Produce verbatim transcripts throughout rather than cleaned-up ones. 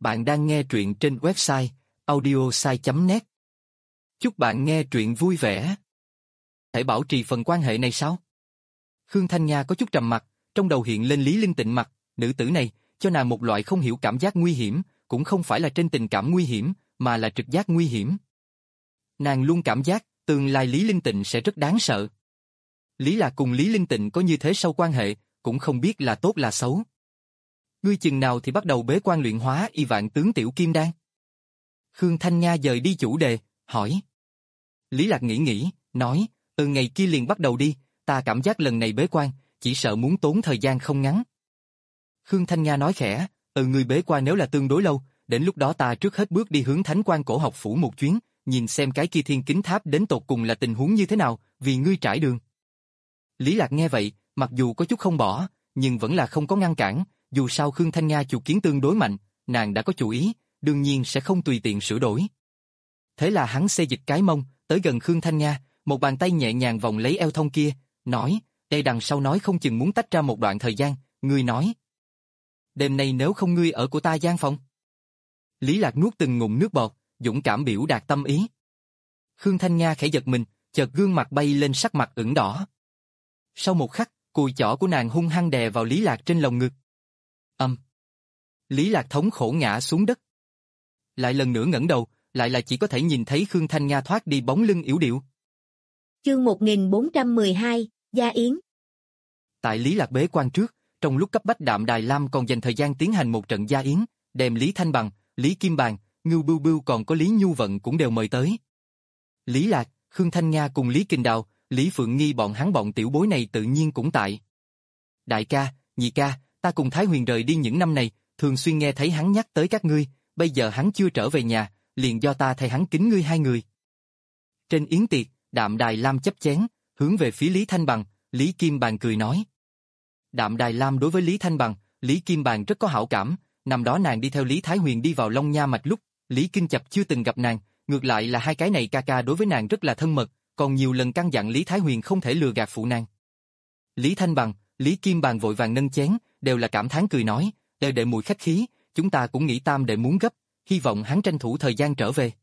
Bạn đang nghe truyện trên website audiosai chấm net. Chúc bạn nghe truyện vui vẻ. Thể bảo trì phần quan hệ này sao? Khương Thanh Nga có chút trầm mặc, trong đầu hiện lên Lý Linh Tịnh mặt, nữ tử này, cho nàng một loại không hiểu cảm giác nguy hiểm, cũng không phải là trên tình cảm nguy hiểm, mà là trực giác nguy hiểm. Nàng luôn cảm giác, tương lai Lý Linh Tịnh sẽ rất đáng sợ. Lý Lạc cùng Lý Linh Tịnh có như thế sâu quan hệ, cũng không biết là tốt là xấu. Ngươi chừng nào thì bắt đầu bế quan luyện hóa y vạn tướng tiểu kim đan? Khương Thanh Nga dời đi chủ đề, hỏi. Lý Lạc nghĩ nghĩ, nói, từ ngày kia liền bắt đầu đi, ta cảm giác lần này bế quan, chỉ sợ muốn tốn thời gian không ngắn. Khương Thanh Nga nói khẽ, từ ngươi bế quan nếu là tương đối lâu, đến lúc đó ta trước hết bước đi hướng Thánh Quan Cổ Học Phủ một chuyến, nhìn xem cái kia Thiên Kính Tháp đến tột cùng là tình huống như thế nào, vì ngươi trải đường. Lý Lạc nghe vậy, mặc dù có chút không bỏ, nhưng vẫn là không có ngăn cản, dù sao Khương Thanh Nga chủ kiến tương đối mạnh, nàng đã có chủ ý, đương nhiên sẽ không tùy tiện sửa đổi. Thế là hắn xê dịch cái mông, tới gần Khương Thanh Nga, một bàn tay nhẹ nhàng vòng lấy eo thông kia, nói, đây đằng sau nói không chừng muốn tách ra một đoạn thời gian, ngươi nói. Đêm nay nếu không ngươi ở của ta gian phòng. Lý Lạc nuốt từng ngụm nước bọt, dũng cảm biểu đạt tâm ý. Khương Thanh Nga khẽ giật mình, chợt gương mặt bay lên sắc mặt ửng đỏ. Sau một khắc, cùi chỏ của nàng hung hăng đè vào Lý Lạc trên lồng ngực. Âm. Lý Lạc thống khổ ngã xuống đất. Lại lần nữa ngẩng đầu, lại là chỉ có thể nhìn thấy Khương Thanh Nga thoát đi bóng lưng yểu điệu. Chương một nghìn bốn trăm mười hai, Gia Yến. Tại Lý Lạc bế quan trước, trong lúc cấp bách Đạm Đài Lam còn dành thời gian tiến hành một trận gia yến, đem Lý Thanh Bằng, Lý Kim Bàn, Ngưu Bưu Bưu còn có Lý Nhu Vận cũng đều mời tới. Lý Lạc, Khương Thanh Nga cùng Lý Kình Đào, Lý Phượng Nghi bọn hắn bọn tiểu bối này tự nhiên cũng tại. Đại ca, nhị ca, ta cùng Thái Huyền rời đi những năm này, thường xuyên nghe thấy hắn nhắc tới các ngươi, bây giờ hắn chưa trở về nhà, liền do ta thay hắn kính ngươi hai người. Trên yến tiệc, Đạm Đài Lam chấp chén, hướng về phía Lý Thanh Bằng, Lý Kim Bàn cười nói. Đạm Đài Lam đối với Lý Thanh Bằng, Lý Kim Bàn rất có hảo cảm, năm đó nàng đi theo Lý Thái Huyền đi vào Long Nha Mạch lúc, Lý Kinh Chập chưa từng gặp nàng, ngược lại là hai cái này ca ca đối với nàng rất là thân mật, còn nhiều lần căn dặn Lý Thái Huyền không thể lừa gạt phụ nàng. Lý Thanh Bằng, Lý Kim Bàn vội vàng nâng chén, đều là cảm thán cười nói, đệ đệ muội khách khí, chúng ta cũng nghĩ tam đệ muốn gấp, hy vọng hắn tranh thủ thời gian trở về.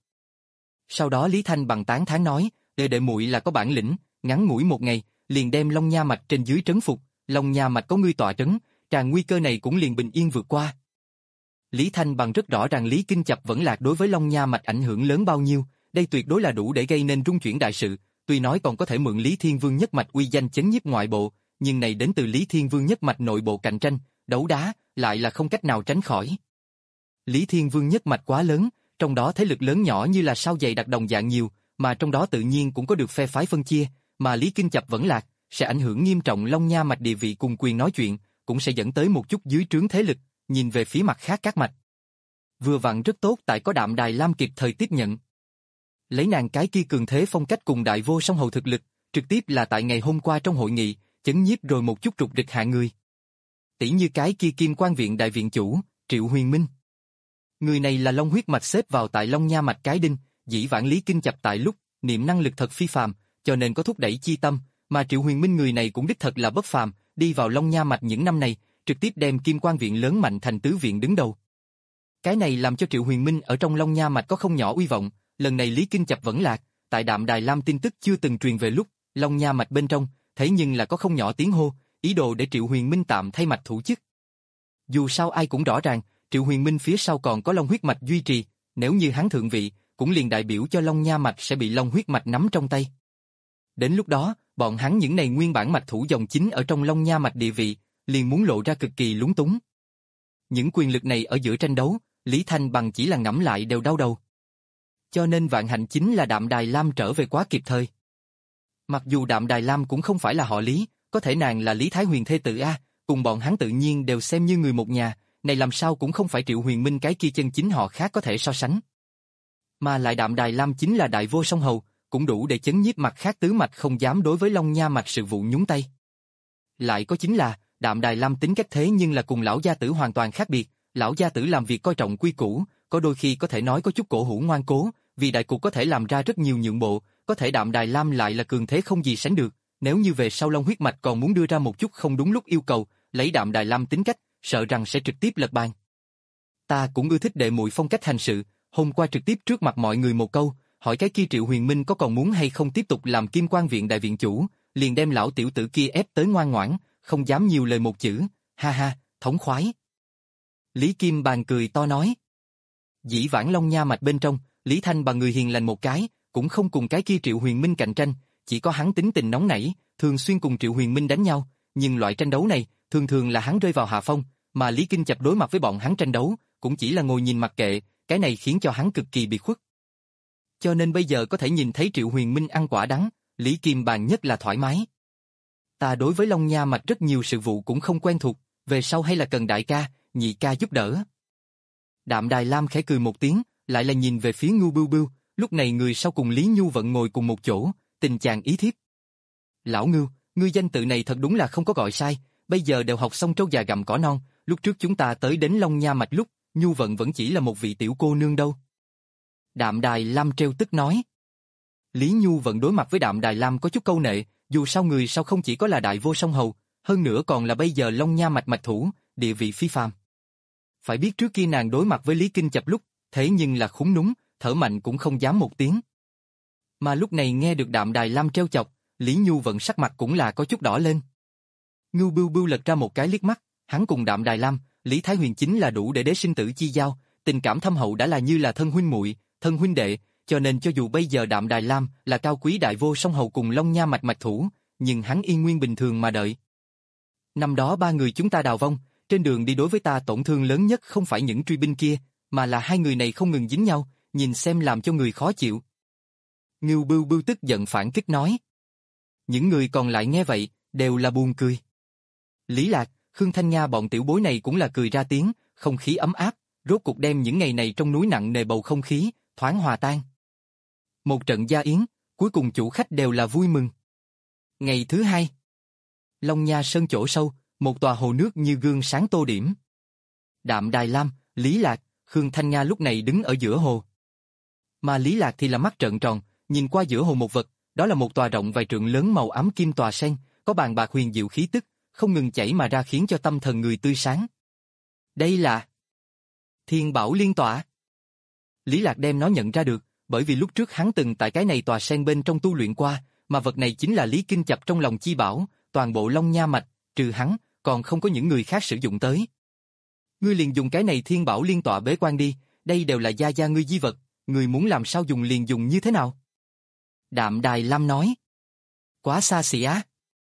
Sau đó Lý Thanh Bằng tán thán nói, đệ đệ muội là có bản lĩnh, ngắn ngủi một ngày, liền đem Long Nha Mạch trên dưới trấn phục, Long Nha Mạch có ngươi tọa trấn, tràn nguy cơ này cũng liền bình yên vượt qua. Lý Thanh Bằng rất rõ ràng Lý Kinh Chập vẫn lạc đối với Long Nha Mạch ảnh hưởng lớn bao nhiêu, đây tuyệt đối là đủ để gây nên rung chuyển đại sự, tuy nói còn có thể mượn Lý Thiên Vương nhất mạch uy danh chấn nhiếp ngoại bộ, nhưng này đến từ Lý Thiên Vương nhất mạch nội bộ cạnh tranh, đấu đá, lại là không cách nào tránh khỏi. Lý Thiên Vương nhất mạch quá lớn, trong đó thế lực lớn nhỏ như là sao dày đặc đồng dạng nhiều, mà trong đó tự nhiên cũng có được phe phái phân chia, mà Lý Kinh Chập vẫn lạc, sẽ ảnh hưởng nghiêm trọng Long Nha Mạch địa vị cùng quyền nói chuyện, cũng sẽ dẫn tới một chút dưới trướng thế lực, nhìn về phía mặt khác các mạch. Vừa vặn rất tốt tại có Đạm Đài Lam kịp thời tiếp nhận. Lấy nàng cái kia cường thế phong cách cùng đại vô song hầu thực lực, trực tiếp là tại ngày hôm qua trong hội nghị, chấn nhiếp rồi một chút trục rịch hạ người. Tỷ như cái kia Kim Quan Viện đại viện chủ, Triệu Huyền Minh. Người này là Long huyết mạch xếp vào tại Long Nha Mạch cái đinh, dĩ vãng Lý Kinh Chập tại lúc, niệm năng lực thật phi phàm, cho nên có thúc đẩy chi tâm, mà Triệu Huyền Minh người này cũng đích thật là bất phàm, đi vào Long Nha Mạch những năm này, trực tiếp đem Kim Quan Viện lớn mạnh thành tứ viện đứng đầu. Cái này làm cho Triệu Huyền Minh ở trong Long Nha Mạch có không nhỏ uy vọng, lần này Lý Kinh Chập vẫn lạc, tại Đạm Đài Lam tin tức chưa từng truyền về lúc, Long Nha Mạch bên trong, thế nhưng là có không nhỏ tiếng hô, ý đồ để Triệu Huyền Minh tạm thay mạch thủ chức. Dù sao ai cũng rõ ràng, Triệu Huyền Minh phía sau còn có Long huyết mạch duy trì, nếu như hắn thượng vị, cũng liền đại biểu cho Long Nha Mạch sẽ bị Long huyết mạch nắm trong tay. Đến lúc đó, bọn hắn những này nguyên bản mạch thủ dòng chính ở trong Long Nha Mạch địa vị, liền muốn lộ ra cực kỳ lúng túng. Những quyền lực này ở giữa tranh đấu, Lý Thanh Bằng chỉ là ngẫm lại đều đau đầu. Cho nên vạn hạnh chính là Đạm Đài Lam trở về quá kịp thời. Mặc dù Đạm Đài Lam cũng không phải là họ Lý, có thể nàng là Lý Thái Huyền thê tử a, cùng bọn hắn tự nhiên đều xem như người một nhà, này làm sao cũng không phải Triệu Huyền Minh cái kia chân chính họ khác có thể so sánh. Mà lại Đạm Đài Lam chính là đại vô song hầu, cũng đủ để chấn nhiếp mặt khác tứ mạch không dám đối với Long Nha Mạch sự vụ nhúng tay. Lại có chính là, Đạm Đài Lam tính cách thế nhưng là cùng lão gia tử hoàn toàn khác biệt, lão gia tử làm việc coi trọng quy củ, có đôi khi có thể nói có chút cổ hủ ngoan cố, vì đại cục có thể làm ra rất nhiều nhượng bộ, có thể Đạm Đài Lam lại là cường thế không gì sánh được, nếu như về sau Long huyết mạch còn muốn đưa ra một chút không đúng lúc yêu cầu, lấy Đạm Đài Lam tính cách, sợ rằng sẽ trực tiếp lật bàn. Ta cũng ưa thích đệ muội phong cách hành sự, hôm qua trực tiếp trước mặt mọi người một câu, hỏi cái kia Triệu Huyền Minh có còn muốn hay không tiếp tục làm Kim Quan viện đại viện chủ, liền đem lão tiểu tử kia ép tới ngoan ngoãn, không dám nhiều lời một chữ, ha ha, thống khoái. Lý Kim Bàn cười to nói. Dĩ vãng Long Nha mạch bên trong, Lý Thanh Bằng người hiền lành một cái, cũng không cùng cái kia Triệu Huyền Minh cạnh tranh, chỉ có hắn tính tình nóng nảy, thường xuyên cùng Triệu Huyền Minh đánh nhau, nhưng loại tranh đấu này, thường thường là hắn rơi vào hạ phong, mà Lý Kinh Chập đối mặt với bọn hắn tranh đấu, cũng chỉ là ngồi nhìn mặc kệ, cái này khiến cho hắn cực kỳ bị khuất. Cho nên bây giờ có thể nhìn thấy Triệu Huyền Minh ăn quả đắng, Lý Kim Bàn nhất là thoải mái. Ta đối với Long Nha mạch rất nhiều sự vụ cũng không quen thuộc, về sau hay là cần đại ca, nhị ca giúp đỡ. Đạm Đài Lam khẽ cười một tiếng, lại là nhìn về phía Ngưu Bưu Bưu, lúc này người sau cùng Lý Nhu Vận ngồi cùng một chỗ, tình chàng ý thiếp. Lão Ngưu, ngươi danh tự này thật đúng là không có gọi sai, bây giờ đều học xong trâu già gặm cỏ non, lúc trước chúng ta tới đến Long Nha mạch lúc, Nhu Vận vẫn chỉ là một vị tiểu cô nương đâu. Đạm Đài Lam trêu tức nói. Lý Nhu Vận đối mặt với Đạm Đài Lam có chút câu nệ, dù sao người sau không chỉ có là đại vô song hầu, hơn nữa còn là bây giờ Long Nha mạch mạch thủ, địa vị phi phàm. Phải biết trước kia nàng đối mặt với Lý Kinh Chập lúc, thế nhưng là khúng núng, thở mạnh cũng không dám một tiếng. Mà lúc này nghe được Đạm Đài Lam trêu chọc, Lý Nhu Vận sắc mặt cũng là có chút đỏ lên. Ngưu Bưu Bưu lật ra một cái liếc mắt, hắn cùng Đạm Đài Lam, Lý Thái Huyền chính là đủ để đế sinh tử chi giao, tình cảm thâm hậu đã là như là thân huynh muội, thân huynh đệ, cho nên cho dù bây giờ Đạm Đài Lam là cao quý đại vô song hầu cùng Long Nha mạch mạch thủ, nhưng hắn yên nguyên bình thường mà đợi. Năm đó ba người chúng ta đào vong, trên đường đi đối với ta tổn thương lớn nhất không phải những truy binh kia, mà là hai người này không ngừng dính nhau, nhìn xem làm cho người khó chịu. Ngưu Bưu Bưu tức giận phản kích nói. Những người còn lại nghe vậy, đều là buồn cười. Lý Lạc, Khương Thanh Nga bọn tiểu bối này cũng là cười ra tiếng, không khí ấm áp, rốt cuộc đem những ngày này trong núi nặng nề bầu không khí, thoáng hòa tan. Một trận gia yến, cuối cùng chủ khách đều là vui mừng. Ngày thứ hai, Long Nha Sơn chỗ sâu, một tòa hồ nước như gương sáng tô điểm. Đạm Đài Lam, Lý Lạc, Khương Thanh Nga lúc này đứng ở giữa hồ. Mà Lý Lạc thì là mắt trợn tròn, nhìn qua giữa hồ một vật, đó là một tòa rộng vài trượng lớn màu ám kim tòa sen, có bàn bạc huyền diệu khí tức, không ngừng chảy mà ra khiến cho tâm thần người tươi sáng. Đây là Thiên Bảo Liên Tọa. Lý Lạc đem nó nhận ra được, bởi vì lúc trước hắn từng tại cái này tòa sen bên trong tu luyện qua, mà vật này chính là Lý Kinh Chập trong lòng chi bảo, toàn bộ Long Nha mạch, trừ hắn, còn không có những người khác sử dụng tới. Ngươi liền dùng cái này Thiên Bảo Liên Tọa bế quan đi, đây đều là gia gia ngươi di vật, ngươi muốn làm sao dùng liền dùng như thế nào? Đạm Đài Lam nói. Quá xa xỉ á.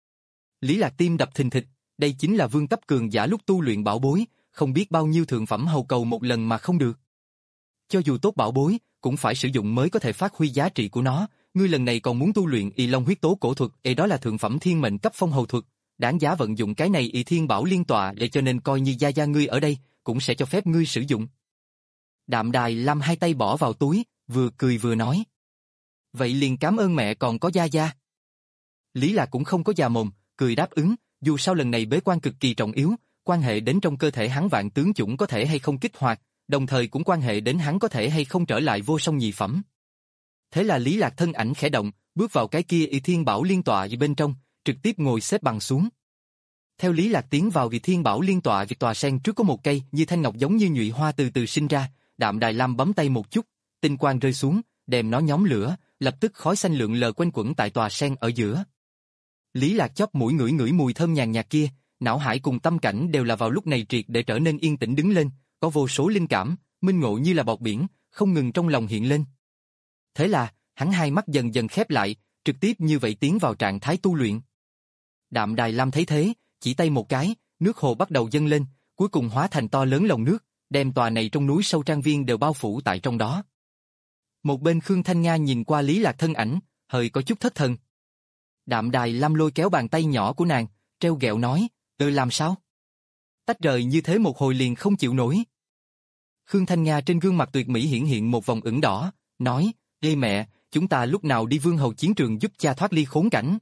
Lý Lạc tim đập thình thịch, đây chính là vương cấp cường giả lúc tu luyện bảo bối, không biết bao nhiêu thượng phẩm hầu cầu một lần mà không được. Cho dù tốt bảo bối, cũng phải sử dụng mới có thể phát huy giá trị của nó, ngươi lần này còn muốn tu luyện Y Long huyết tố cổ thuật, e đó là thượng phẩm thiên mệnh cấp phong hầu thuật, đáng giá vận dụng cái này Y Thiên Bảo Liên Tọa để cho nên coi như gia gia ngươi ở đây, cũng sẽ cho phép ngươi sử dụng. Đạm Đài Lam hai tay bỏ vào túi, vừa cười vừa nói. Vậy liền cảm ơn mẹ còn có gia gia. Lý Lạc cũng không có già mồm, cười đáp ứng, dù sao lần này bế quan cực kỳ trọng yếu, quan hệ đến trong cơ thể hắn vạn tướng chủng có thể hay không kích hoạt, đồng thời cũng quan hệ đến hắn có thể hay không trở lại vô song nhị phẩm. Thế là Lý Lạc thân ảnh khẽ động, bước vào cái kia Y Thiên Bảo Liên Tọa ở bên trong, trực tiếp ngồi xếp bằng xuống. Theo Lý Lạc tiến vào Y Thiên Bảo Liên Tọa, việc tòa sen trước có một cây như thanh ngọc giống như nhụy hoa từ từ sinh ra, Đạm Đài Lam bấm tay một chút, tinh quang rơi xuống, đem nó nhóm lửa, lập tức khói xanh lượn lờ quanh quẩn tại tòa sen ở giữa. Lý Lạc chóp mũi ngửi ngửi mùi thơm nhàn nhạt kia, não hải cùng tâm cảnh đều là vào lúc này triệt để trở nên yên tĩnh đứng lên, có vô số linh cảm, minh ngộ như là bọt biển, không ngừng trong lòng hiện lên. Thế là, hắn hai mắt dần dần khép lại, trực tiếp như vậy tiến vào trạng thái tu luyện. Đạm Đài Lam thấy thế, chỉ tay một cái, nước hồ bắt đầu dâng lên, cuối cùng hóa thành to lớn lồng nước, đem tòa này trong núi sâu trang viên đều bao phủ tại trong đó. Một bên Khương Thanh Nga nhìn qua Lý Lạc thân ảnh, hơi có chút thất thần. Đạm Đài Lam lôi kéo bàn tay nhỏ của nàng, treo ghẹo nói, "Tôi làm sao? Tách rời như thế một hồi liền không chịu nổi." Khương Thanh Nga trên gương mặt tuyệt mỹ hiển hiện một vòng ửng đỏ, nói, "Ê mẹ, chúng ta lúc nào đi Vương Hầu chiến trường giúp cha thoát ly khốn cảnh?"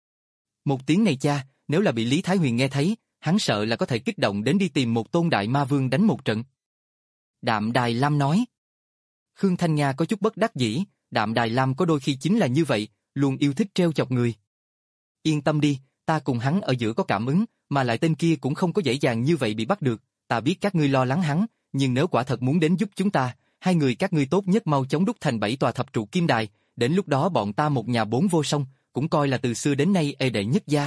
Một tiếng này cha, nếu là bị Lý Thái Huyền nghe thấy, hắn sợ là có thể kích động đến đi tìm một tôn đại ma vương đánh một trận. Đạm Đài Lam nói. Khương Thanh Nga có chút bất đắc dĩ, Đạm Đài Lam có đôi khi chính là như vậy, luôn yêu thích treo chọc người. Yên tâm đi, ta cùng hắn ở giữa có cảm ứng, mà lại tên kia cũng không có dễ dàng như vậy bị bắt được, ta biết các ngươi lo lắng hắn, nhưng nếu quả thật muốn đến giúp chúng ta, hai người các ngươi tốt nhất mau chóng đúc thành bảy tòa thập trụ kim đài, đến lúc đó bọn ta một nhà bốn vô song, cũng coi là từ xưa đến nay ê đệ nhất gia.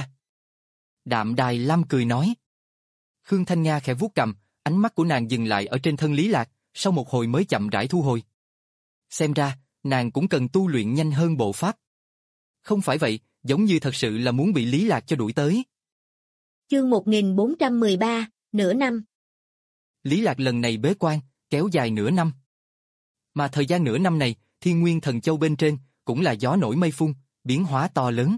Đạm Đài Lam cười nói. Khương Thanh Nga khẽ vuốt cằm, ánh mắt của nàng dừng lại ở trên thân Lý Lạc, sau một hồi mới chậm rãi thu hồi. Xem ra, nàng cũng cần tu luyện nhanh hơn bộ pháp. Không phải vậy, giống như thật sự là muốn bị Lý Lạc cho đuổi tới. Chương một nghìn bốn trăm mười ba, nửa năm. Lý Lạc lần này bế quan, kéo dài nửa năm. Mà thời gian nửa năm này, Thiên Nguyên Thần Châu bên trên, cũng là gió nổi mây phun, biến hóa to lớn.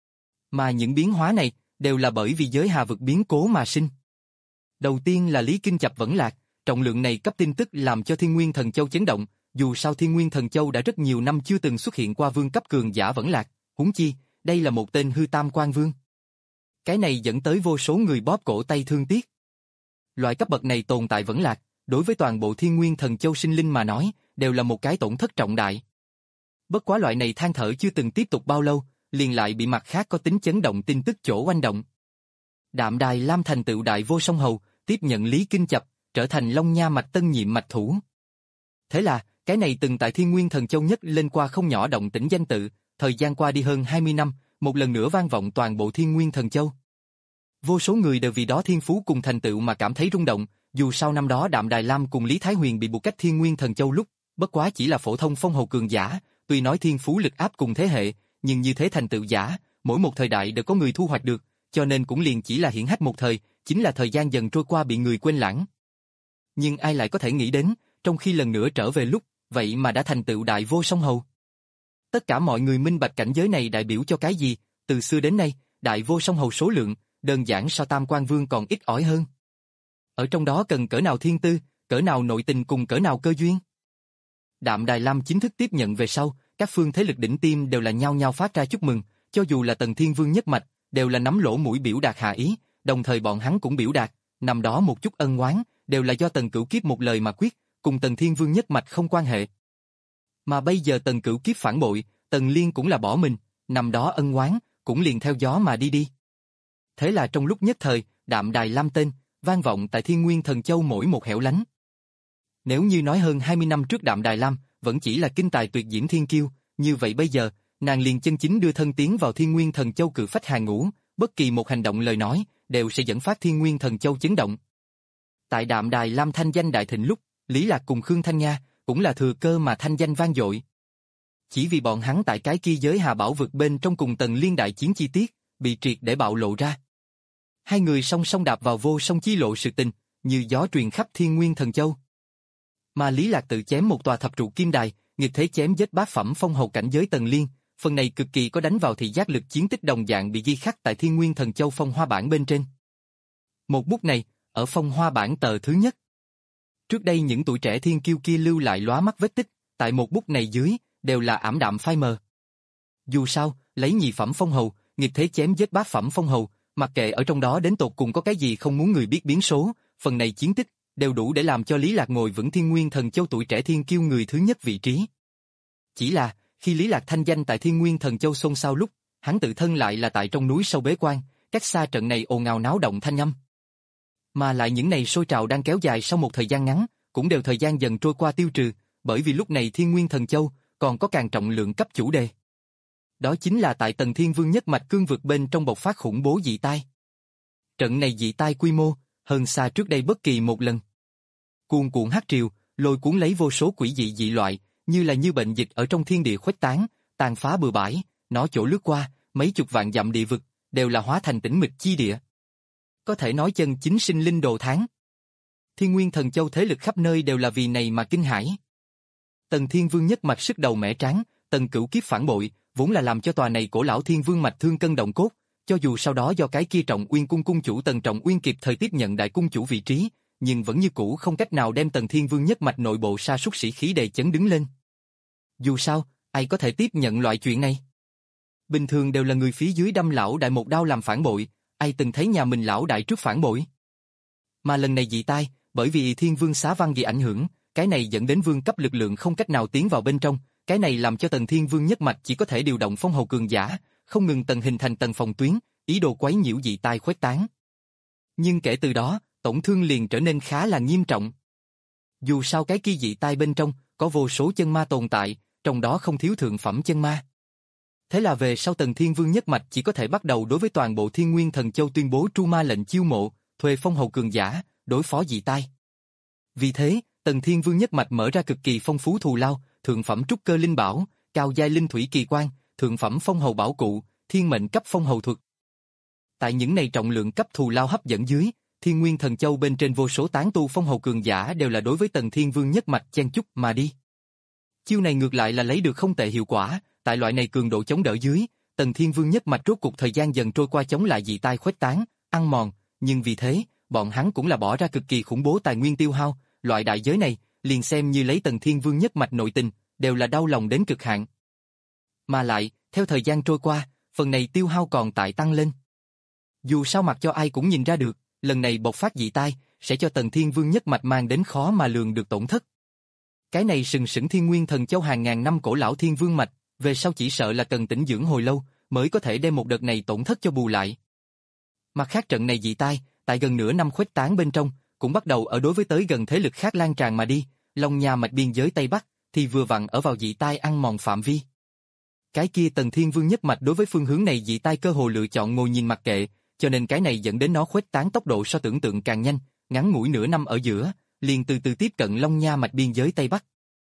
Mà những biến hóa này, đều là bởi vì giới hà vực biến cố mà sinh. Đầu tiên là Lý Kinh Chập vẫn lạc, trọng lượng này cấp tin tức làm cho Thiên Nguyên Thần Châu chấn động, dù sao Thiên Nguyên Thần Châu đã rất nhiều năm chưa từng xuất hiện qua vương cấp cường giả vẫn lạc, huống chi, đây là một tên hư tam quan vương. Cái này dẫn tới vô số người bóp cổ tay thương tiếc. Loại cấp bậc này tồn tại vẫn lạc, đối với toàn bộ Thiên Nguyên Thần Châu sinh linh mà nói, đều là một cái tổn thất trọng đại. Bất quá loại này than thở chưa từng tiếp tục bao lâu, liền lại bị mặt khác có tính chấn động tin tức chỗ oanh động. Đạm Đài Lam thành tựu đại vô song hầu, tiếp nhận Lý Kinh Chập, trở thành Long Nha mạch tân nhiệm mạch thủ. Thế là, cái này từng tại Thiên Nguyên Thần Châu nhất lên qua không nhỏ động tĩnh danh tự, thời gian qua đi hơn hai mươi năm, một lần nữa vang vọng toàn bộ Thiên Nguyên Thần Châu. Vô số người đều vì đó thiên phú cùng thành tựu mà cảm thấy rung động, dù sao năm đó Đạm Đài Lam cùng Lý Thái Huyền bị buộc cách Thiên Nguyên Thần Châu lúc, bất quá chỉ là phổ thông phong hầu cường giả, tuy nói thiên phú lực áp cùng thế hệ, nhưng như thế thành tựu giả, mỗi một thời đại đều có người thu hoạch được, cho nên cũng liền chỉ là hiển hách một thời, chính là thời gian dần trôi qua bị người quên lãng. Nhưng ai lại có thể nghĩ đến, trong khi lần nữa trở về lúc, vậy mà đã thành tựu đại vô song hầu. Tất cả mọi người minh bạch cảnh giới này đại biểu cho cái gì, từ xưa đến nay, đại vô song hầu số lượng, đơn giản so tam quan vương còn ít ỏi hơn. Ở trong đó cần cỡ nào thiên tư, cỡ nào nội tình cùng cỡ nào cơ duyên. Đạm Đài Lam chính thức tiếp nhận về sau, các phương thế lực đỉnh tiêm đều là nhao nhao phát ra chúc mừng, cho dù là Tần Thiên Vương nhất mạch, đều là nắm lỗ mũi biểu đạt hạ ý, đồng thời bọn hắn cũng biểu đạt, năm đó một chút ân oán, đều là do Tần Cửu Kiếp một lời mà quyết, cùng Tần Thiên Vương nhất mạch không quan hệ. Mà bây giờ Tần Cửu Kiếp phản bội, Tần Liên cũng là bỏ mình, năm đó ân oán, cũng liền theo gió mà đi đi. Thế là trong lúc nhất thời, Đạm Đài Lam tên, vang vọng tại Thiên Nguyên Thần Châu mỗi một hẻo lánh. Nếu như nói hơn hai mươi năm trước Đạm Đài Lam, vẫn chỉ là kinh tài tuyệt diễm thiên kiêu, như vậy bây giờ, nàng liền chân chính đưa thân tiến vào Thiên Nguyên Thần Châu cự phách hàng ngũ, bất kỳ một hành động lời nói, đều sẽ dẫn phát Thiên Nguyên Thần Châu chấn động. Tại Đạm Đài Lam thanh danh đại thịnh lúc, Lý Lạc cùng Khương Thanh Nga, cũng là thừa cơ mà thanh danh vang dội. Chỉ vì bọn hắn tại cái kia giới hà bảo vực bên trong cùng Tần Liên đại chiến chi tiết, bị triệt để bạo lộ ra. Hai người song song đạp vào vô song chi lộ sự tình, như gió truyền khắp Thiên Nguyên Thần Châu. Mà Lý Lạc tự chém một tòa thập trụ kim đài, nghịch thế chém giết bát phẩm phong hầu cảnh giới Tần Liên, phần này cực kỳ có đánh vào thị giác lực chiến tích đồng dạng bị ghi khắc tại Thiên Nguyên Thần Châu phong hoa bản bên trên. Một bút này, ở phong hoa bản tờ thứ nhất. Trước đây những tuổi trẻ thiên kiêu kia lưu lại lóa mắt vết tích, tại một bút này dưới, đều là ảm đạm phai mờ. Dù sao, lấy nhị phẩm phong hầu, nghịch thế chém giết bát phẩm phong hầu, mặc kệ ở trong đó đến tột cùng có cái gì không muốn người biết biến số, phần này chiến tích, đều đủ để làm cho Lý Lạc ngồi vững Thiên Nguyên Thần Châu tuổi trẻ thiên kiêu người thứ nhất vị trí. Chỉ là, khi Lý Lạc thanh danh tại Thiên Nguyên Thần Châu xôn xao lúc, hắn tự thân lại là tại trong núi sâu bế quan, cách xa trận này ồn ào náo động thanh âm. Mà lại những này sôi trào đang kéo dài sau một thời gian ngắn, cũng đều thời gian dần trôi qua tiêu trừ, bởi vì lúc này Thiên Nguyên Thần Châu còn có càng trọng lượng cấp chủ đề. Đó chính là tại Tần Thiên Vương nhất mạch cương vực bên trong bộc phát khủng bố dị tai. Trận này dị tai quy mô, hơn xa trước đây bất kỳ một lần. Cuồn cuộn hắc triều, lôi cuốn lấy vô số quỷ dị dị loại, như là như bệnh dịch ở trong thiên địa khuếch tán, tàn phá bừa bãi, nó chỗ lướt qua, mấy chục vạn dặm địa vực, đều là hóa thành tĩnh mịch chi địa. Có thể nói chân chính sinh linh đồ tháng. Thiên Nguyên Thần Châu thế lực khắp nơi đều là vì này mà kinh hãi. Tần Thiên Vương nhất mạch sức đầu mẻ tráng, Tần Cửu Kiếp phản bội, vốn là làm cho tòa này cổ lão Thiên Vương mạch thương cân động cốt, cho dù sau đó do cái kia Trọng Uyên cung cung chủ Tần Trọng Uyên kịp thời tiếp nhận đại cung chủ vị trí, nhưng vẫn như cũ không cách nào đem Tần Thiên Vương nhất mạch nội bộ sa sút sĩ khí đề chấn đứng lên. Dù sao, ai có thể tiếp nhận loại chuyện này? Bình thường đều là người phía dưới đâm lão đại một đao làm phản bội, ai từng thấy nhà mình lão đại trước phản bội? Mà lần này dị tai, bởi vì Thiên Vương xá văn bị ảnh hưởng, cái này dẫn đến vương cấp lực lượng không cách nào tiến vào bên trong, cái này làm cho Tần Thiên Vương nhất mạch chỉ có thể điều động phong hầu cường giả, không ngừng tần hình thành tầng phòng tuyến, ý đồ quấy nhiễu dị tai khuếch tán. Nhưng kể từ đó, tổn thương liền trở nên khá là nghiêm trọng. Dù sao cái kia dị tai bên trong, có vô số chân ma tồn tại, trong đó không thiếu thượng phẩm chân ma. Thế là về sau Tần Thiên Vương nhất mạch chỉ có thể bắt đầu đối với toàn bộ Thiên Nguyên Thần Châu tuyên bố tru ma lệnh chiêu mộ, thuê phong hầu cường giả, đối phó dị tai. Vì thế, Tần Thiên Vương nhất mạch mở ra cực kỳ phong phú thù lao, thượng phẩm trúc cơ linh bảo, cao giai linh thủy kỳ quan, thượng phẩm phong hầu bảo cụ, thiên mệnh cấp phong hầu thuật. Tại những này trọng lượng cấp thù lao hấp dẫn dưới, Thiên Nguyên Thần Châu bên trên vô số tán tu phong hầu cường giả đều là đối với Tần Thiên Vương nhất mạch chen chúc mà đi. Chiêu này ngược lại là lấy được không tệ hiệu quả, tại loại này cường độ chống đỡ dưới, Tần Thiên Vương nhất mạch rốt cuộc thời gian dần trôi qua chống lại dị tai khuếch tán, ăn mòn, nhưng vì thế, bọn hắn cũng là bỏ ra cực kỳ khủng bố tài nguyên tiêu hao, loại đại giới này, liền xem như lấy Tần Thiên Vương nhất mạch nội tình, đều là đau lòng đến cực hạn. Mà lại, theo thời gian trôi qua, phần này tiêu hao còn tại tăng lên. Dù sao mặc cho ai cũng nhìn ra được, lần này bộc phát dị tai, sẽ cho Tần Thiên Vương nhất mạch mang đến khó mà lường được tổn thất. Cái này sừng sững Thiên Nguyên Thần Châu hàng ngàn năm cổ lão Thiên Vương mạch, về sau chỉ sợ là cần tĩnh dưỡng hồi lâu, mới có thể đem một đợt này tổn thất cho bù lại. Mặt khác trận này dị tai, tại gần nửa năm khuếch tán bên trong, cũng bắt đầu ở đối với tới gần thế lực khác lan tràn mà đi, Long Nha mạch biên giới Tây Bắc, thì vừa vặn ở vào dị tai ăn mòn phạm vi. Cái kia Tần Thiên Vương nhất mạch đối với phương hướng này dị tai cơ hồ lựa chọn ngồi nhìn mặc kệ, cho nên cái này dẫn đến nó khuếch tán tốc độ so tưởng tượng càng nhanh, ngắn ngủi nửa năm ở giữa, liền từ từ tiếp cận Long Nha mạch biên giới Tây Bắc.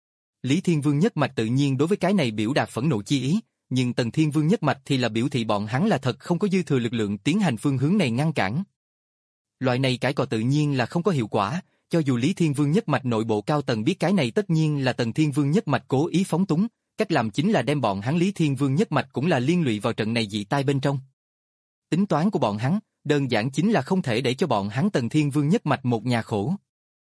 Lý Thiên Vương nhất mạch tự nhiên đối với cái này biểu đạt phẫn nộ chi ý, nhưng Tần Thiên Vương nhất mạch thì là biểu thị bọn hắn là thật không có dư thừa lực lượng tiến hành phương hướng này ngăn cản. Loại này cãi cọ tự nhiên là không có hiệu quả, cho dù Lý Thiên Vương nhất mạch nội bộ cao tầng biết cái này tất nhiên là Tần Thiên Vương nhất mạch cố ý phóng túng, cách làm chính là đem bọn hắn Lý Thiên Vương nhất mạch cũng là liên lụy vào trận này dị tai bên trong. Tính toán của bọn hắn, đơn giản chính là không thể để cho bọn hắn Tần Thiên Vương nhất mạch một nhà khổ.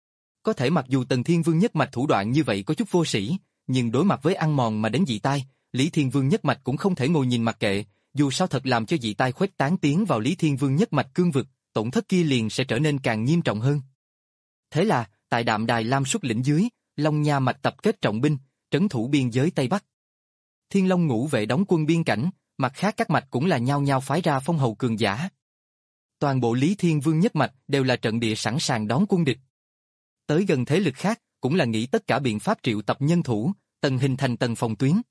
Có thể mặc dù Tần Thiên Vương nhất mạch thủ đoạn như vậy có chút vô sĩ, nhưng đối mặt với ăn mòn mà đến dị tai, Lý Thiên Vương nhất mạch cũng không thể ngồi nhìn mặc kệ, dù sao thật làm cho dị tai khuếch tán tiến vào Lý Thiên Vương nhất mạch cương vực, tổn thất kia liền sẽ trở nên càng nghiêm trọng hơn. Thế là, tại Đạm Đài Lam xuất lĩnh dưới, Long Nha mạch tập kết trọng binh, trấn thủ biên giới Tây Bắc. Thiên Long ngũ vệ đóng quân biên cảnh, mặt khác các mạch cũng là nhao nhao phái ra phong hầu cường giả. Toàn bộ Lý Thiên Vương nhất mạch đều là trận địa sẵn sàng đón quân địch. Tới gần thế lực khác, cũng là nghĩ tất cả biện pháp triệu tập nhân thủ, tầng hình thành tầng phòng tuyến.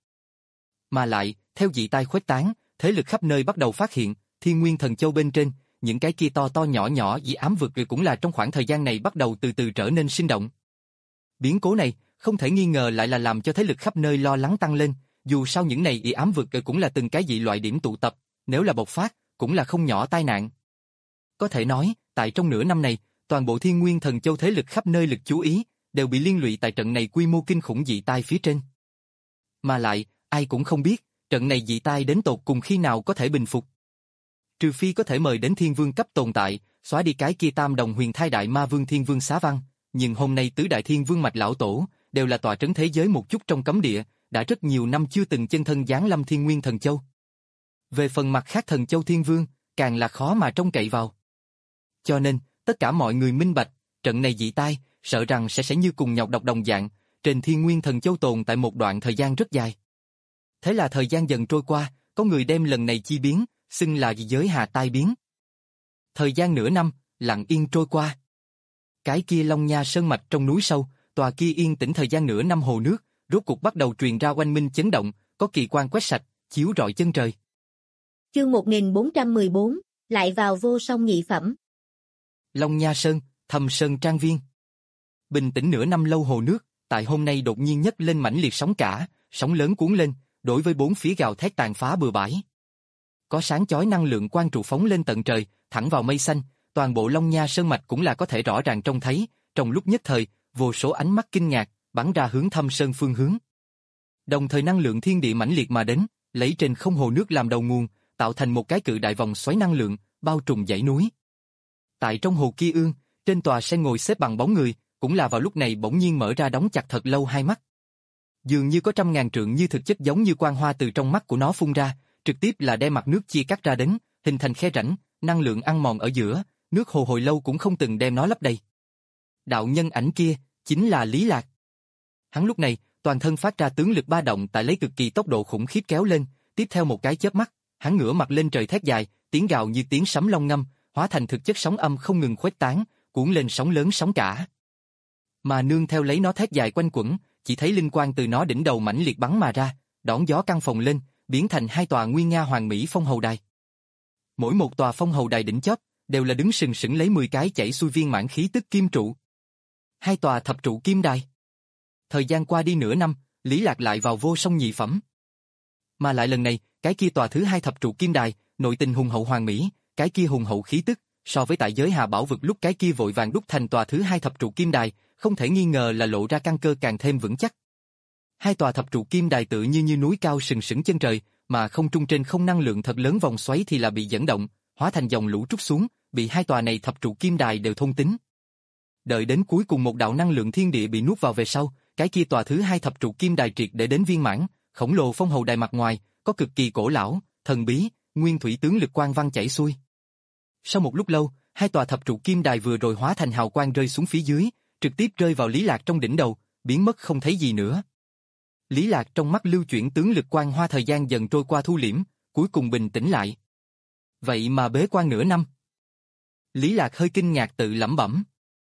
Mà lại, theo dị tai khuếch tán, thế lực khắp nơi bắt đầu phát hiện, Thiên Nguyên Thần Châu bên trên, những cái kia to to nhỏ nhỏ dị ám vực cũng là trong khoảng thời gian này bắt đầu từ từ trở nên sinh động. Biến cố này, không thể nghi ngờ lại là làm cho thế lực khắp nơi lo lắng tăng lên, dù sao những này dị ám vực cũng là từng cái dị loại điểm tụ tập, nếu là bộc phát, cũng là không nhỏ tai nạn. Có thể nói, tại trong nửa năm này, toàn bộ Thiên Nguyên Thần Châu thế lực khắp nơi lực chú ý, đều bị liên lụy tại trận này quy mô kinh khủng dị tai phía trên. Mà lại, ai cũng không biết, trận này dị tai đến tột cùng khi nào có thể bình phục. Trừ phi có thể mời đến Thiên Vương cấp tồn tại, xóa đi cái kia tam đồng huyền thai đại ma vương Thiên Vương Xá Văn, nhưng hôm nay tứ đại Thiên Vương mạch lão tổ, đều là tọa trấn thế giới một chút trong cấm địa, đã rất nhiều năm chưa từng chân thân giáng lâm Thiên Nguyên Thần Châu. Về phần mặt khác Thần Châu Thiên Vương, càng là khó mà trông cậy vào. Cho nên, tất cả mọi người minh bạch, trận này dị tai, sợ rằng sẽ sẽ như cùng nhọc độc đồng dạng, trên Thiên Nguyên Thần Châu tồn tại một đoạn thời gian rất dài. Thế là thời gian dần trôi qua, có người đem lần này chi biến, xưng là giới hà tai biến. Thời gian nửa năm, lặng yên trôi qua. Cái kia Long Nha sơn mạch trong núi sâu, tòa kia yên tĩnh thời gian nửa năm hồ nước, rốt cuộc bắt đầu truyền ra oanh minh chấn động, có kỳ quan quét sạch, chiếu rọi chân trời. Chương một nghìn bốn trăm mười bốn, lại vào vô song nhị phẩm. Long Nha Sơn, Thâm Sơn Trang Viên. Bình tĩnh nửa năm lâu hồ nước, tại hôm nay đột nhiên nhấc lên mãnh liệt sóng cả, sóng lớn cuốn lên, đối với bốn phía gào thét tàn phá bừa bãi. Có sáng chói năng lượng quang trụ phóng lên tận trời, thẳng vào mây xanh, toàn bộ Long Nha Sơn mạch cũng là có thể rõ ràng trông thấy, trong lúc nhất thời, vô số ánh mắt kinh ngạc, bắn ra hướng Thâm Sơn phương hướng. Đồng thời năng lượng thiên địa mãnh liệt mà đến, lấy trên không hồ nước làm đầu nguồn, tạo thành một cái cự đại vòng xoáy năng lượng, bao trùm dãy núi. Tại trong hồ Kia Ương, trên tòa sen ngồi xếp bằng bóng người, cũng là vào lúc này bỗng nhiên mở ra đóng chặt thật lâu hai mắt. Dường như có trăm ngàn trượng như thực chất giống như quang hoa từ trong mắt của nó phun ra, trực tiếp là đem mặt nước chia cắt ra đến, hình thành khe rãnh, năng lượng ăn mòn ở giữa, nước hồ hồi lâu cũng không từng đem nó lấp đầy. Đạo nhân ảnh kia, chính là Lý Lạc. Hắn lúc này, toàn thân phát ra tướng lực ba động tại lấy cực kỳ tốc độ khủng khiếp kéo lên, tiếp theo một cái chớp mắt, hắn ngửa mặt lên trời thét dài, tiếng gào như tiếng sấm long ngâm, hóa thành thực chất sóng âm không ngừng khuếch tán, cuốn lên sóng lớn sóng cả. Mà nương theo lấy nó thét dài quanh quẩn, chỉ thấy linh quang từ nó đỉnh đầu mãnh liệt bắn mà ra, đón gió căng phồng lên, biến thành hai tòa nguy nga hoàng mỹ phong hầu đài. Mỗi một tòa phong hầu đài đỉnh chóp đều là đứng sừng sững lấy mười cái chảy xuôi viên mãn khí tức kim trụ. Hai tòa thập trụ kim đài. Thời gian qua đi nửa năm, Lý Lạc lại vào vô song nhị phẩm. Mà lại lần này, cái kia tòa thứ hai thập trụ kim đài, nội tình hùng hậu hoàng mỹ, cái kia hùng hậu khí tức, so với tại giới Hà Bảo vực lúc cái kia vội vàng đúc thành tòa thứ hai thập trụ kim đài, không thể nghi ngờ là lộ ra căn cơ càng thêm vững chắc. Hai tòa thập trụ kim đài tự như như núi cao sừng sững chân trời, mà không trung trên không năng lượng thật lớn vòng xoáy thì là bị dẫn động, hóa thành dòng lũ trút xuống, bị hai tòa này thập trụ kim đài đều thôn tính. Đợi đến cuối cùng một đạo năng lượng thiên địa bị nuốt vào về sau, cái kia tòa thứ hai thập trụ kim đài triệt để đến viên mãn, khổng lồ phong hầu đài mặt ngoài có cực kỳ cổ lão, thần bí, nguyên thủy tướng lực quang văn chảy xuôi. Sau một lúc lâu, hai tòa thập trụ kim đài vừa rồi hóa thành hào quang rơi xuống phía dưới, trực tiếp rơi vào Lý Lạc trong đỉnh đầu, biến mất không thấy gì nữa. Lý Lạc trong mắt lưu chuyển tướng lực quang hoa thời gian dần trôi qua thu liễm, cuối cùng bình tĩnh lại. Vậy mà bế quan nửa năm. Lý Lạc hơi kinh ngạc tự lẩm bẩm.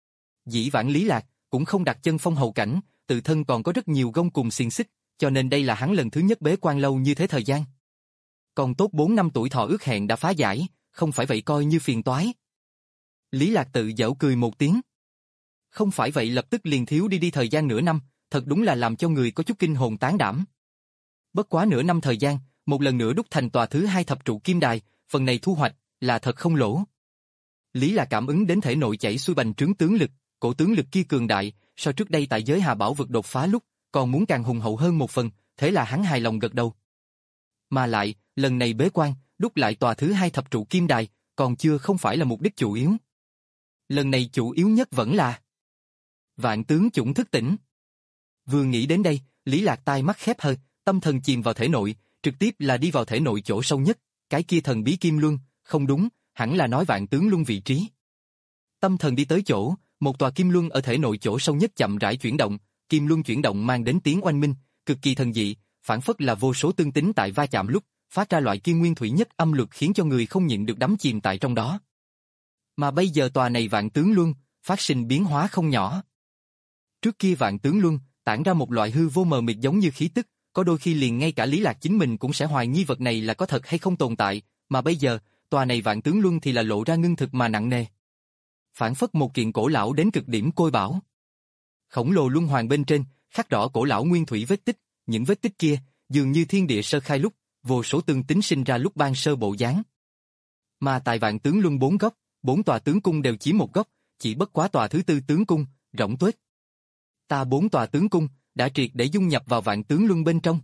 Dĩ vãng Lý Lạc cũng không đặt chân phong hầu cảnh, tự thân còn có rất nhiều gông cùng xiềng xích, cho nên đây là hắn lần thứ nhất bế quan lâu như thế thời gian. Còn tốt bốn năm tuổi thọ ước hẹn đã phá giải, không phải vậy coi như phiền toái. Lý Lạc tự giễu cười một tiếng. Không phải vậy lập tức liền thiếu đi đi thời gian nửa năm, thật đúng là làm cho người có chút kinh hồn tán đảm. Bất quá nửa năm thời gian, một lần nữa đúc thành tòa thứ hai thập trụ kim đài, phần này thu hoạch là thật không lỗ. Lý Lạc cảm ứng đến thể nội chảy xuôi bành trướng tướng lực, cổ tướng lực kia cường đại, so trước đây tại giới Hà Bảo vực đột phá lúc, còn muốn càng hùng hậu hơn một phần, thế là hắn hài lòng gật đầu. Mà lại, lần này bế quan, đúc lại tòa thứ hai thập trụ kim đài, còn chưa không phải là mục đích chủ yếu. Lần này chủ yếu nhất vẫn là vạn tướng chủng thức tỉnh. Vừa nghĩ đến đây, Lý Lạc tai mắt khép hờ, tâm thần chìm vào thể nội, trực tiếp là đi vào thể nội chỗ sâu nhất, cái kia thần bí kim luân, không đúng, hẳn là nói vạn tướng luân vị trí. Tâm thần đi tới chỗ, một tòa kim luân ở thể nội chỗ sâu nhất chậm rãi chuyển động, kim luân chuyển động mang đến tiếng oanh minh, cực kỳ thần dị, phản phất là vô số tương tính tại va chạm lúc, phát ra loại kia nguyên thủy nhất âm luật khiến cho người không nhịn được đắm chìm tại trong đó. Mà bây giờ tòa này vạn tướng luân, phát sinh biến hóa không nhỏ. Trước kia vạn tướng luân, tản ra một loại hư vô mờ mịt giống như khí tức, có đôi khi liền ngay cả Lý Lạc chính mình cũng sẽ hoài nghi vật này là có thật hay không tồn tại, mà bây giờ, tòa này vạn tướng luân thì là lộ ra ngưng thực mà nặng nề. Phản phất một kiện cổ lão đến cực điểm côi bảo. Khổng lồ luân hoàng bên trên, khắc rõ cổ lão nguyên thủy vết tích, những vết tích kia, dường như thiên địa sơ khai lúc, vô số tương tính sinh ra lúc ban sơ bộ dáng. Mà tại vạn tướng luân bốn góc, bốn tòa tướng cung đều chiếm một góc, chỉ bất quá tòa thứ tư tướng cung, rỗng tuếch. Ta bốn tòa tướng cung, đã triệt để dung nhập vào vạn tướng luân bên trong.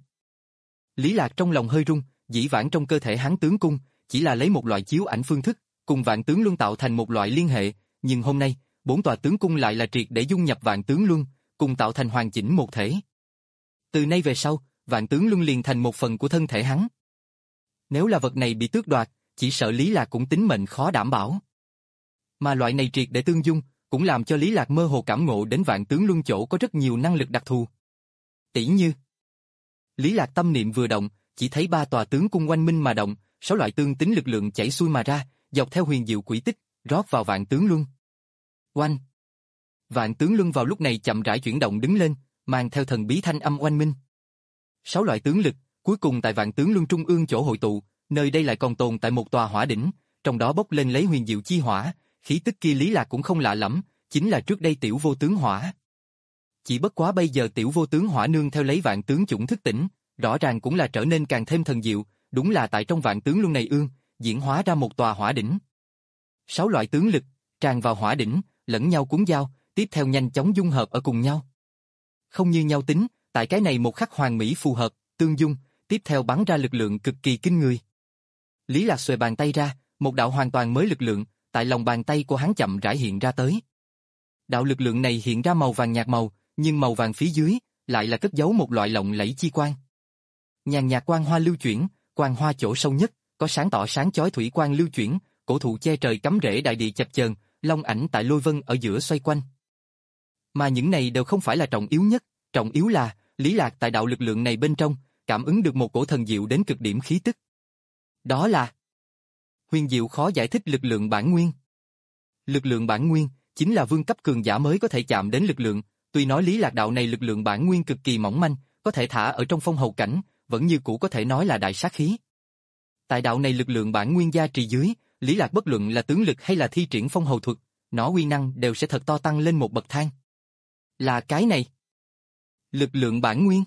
Lý Lạc trong lòng hơi rung, dĩ vãng trong cơ thể hắn tướng cung, chỉ là lấy một loại chiếu ảnh phương thức, cùng vạn tướng luân tạo thành một loại liên hệ, nhưng hôm nay, bốn tòa tướng cung lại là triệt để dung nhập vạn tướng luân, cùng tạo thành hoàn chỉnh một thể. Từ nay về sau, vạn tướng luân liền thành một phần của thân thể hắn. Nếu là vật này bị tước đoạt, chỉ sợ Lý Lạc cũng tính mệnh khó đảm bảo. Mà loại này triệt để tương dung, cũng làm cho Lý Lạc mơ hồ cảm ngộ đến vạn tướng luân chỗ có rất nhiều năng lực đặc thù. Tỷ như, Lý Lạc tâm niệm vừa động, chỉ thấy ba tòa tướng cung oanh minh mà động, sáu loại tương tính lực lượng chảy xuôi mà ra, dọc theo huyền diệu quỹ tích, rót vào vạn tướng luân. Oanh! Vạn tướng luân vào lúc này chậm rãi chuyển động đứng lên, mang theo thần bí thanh âm oanh minh. Sáu loại tướng lực, cuối cùng tại vạn tướng luân trung ương chỗ hội tụ, nơi đây lại còn tồn tại một tòa hỏa đỉnh, trong đó bốc lên lấy huyền diệu chi hỏa, khí tức kia Lý Lạc cũng không lạ lắm, chính là trước đây tiểu vô tướng hỏa. Chỉ bất quá bây giờ tiểu vô tướng hỏa nương theo lấy vạn tướng chủng thức tỉnh, rõ ràng cũng là trở nên càng thêm thần diệu, đúng là tại trong vạn tướng luân này ương, diễn hóa ra một tòa hỏa đỉnh. Sáu loại tướng lực, tràn vào hỏa đỉnh, lẫn nhau cuốn giao, tiếp theo nhanh chóng dung hợp ở cùng nhau. Không như nhau tính, tại cái này một khắc hoàn mỹ phù hợp, tương dung, tiếp theo bắn ra lực lượng cực kỳ kinh người. Lý Lạc xuề bàn tay ra, một đạo hoàn toàn mới lực lượng, tại lòng bàn tay của hắn chậm rãi hiện ra tới. Đạo lực lượng này hiện ra màu vàng nhạt màu, nhưng màu vàng phía dưới lại là cất giấu một loại lộng lẫy chi quang. Nhàn nhạt quang hoa lưu chuyển, quang hoa chỗ sâu nhất, có sáng tỏ sáng chói thủy quang lưu chuyển, cổ thụ che trời cắm rễ đại địa chập chờn, long ảnh tại lôi vân ở giữa xoay quanh. Mà những này đều không phải là trọng yếu nhất, trọng yếu là Lý Lạc tại đạo lực lượng này bên trong cảm ứng được một cổ thần diệu đến cực điểm khí tức. Đó là huyền diệu khó giải thích lực lượng bản nguyên. Lực lượng bản nguyên chính là vương cấp cường giả mới có thể chạm đến lực lượng, Tuy nói Lý Lạc đạo này lực lượng bản nguyên cực kỳ mỏng manh, có thể thả ở trong phong hầu cảnh, vẫn như cũ có thể nói là đại sát khí. Tại đạo này lực lượng bản nguyên gia trì dưới, Lý Lạc bất luận là tướng lực hay là thi triển phong hầu thuật, nó uy năng đều sẽ thật to tăng lên một bậc thang. Là cái này. Lực lượng bản nguyên.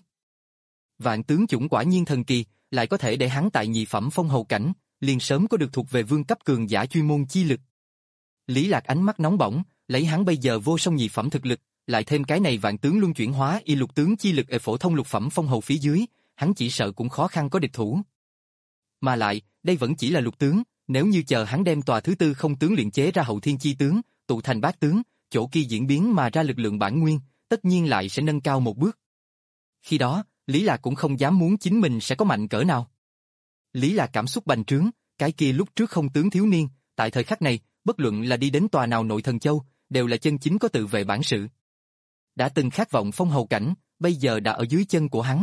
Vạn tướng chủng quả nhiên thần kỳ, lại có thể để hắn tại nhị phẩm phong hầu cảnh, liền sớm có được thuộc về vương cấp cường giả chuyên môn chi lực. Lý Lạc ánh mắt nóng bỏng, lấy hắn bây giờ vô song nhị phẩm thực lực, lại thêm cái này vạn tướng luân chuyển hóa y lục tướng chi lực ở phổ thông lục phẩm phong hầu phía dưới, hắn chỉ sợ cũng khó khăn có địch thủ. Mà lại, đây vẫn chỉ là lục tướng, nếu như chờ hắn đem tòa thứ tư không tướng luyện chế ra hậu thiên chi tướng, tụ thành bát tướng, chỗ kia diễn biến mà ra lực lượng bản nguyên, tất nhiên lại sẽ nâng cao một bước. Khi đó, Lý Lạc cũng không dám muốn chính mình sẽ có mạnh cỡ nào. Lý Lạc cảm xúc bành trướng, cái kia lúc trước không tướng thiếu niên, tại thời khắc này, bất luận là đi đến tòa nào nội thần châu, đều là chân chính có tự vệ bản sự. Đã từng khát vọng phong hầu cảnh, bây giờ đã ở dưới chân của hắn.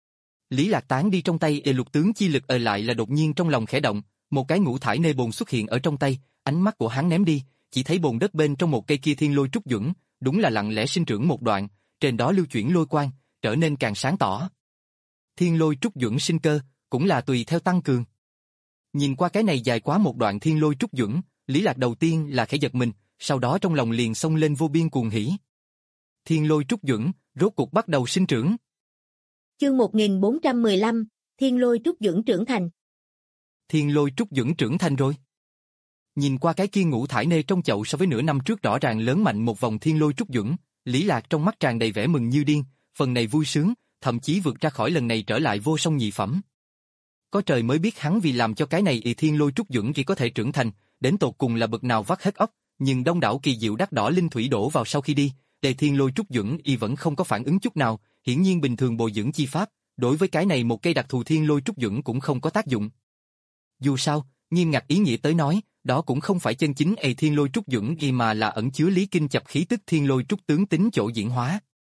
Lý Lạc tán đi trong tay e lục tướng chi lực ở lại là đột nhiên trong lòng khẽ động, một cái ngũ thải nê bồn xuất hiện ở trong tay, ánh mắt của hắn ném đi, chỉ thấy bồn đất bên trong một cây kia thiên lôi trúc duẩn, đúng là lặng lẽ sinh trưởng một đoạn, trên đó lưu chuyển lôi quang, trở nên càng sáng tỏ. Thiên lôi trúc duẩn sinh cơ, cũng là tùy theo tăng cường. Nhìn qua cái này dài quá một đoạn thiên lôi trúc duẩn, Lý Lạc đầu tiên là khẽ giật mình, sau đó trong lòng liền xông lên vô biên cuồng hỉ. Thiên lôi trúc duẩn, rốt cuộc bắt đầu sinh trưởng. Chương một nghìn bốn trăm mười lăm, Thiên lôi trúc duẩn trưởng thành. Thiên lôi trúc duẩn trưởng thành rồi. Nhìn qua cái kia ngũ thải nê trong chậu so với nửa năm trước rõ ràng lớn mạnh một vòng thiên lôi trúc duẩn, Lý Lạc trong mắt tràn đầy vẻ mừng như điên, phần này vui sướng, thậm chí vượt ra khỏi lần này trở lại vô song nhị phẩm. Có trời mới biết hắn vì làm cho cái này y thiên lôi trúc duẩn chỉ có thể trưởng thành, đến tột cùng là bậc nào vắt hết óc, nhưng đông đảo kỳ diệu đắt đỏ linh thủy đổ vào sau khi đi, đề thiên lôi trúc duẩn y vẫn không có phản ứng chút nào, hiển nhiên bình thường bồi dưỡng chi pháp, đối với cái này một cây đặc thù thiên lôi trúc duẩn cũng không có tác dụng. Dù sao, nghiêm ngặt ý nghĩa tới nói, đó cũng không phải chân chính ê thiên lôi trúc duẩn y mà là ẩn chứa lý kinh chập khí tức thiên lôi trúc tướng tính chỗ diễn hóa.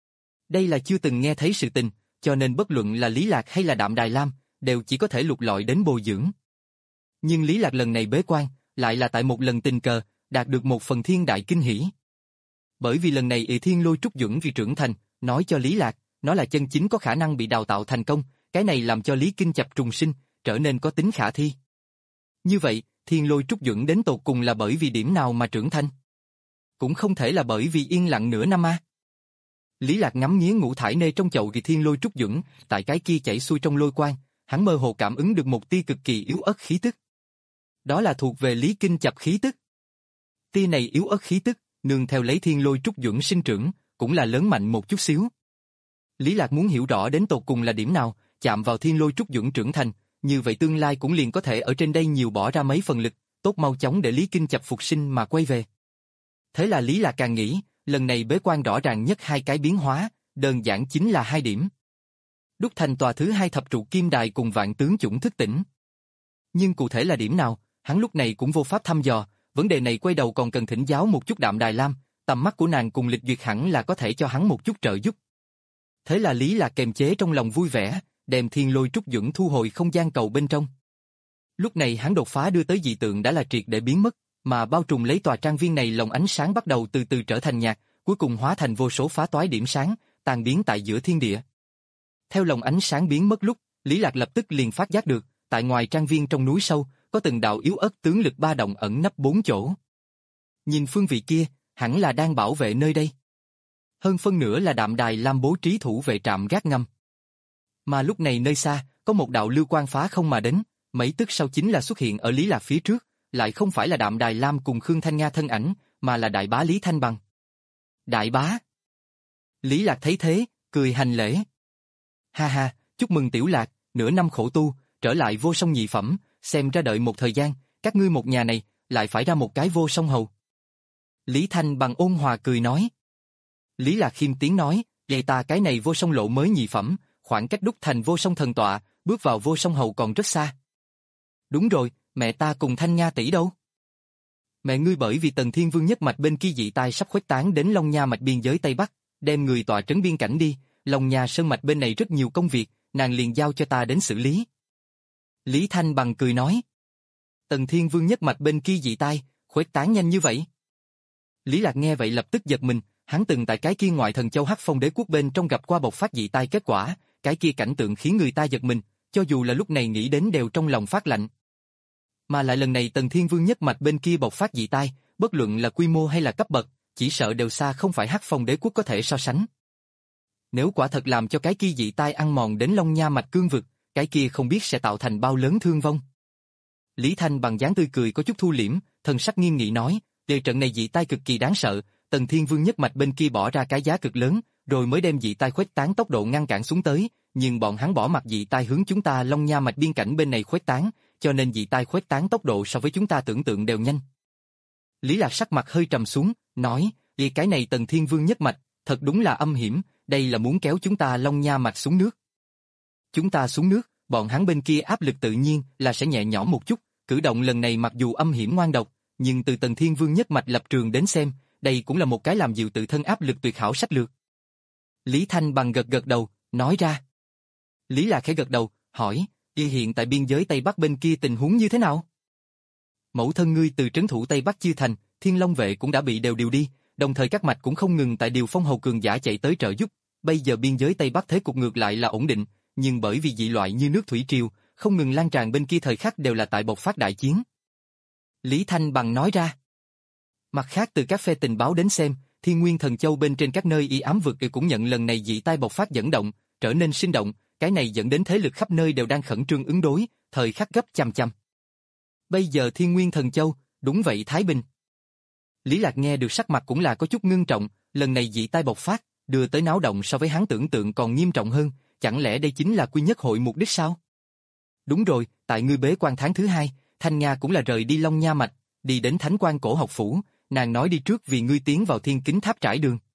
Đây là chưa từng nghe thấy sự tình, cho nên bất luận là Lý Lạc hay là Đạm Đài Lam, đều chỉ có thể lục lọi đến bồi dưỡng. Nhưng Lý Lạc lần này bế quan, lại là tại một lần tình cờ, đạt được một phần thiên đại kinh hỉ. Bởi vì lần này ỷ thiên lôi trúc duẩn vì trưởng thành, nói cho Lý Lạc, nó là chân chính có khả năng bị đào tạo thành công, cái này làm cho Lý Kinh Chập trùng sinh, trở nên có tính khả thi. Như vậy, thiên lôi trúc duẩn đến tột cùng là bởi vì điểm nào mà trưởng thành? Cũng không thể là bởi vì yên lặng nửa năm a. Lý Lạc ngắm nghía ngũ thải nê trong chậu vì thiên lôi trúc duẩn, tại cái kia chảy xuôi trong lôi quang, hắn mơ hồ cảm ứng được một tia cực kỳ yếu ớt khí tức. Đó là thuộc về Lý Kinh Chập khí tức. Tia này yếu ớt khí tức, nương theo lấy thiên lôi trúc duẩn sinh trưởng, cũng là lớn mạnh một chút xíu. Lý Lạc muốn hiểu rõ đến tột cùng là điểm nào, chạm vào thiên lôi trúc duẩn trưởng thành, như vậy tương lai cũng liền có thể ở trên đây nhiều bỏ ra mấy phần lực, tốt mau chóng để Lý Kinh Chập phục sinh mà quay về. Thế là Lý Lạc càng nghĩ, lần này bế quan rõ ràng nhất hai cái biến hóa, đơn giản chính là hai điểm. Đúc thành tòa thứ hai thập trụ kim đài cùng vạn tướng chủng thức tỉnh. Nhưng cụ thể là điểm nào, hắn lúc này cũng vô pháp thăm dò, vấn đề này quay đầu còn cần thỉnh giáo một chút Đạm Đài Lam, tầm mắt của nàng cùng lịch duyệt hẳn là có thể cho hắn một chút trợ giúp. Thế là Lý Lạc kềm chế trong lòng vui vẻ, đem thiên lôi trúc duẩn thu hồi không gian cầu bên trong. Lúc này hắn đột phá đưa tới dị tượng đã là triệt để biến mất, mà bao trùm lấy tòa trang viên này lồng ánh sáng bắt đầu từ từ trở thành nhạt, cuối cùng hóa thành vô số phá toái điểm sáng, tan biến tại giữa thiên địa. Theo lồng ánh sáng biến mất lúc, Lý Lạc lập tức liền phát giác được, tại ngoài trang viên trong núi sâu, có từng đạo yếu ớt tướng lực ba động ẩn nấp bốn chỗ. Nhìn phương vị kia, hẳn là đang bảo vệ nơi đây. Hơn phân nửa là Đạm Đài Lam bố trí thủ vệ trạm gác ngầm. Mà lúc này nơi xa, có một đạo lưu quang phá không mà đến, mấy tức sau chính là xuất hiện ở Lý Lạc phía trước, lại không phải là Đạm Đài Lam cùng Khương Thanh Nga thân ảnh, mà là đại bá Lý Thanh Bằng. Đại bá! Lý Lạc thấy thế, cười hành lễ. Ha ha, chúc mừng Tiểu Lạc, nửa năm khổ tu, trở lại vô song nhị phẩm, xem ra đợi một thời gian, các ngươi một nhà này, lại phải ra một cái vô song hầu. Lý Thanh Bằng ôn hòa cười nói. Lý Lạc khiêm tiếng nói, vậy ta cái này vô song lộ mới nhị phẩm, khoảng cách đúc thành vô song thần tọa, bước vào vô song hầu còn rất xa. Đúng rồi, mẹ ta cùng Thanh Nha tỷ đâu? Mẹ ngươi bởi vì Tần Thiên Vương nhất mạch bên kia dị tai sắp khuếch tán đến Long Nha mạch biên giới Tây Bắc, đem người tọa trấn biên cảnh đi, Long Nha sơn mạch bên này rất nhiều công việc, nàng liền giao cho ta đến xử lý. Lý Thanh Bằng cười nói. Tần Thiên Vương nhất mạch bên kia dị tai, khuếch tán nhanh như vậy. Lý Lạc nghe vậy lập tức giật mình, hắn từng tại cái kia ngoại thần châu Hắc Phong Đế quốc bên trong gặp qua bộc phát dị tai kết quả, cái kia cảnh tượng khiến người ta giật mình, cho dù là lúc này nghĩ đến đều trong lòng phát lạnh. Mà lại lần này Tần Thiên Vương nhất mạch bên kia bộc phát dị tai, bất luận là quy mô hay là cấp bậc, chỉ sợ đều xa không phải Hắc Phong Đế quốc có thể so sánh. Nếu quả thật làm cho cái kia dị tai ăn mòn đến Long Nha mạch cương vực, cái kia không biết sẽ tạo thành bao lớn thương vong. Lý Thanh bằng dáng tươi cười có chút thu liễm, thần sắc nghiêm nghị nói, đề trận này dị tai cực kỳ đáng sợ, Tần Thiên Vương nhất mạch bên kia bỏ ra cái giá cực lớn, rồi mới đem dị tai khuếch tán tốc độ ngăn cản xuống tới, nhưng bọn hắn bỏ mặc dị tai hướng chúng ta Long Nha mạch biên cảnh bên này khuếch tán, cho nên dị tai khuếch tán tốc độ so với chúng ta tưởng tượng đều nhanh. Lý Lạc sắc mặt hơi trầm xuống, nói, vì cái này Tần Thiên Vương nhất mạch, thật đúng là âm hiểm, đây là muốn kéo chúng ta Long Nha mạch xuống nước. Chúng ta xuống nước, bọn hắn bên kia áp lực tự nhiên là sẽ nhẹ nhõm một chút, cử động lần này mặc dù âm hiểm ngoan độc, nhưng từ Tần Thiên Vương nhất mạch lập trường đến xem, đây cũng là một cái làm dịu tự thân áp lực tuyệt hảo sách lược. Lý Thanh bằng gật gật đầu, nói ra. Lý Lạc khẽ gật đầu, hỏi, y hiện tại biên giới Tây Bắc bên kia tình huống như thế nào? Mẫu thân ngươi từ trấn thủ Tây Bắc Chư Thành, Thiên Long vệ cũng đã bị đều điều đi, đồng thời các mạch cũng không ngừng tại điều phong hầu cường giả chạy tới trợ giúp, bây giờ biên giới Tây Bắc thế cục ngược lại là ổn định, nhưng bởi vì dị loại như nước thủy triều, không ngừng lan tràn bên kia thời khắc đều là tại bộc phát đại chiến. Lý Thanh bằng nói ra. Mặt khác từ các phe tình báo đến xem, Thiên Nguyên Thần Châu bên trên các nơi y ám vực cũng nhận lần này dị tai bộc phát dẫn động, trở nên sinh động, cái này dẫn đến thế lực khắp nơi đều đang khẩn trương ứng đối, thời khắc gấp chăm chăm. Bây giờ Thiên Nguyên Thần Châu, đúng vậy Thái Bình. Lý Lạc nghe được sắc mặt cũng là có chút ngưng trọng, lần này dị tai bộc phát, đưa tới náo động so với hắn tưởng tượng còn nghiêm trọng hơn, chẳng lẽ đây chính là quy nhất hội mục đích sao? Đúng rồi, tại ngươi bế quan tháng thứ hai, Thanh Nga cũng là rời đi Long Nha mạch, đi đến Thánh Quan Cổ học phủ, nàng nói đi trước vì ngươi tiến vào Thiên Kính Tháp trải đường.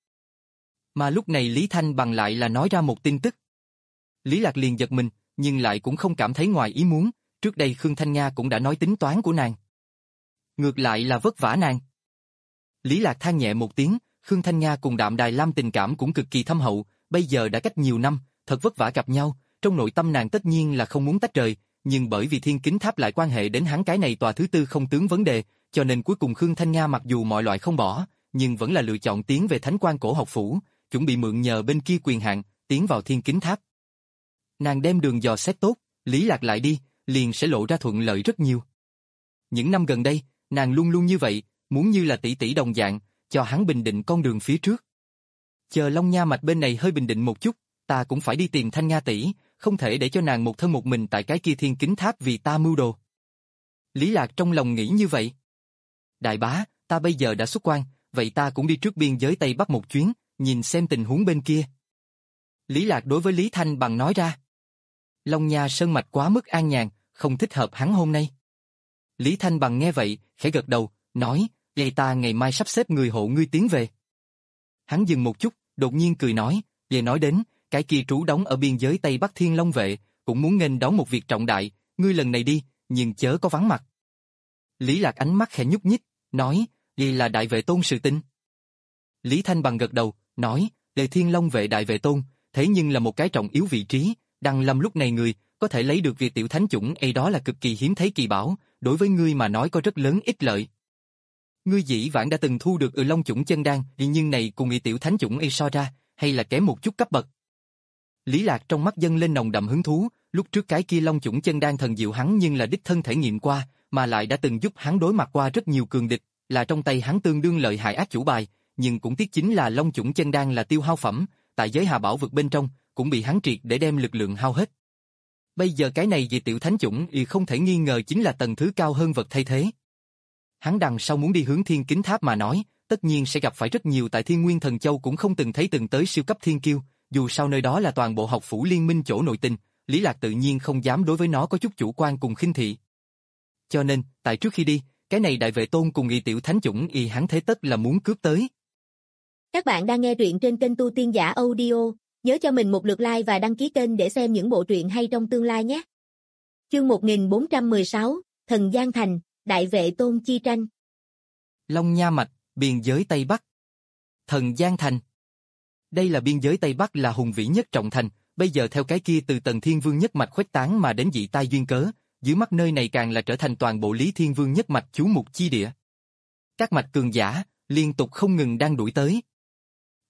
Mà lúc này Lý Thanh bằng lại là nói ra một tin tức. Lý Lạc liền giật mình, nhưng lại cũng không cảm thấy ngoài ý muốn, trước đây Khương Thanh Nga cũng đã nói tính toán của nàng. Ngược lại là vất vả nàng. Lý Lạc than nhẹ một tiếng, Khương Thanh Nga cùng Đạm Đài Lam tình cảm cũng cực kỳ thâm hậu, bây giờ đã cách nhiều năm, thật vất vả gặp nhau, trong nội tâm nàng tất nhiên là không muốn tách rời, nhưng bởi vì Thiên Kính Tháp lại quan hệ đến hắn cái này tòa thứ tư không tướng vấn đề, cho nên cuối cùng Khương Thanh Nga mặc dù mọi loại không bỏ, nhưng vẫn là lựa chọn tiến về Thánh Quan Cổ học phủ, chuẩn bị mượn nhờ bên kia quyền hạn, tiến vào Thiên Kính Tháp. Nàng đem đường dò xét tốt, Lý Lạc lại đi, liền sẽ lộ ra thuận lợi rất nhiều. Những năm gần đây, nàng luôn luôn như vậy, muốn như là tỷ tỷ đồng dạng, cho hắn bình định con đường phía trước. Chờ Long Nha mạch bên này hơi bình định một chút, ta cũng phải đi tìm Thanh Nga tỷ, không thể để cho nàng một thân một mình tại cái kia Thiên Kính Tháp vì ta mưu đồ. Lý Lạc trong lòng nghĩ như vậy. Đại bá, ta bây giờ đã xuất quan, vậy ta cũng đi trước biên giới Tây Bắc một chuyến, nhìn xem tình huống bên kia. Lý Lạc đối với Lý Thanh bằng nói ra. Long Nha sơn mạch quá mức an nhàn, không thích hợp hắn hôm nay. Lý Thanh bằng nghe vậy, khẽ gật đầu, nói, vậy ta ngày mai sắp xếp người hộ ngươi tiến về. Hắn dừng một chút, đột nhiên cười nói, về nói đến, cái kia trú đóng ở biên giới Tây Bắc Thiên Long vệ, cũng muốn nghênh đón một việc trọng đại, ngươi lần này đi, nhưng chớ có vắng mặt. Lý Lạc ánh mắt khẽ nhúc nhích, nói, vậy là đại vệ tôn sự tình. Lý Thanh bằng gật đầu, nói, đề Thiên Long vệ đại vệ tôn, thế nhưng là một cái trọng yếu vị trí, Đăng Lâm lúc này người, có thể lấy được việc tiểu thánh chủng ấy đó là cực kỳ hiếm thấy kỳ bảo, đối với ngươi mà nói có rất lớn ích lợi. Ngươi dĩ vãng đã từng thu được ở Long chủng chân đan, nhưng này cùng y tiểu thánh chủng ấy so ra, hay là kém một chút cấp bậc. Lý Lạc trong mắt dâng lên nồng đậm hứng thú, lúc trước cái kia Long chủng chân đan thần diệu hắn nhưng là đích thân thể nghiệm qua, mà lại đã từng giúp hắn đối mặt qua rất nhiều cường địch, là trong tay hắn tương đương lợi hại ác chủ bài, nhưng cũng tiếc chính là Long chủng chân đan là tiêu hao phẩm, tại giới hà bảo vực bên trong, cũng bị hắn triệt để đem lực lượng hao hết. Bây giờ cái này về tiểu thánh chủng thì không thể nghi ngờ chính là tầng thứ cao hơn vật thay thế. Hắn đằng sau muốn đi hướng Thiên Kính Tháp mà nói, tất nhiên sẽ gặp phải rất nhiều tại Thiên Nguyên Thần Châu cũng không từng thấy từng tới siêu cấp thiên kiêu, dù sao nơi đó là toàn bộ học phủ liên minh chỗ nội tình, Lý Lạc tự nhiên không dám đối với nó có chút chủ quan cùng khinh thị. Cho nên, tại trước khi đi, cái này đại vệ tôn cùng y tiểu thánh chủng y hắn thế tất là muốn cướp tới. Các bạn đang nghe truyện trên kênh Tu Tiên Giả Audio, nhớ cho mình một lượt like và đăng ký kênh để xem những bộ truyện hay trong tương lai nhé. Chương một nghìn bốn trăm mười sáu, Thần Giang Thành, Đại vệ tôn chi tranh. Long Nha mạch, biên giới Tây Bắc. Thần Giang Thành. Đây là biên giới Tây Bắc là hùng vĩ nhất trọng thành, bây giờ theo cái kia từ Tần Thiên Vương nhất mạch khuếch tán mà đến dị tai duyên cớ, dưới mắt nơi này càng là trở thành toàn bộ Lý Thiên Vương nhất mạch chú mục chi địa. Các mạch cường giả, liên tục không ngừng đang đuổi tới.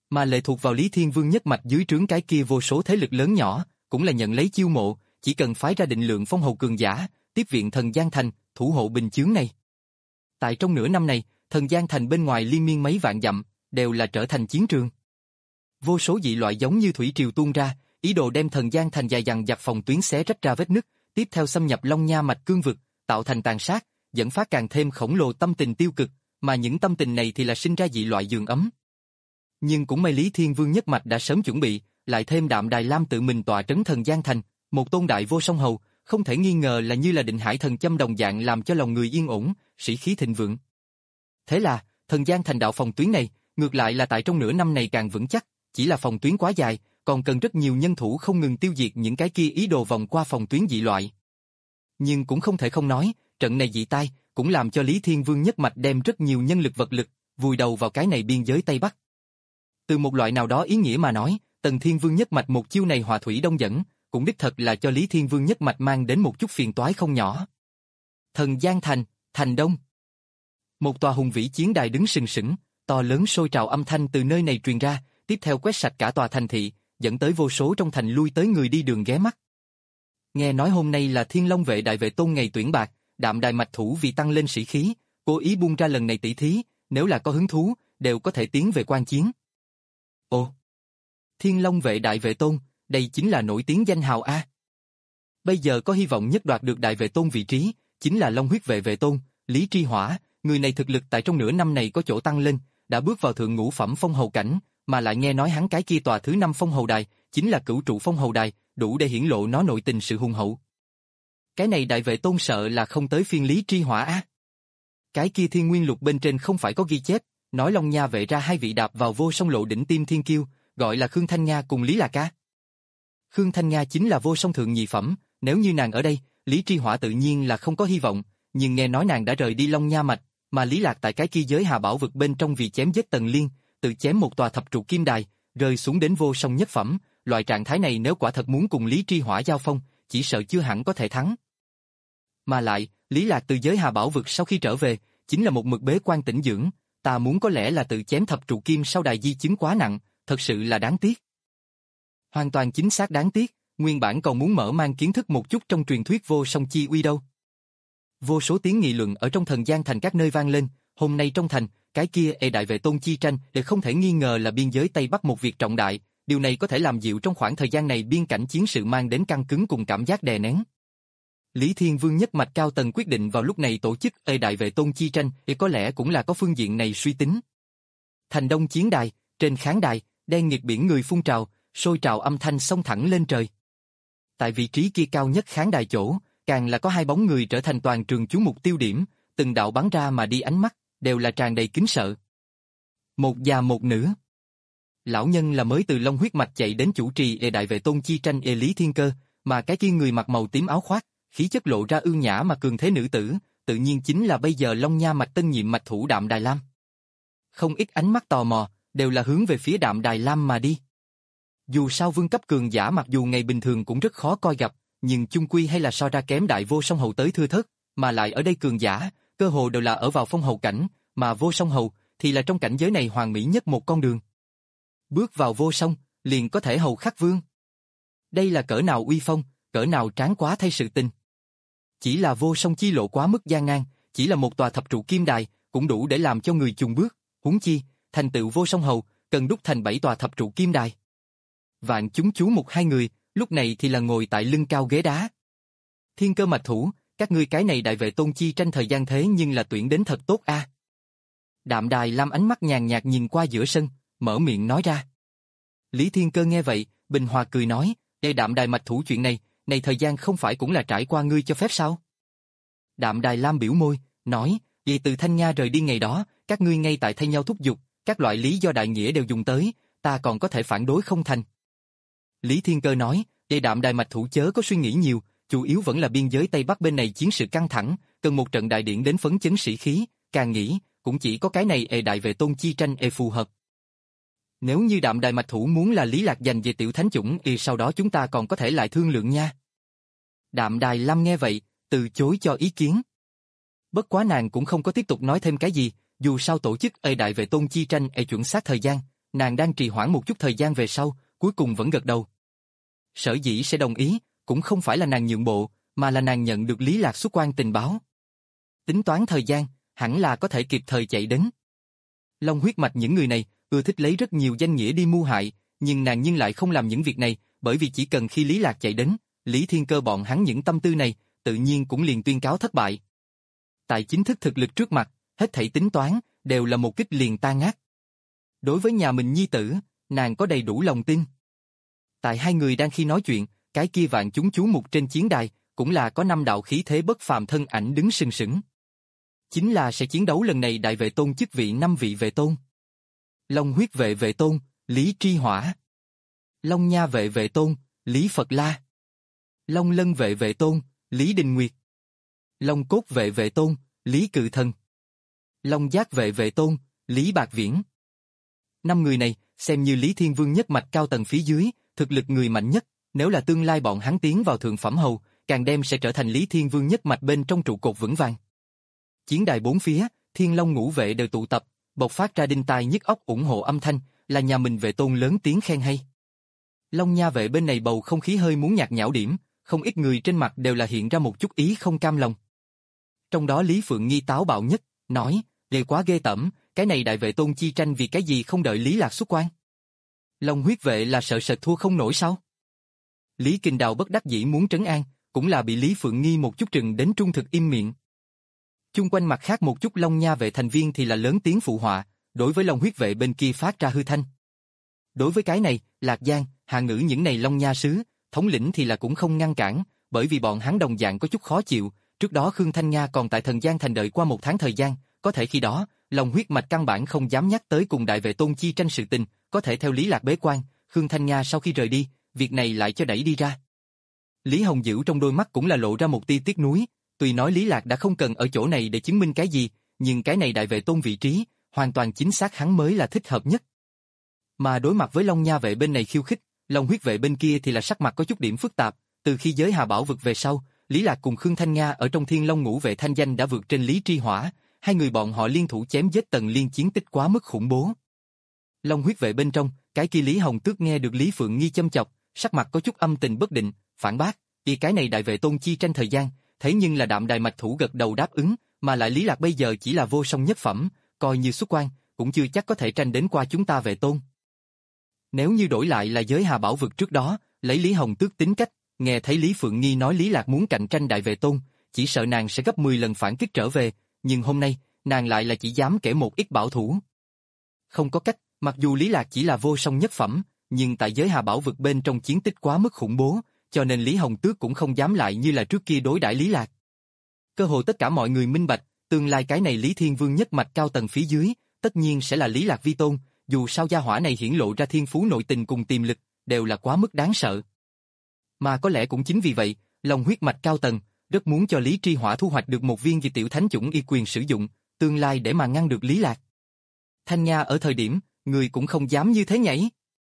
Mà lệ thuộc vào Lý Thiên Vương nhất mạch dưới trướng cái kia vô số thế lực lớn nhỏ, cũng là nhận lấy chiêu mộ, chỉ cần phái ra định lượng phong hầu cường giả, tiếp viện Thần Giang Thành, thủ hộ bình chướng này. Tại trong nửa năm này, Thần Giang Thành bên ngoài liên miên mấy vạn dặm, đều là trở thành chiến trường. Vô số dị loại giống như thủy triều tuôn ra, ý đồ đem Thần Giang Thành dài dằng dặc phòng tuyến xé rách ra vết nứt, tiếp theo xâm nhập Long Nha mạch cương vực, tạo thành tàn sát, dẫn phát càng thêm khổng lồ tâm tình tiêu cực, mà những tâm tình này thì là sinh ra dị loại giường ấm. Nhưng cũng may Lý Thiên Vương nhất mạch đã sớm chuẩn bị, lại thêm Đạm Đài Lam tự mình tọa trấn Thần Giang Thành, một tôn đại vô song hầu, không thể nghi ngờ là như là định hải thần châm đồng dạng làm cho lòng người yên ổn, sĩ khí thịnh vượng. Thế là, Thần Giang Thành đạo phòng tuyến này, ngược lại là tại trong nửa năm này càng vững chắc, chỉ là phòng tuyến quá dài, còn cần rất nhiều nhân thủ không ngừng tiêu diệt những cái kia ý đồ vòng qua phòng tuyến dị loại. Nhưng cũng không thể không nói, trận này dị tai, cũng làm cho Lý Thiên Vương nhất mạch đem rất nhiều nhân lực vật lực, vùi đầu vào cái này biên giới Tây Bắc. Từ một loại nào đó ý nghĩa mà nói, Tần Thiên Vương nhất mạch một chiêu này hòa thủy đông dẫn, cũng đích thật là cho Lý Thiên Vương nhất mạch mang đến một chút phiền toái không nhỏ. Thần Giang Thành, Thành Đông. Một tòa hùng vĩ chiến đài đứng sừng sững, to lớn sôi trào âm thanh từ nơi này truyền ra, tiếp theo quét sạch cả tòa thành thị, dẫn tới vô số trong thành lui tới người đi đường ghé mắt. Nghe nói hôm nay là Thiên Long vệ đại vệ tôn ngày tuyển bạc, Đạm Đài mạch thủ vì tăng lên sĩ khí, cố ý buông ra lần này tỷ thí, nếu là có hứng thú, đều có thể tiến về quan chiến. Ồ! Thiên Long vệ đại vệ tôn, đây chính là nổi tiếng danh hào A. Bây giờ có hy vọng nhất đoạt được đại vệ tôn vị trí, chính là Long huyết vệ vệ tôn, Lý Tri Hỏa, người này thực lực tại trong nửa năm này có chỗ tăng lên, đã bước vào thượng ngũ phẩm phong hầu cảnh, mà lại nghe nói hắn cái kia tòa thứ năm phong hầu đài, chính là cửu trụ phong hầu đài, đủ để hiển lộ nó nội tình sự hùng hậu. Cái này đại vệ tôn sợ là không tới phiên Lý Tri Hỏa á. Cái kia Thiên Nguyên Lục bên trên không phải có ghi chép, nói Long Nha vệ ra hai vị đạp vào vô song lộ đỉnh tim thiên kiêu, gọi là Khương Thanh Nga cùng Lý Lạc Ca. Khương Thanh Nga chính là vô song thượng nhị phẩm, nếu như nàng ở đây, Lý Tri Hỏa tự nhiên là không có hy vọng, nhưng nghe nói nàng đã rời đi Long Nha mạch, mà Lý Lạc tại cái kia giới Hà Bảo vực bên trong vì chém giết Tần Liên, tự chém một tòa thập trụ kim đài, rơi xuống đến vô song nhất phẩm, loại trạng thái này nếu quả thật muốn cùng Lý Tri Hỏa giao phong, chỉ sợ chưa hẳn có thể thắng. Mà lại, Lý Lạc từ giới Hà Bảo vực sau khi trở về, chính là một mực bế quan tĩnh dưỡng, ta muốn có lẽ là tự chém thập trụ kim sau đài di chứng quá nặng, thật sự là đáng tiếc. Hoàn toàn chính xác đáng tiếc, nguyên bản còn muốn mở mang kiến thức một chút trong truyền thuyết vô song chi uy đâu. Vô số tiếng nghị luận ở trong Thần Giang Thành các nơi vang lên, hôm nay trong thành, cái kia ê đại vệ tôn chi tranh để không thể nghi ngờ là biên giới Tây Bắc một việc trọng đại, điều này có thể làm dịu trong khoảng thời gian này biên cảnh chiến sự mang đến căng cứng cùng cảm giác đè nén. Lý Thiên Vương nhất mạch cao tầng quyết định vào lúc này tổ chức ê đại vệ tôn chi tranh, thì có lẽ cũng là có phương diện này suy tính. Thành Đông chiến đài, trên khán đài, đen nghịt biển người phun trào, sôi trào âm thanh xông thẳng lên trời. Tại vị trí kia cao nhất khán đài chỗ, càng là có hai bóng người trở thành toàn trường chú mục tiêu điểm, từng đạo bắn ra mà đi ánh mắt, đều là tràn đầy kính sợ. Một già một nữ. Lão nhân là mới từ Long huyết mạch chạy đến chủ trì ê đại vệ tôn chi tranh ê Lý Thiên Cơ, mà cái kia người mặc màu tím áo khoác, khí chất lộ ra ưu nhã mà cường thế nữ tử, tự nhiên chính là bây giờ Long Nha mạch tân nhiệm mạch thủ Đạm Đài Lam. Không ít ánh mắt tò mò, đều là hướng về phía Đạm Đài Lam mà đi. Dù sao vương cấp cường giả mặc dù ngày bình thường cũng rất khó coi gặp, nhưng chung quy hay là so ra kém đại vô song hầu tới thưa thớt, mà lại ở đây cường giả, cơ hồ đều là ở vào phong hầu cảnh, mà vô song hầu thì là trong cảnh giới này hoàn mỹ nhất một con đường. Bước vào vô song, liền có thể hầu khắc vương. Đây là cỡ nào uy phong, cỡ nào tráng quá thay sự tình. Chỉ là vô song chi lộ quá mức gian nan, chỉ là một tòa thập trụ kim đài, cũng đủ để làm cho người chùng bước, huống chi, thành tựu vô song hầu, cần đúc thành bảy tòa thập trụ kim đài. Vạn chúng chú một hai người, lúc này thì là ngồi tại lưng cao ghế đá. Thiên Cơ mạch thủ, các ngươi cái này đại vệ tôn chi tranh thời gian thế nhưng là tuyển đến thật tốt a. Đạm Đài Lam ánh mắt nhàn nhạt nhìn qua giữa sân, mở miệng nói ra. Lý Thiên Cơ nghe vậy, bình hòa cười nói, đây Đạm Đài mạch thủ chuyện này, này thời gian không phải cũng là trải qua ngươi cho phép sao? Đạm Đài Lam biểu môi, nói, vậy từ Thanh Nha rời đi ngày đó, các ngươi ngay tại thay nhau thúc giục, các loại lý do đại nghĩa đều dùng tới, ta còn có thể phản đối không thành. Lý Thiên Cơ nói, đây Đạm Đài mạch thủ chớ có suy nghĩ nhiều, chủ yếu vẫn là biên giới Tây Bắc bên này chiến sự căng thẳng, cần một trận đại điển đến phấn chấn sĩ khí, càng nghĩ, cũng chỉ có cái này ê đại vệ tôn chi tranh ê phù hợp. Nếu như Đạm Đài mạch thủ muốn là Lý Lạc giành về tiểu thánh chủng thì sau đó chúng ta còn có thể lại thương lượng nha. Đạm Đài Lam nghe vậy, từ chối cho ý kiến. Bất quá nàng cũng không có tiếp tục nói thêm cái gì, dù sao tổ chức ê đại vệ tôn chi tranh ê chuẩn xác thời gian, nàng đang trì hoãn một chút thời gian về sau, cuối cùng vẫn gật đầu. Sở dĩ sẽ đồng ý, cũng không phải là nàng nhượng bộ, mà là nàng nhận được Lý Lạc xuất quan tình báo. Tính toán thời gian, hẳn là có thể kịp thời chạy đến. Long huyết mạch những người này, ưa thích lấy rất nhiều danh nghĩa đi mưu hại, nhưng nàng nhưng lại không làm những việc này, bởi vì chỉ cần khi Lý Lạc chạy đến, Lý Thiên Cơ bọn hắn những tâm tư này, tự nhiên cũng liền tuyên cáo thất bại. Tại chính thức thực lực trước mặt, hết thảy tính toán, đều là một kích liền tan nát. Đối với nhà mình nhi tử, nàng có đầy đủ lòng tin. Tại hai người đang khi nói chuyện, cái kia vạn chúng chú mục trên chiến đài, cũng là có năm đạo khí thế bất phàm thân ảnh đứng sừng sững. Chính là sẽ chiến đấu lần này đại vệ tôn chức vị năm vị vệ tôn. Long huyết vệ vệ tôn, Lý Tri Hỏa. Long nha vệ vệ tôn, Lý Phật La. Long lân vệ vệ tôn, Lý Đình Nguyệt. Long cốt vệ vệ tôn, Lý Cự Thần. Long giác vệ vệ tôn, Lý Bạc Viễn. Năm người này, xem như Lý Thiên Vương nhất mạch cao tầng phía dưới, thực lực người mạnh nhất, nếu là tương lai bọn hắn tiến vào thượng phẩm hầu, càng đem sẽ trở thành Lý Thiên Vương nhất mạch bên trong trụ cột vững vàng. Chiến đài bốn phía, Thiên Long ngũ vệ đều tụ tập, bộc phát ra đinh tai nhức óc ủng hộ âm thanh, là nhà mình vệ tôn lớn tiếng khen hay. Long nha vệ bên này bầu không khí hơi muốn nhạt nhẽo điểm, không ít người trên mặt đều là hiện ra một chút ý không cam lòng. Trong đó Lý Phượng Nghi táo bạo nhất, nói, ghê quá ghê tởm, cái này đại vệ tôn chi tranh vì cái gì không đợi Lý Lạc xuất quan. Long huyết vệ là sợ sệt thua không nổi sao? Lý Kinh Đào bất đắc dĩ muốn trấn an, cũng là bị Lý Phượng Nghi một chút trừng đến trung thực im miệng. Chung quanh mặt khác một chút Long nha vệ thành viên thì là lớn tiếng phụ họa, đối với Long huyết vệ bên kia phát ra hư thanh. Đối với cái này, Lạc Giang, Hà Ngữ những này Long nha sứ, thống lĩnh thì là cũng không ngăn cản, bởi vì bọn hắn đồng dạng có chút khó chịu, trước đó Khương Thanh Nga còn tại Thần Giang thành đợi qua một tháng thời gian, có thể khi đó, Long huyết mạch căn bản không dám nhắc tới cùng đại vệ tôn chi tranh sự tình, có thể theo Lý Lạc bế quan, Khương Thanh Nga sau khi rời đi, việc này lại cho đẩy đi ra. Lý Hồng Dữ trong đôi mắt cũng là lộ ra một tia tiếc nuối, tuy nói Lý Lạc đã không cần ở chỗ này để chứng minh cái gì, nhưng cái này đại vệ tôn vị trí, hoàn toàn chính xác hắn mới là thích hợp nhất. Mà đối mặt với Long nha vệ bên này khiêu khích, Long huyết vệ bên kia thì là sắc mặt có chút điểm phức tạp, từ khi giới Hà Bảo vực về sau, Lý Lạc cùng Khương Thanh Nga ở trong Thiên Long ngũ vệ thanh danh đã vượt trên Lý Tri Hỏa, hai người bọn họ liên thủ chém giết Tần Liên chiến tích quá mức khủng bố. Long huyết vệ bên trong, cái kia Lý Hồng Tước nghe được Lý Phượng Nghi châm chọc, sắc mặt có chút âm tình bất định, phản bác, vì cái này đại vệ tôn chi tranh thời gian, thế nhưng là đạm đài mạch thủ gật đầu đáp ứng, mà lại Lý Lạc bây giờ chỉ là vô song nhất phẩm, coi như xuất quan, cũng chưa chắc có thể tranh đến qua chúng ta vệ tôn. Nếu như đổi lại là giới Hà Bảo vực trước đó, lấy Lý Hồng Tước tính cách, nghe thấy Lý Phượng Nghi nói Lý Lạc muốn cạnh tranh đại vệ tôn, chỉ sợ nàng sẽ gấp mười lần phản kích trở về, nhưng hôm nay, nàng lại là chỉ dám kể một ít bảo thủ. Không có cách, mặc dù Lý Lạc chỉ là vô song nhất phẩm, nhưng tại giới Hà Bảo vực bên trong chiến tích quá mức khủng bố, cho nên Lý Hồng Tước cũng không dám lại như là trước kia đối đãi Lý Lạc. Cơ hồ tất cả mọi người minh bạch, tương lai cái này Lý Thiên Vương nhất mạch cao tầng phía dưới, tất nhiên sẽ là Lý Lạc vi tôn, dù sao gia hỏa này hiển lộ ra thiên phú nội tình cùng tiềm lực, đều là quá mức đáng sợ. Mà có lẽ cũng chính vì vậy, Long huyết mạch cao tầng, rất muốn cho Lý Tri Hỏa thu hoạch được một viên dị tiểu thánh chủng y quyền sử dụng, tương lai để mà ngăn được Lý Lạc. Thanh Nha ở thời điểm, người cũng không dám như thế nhảy.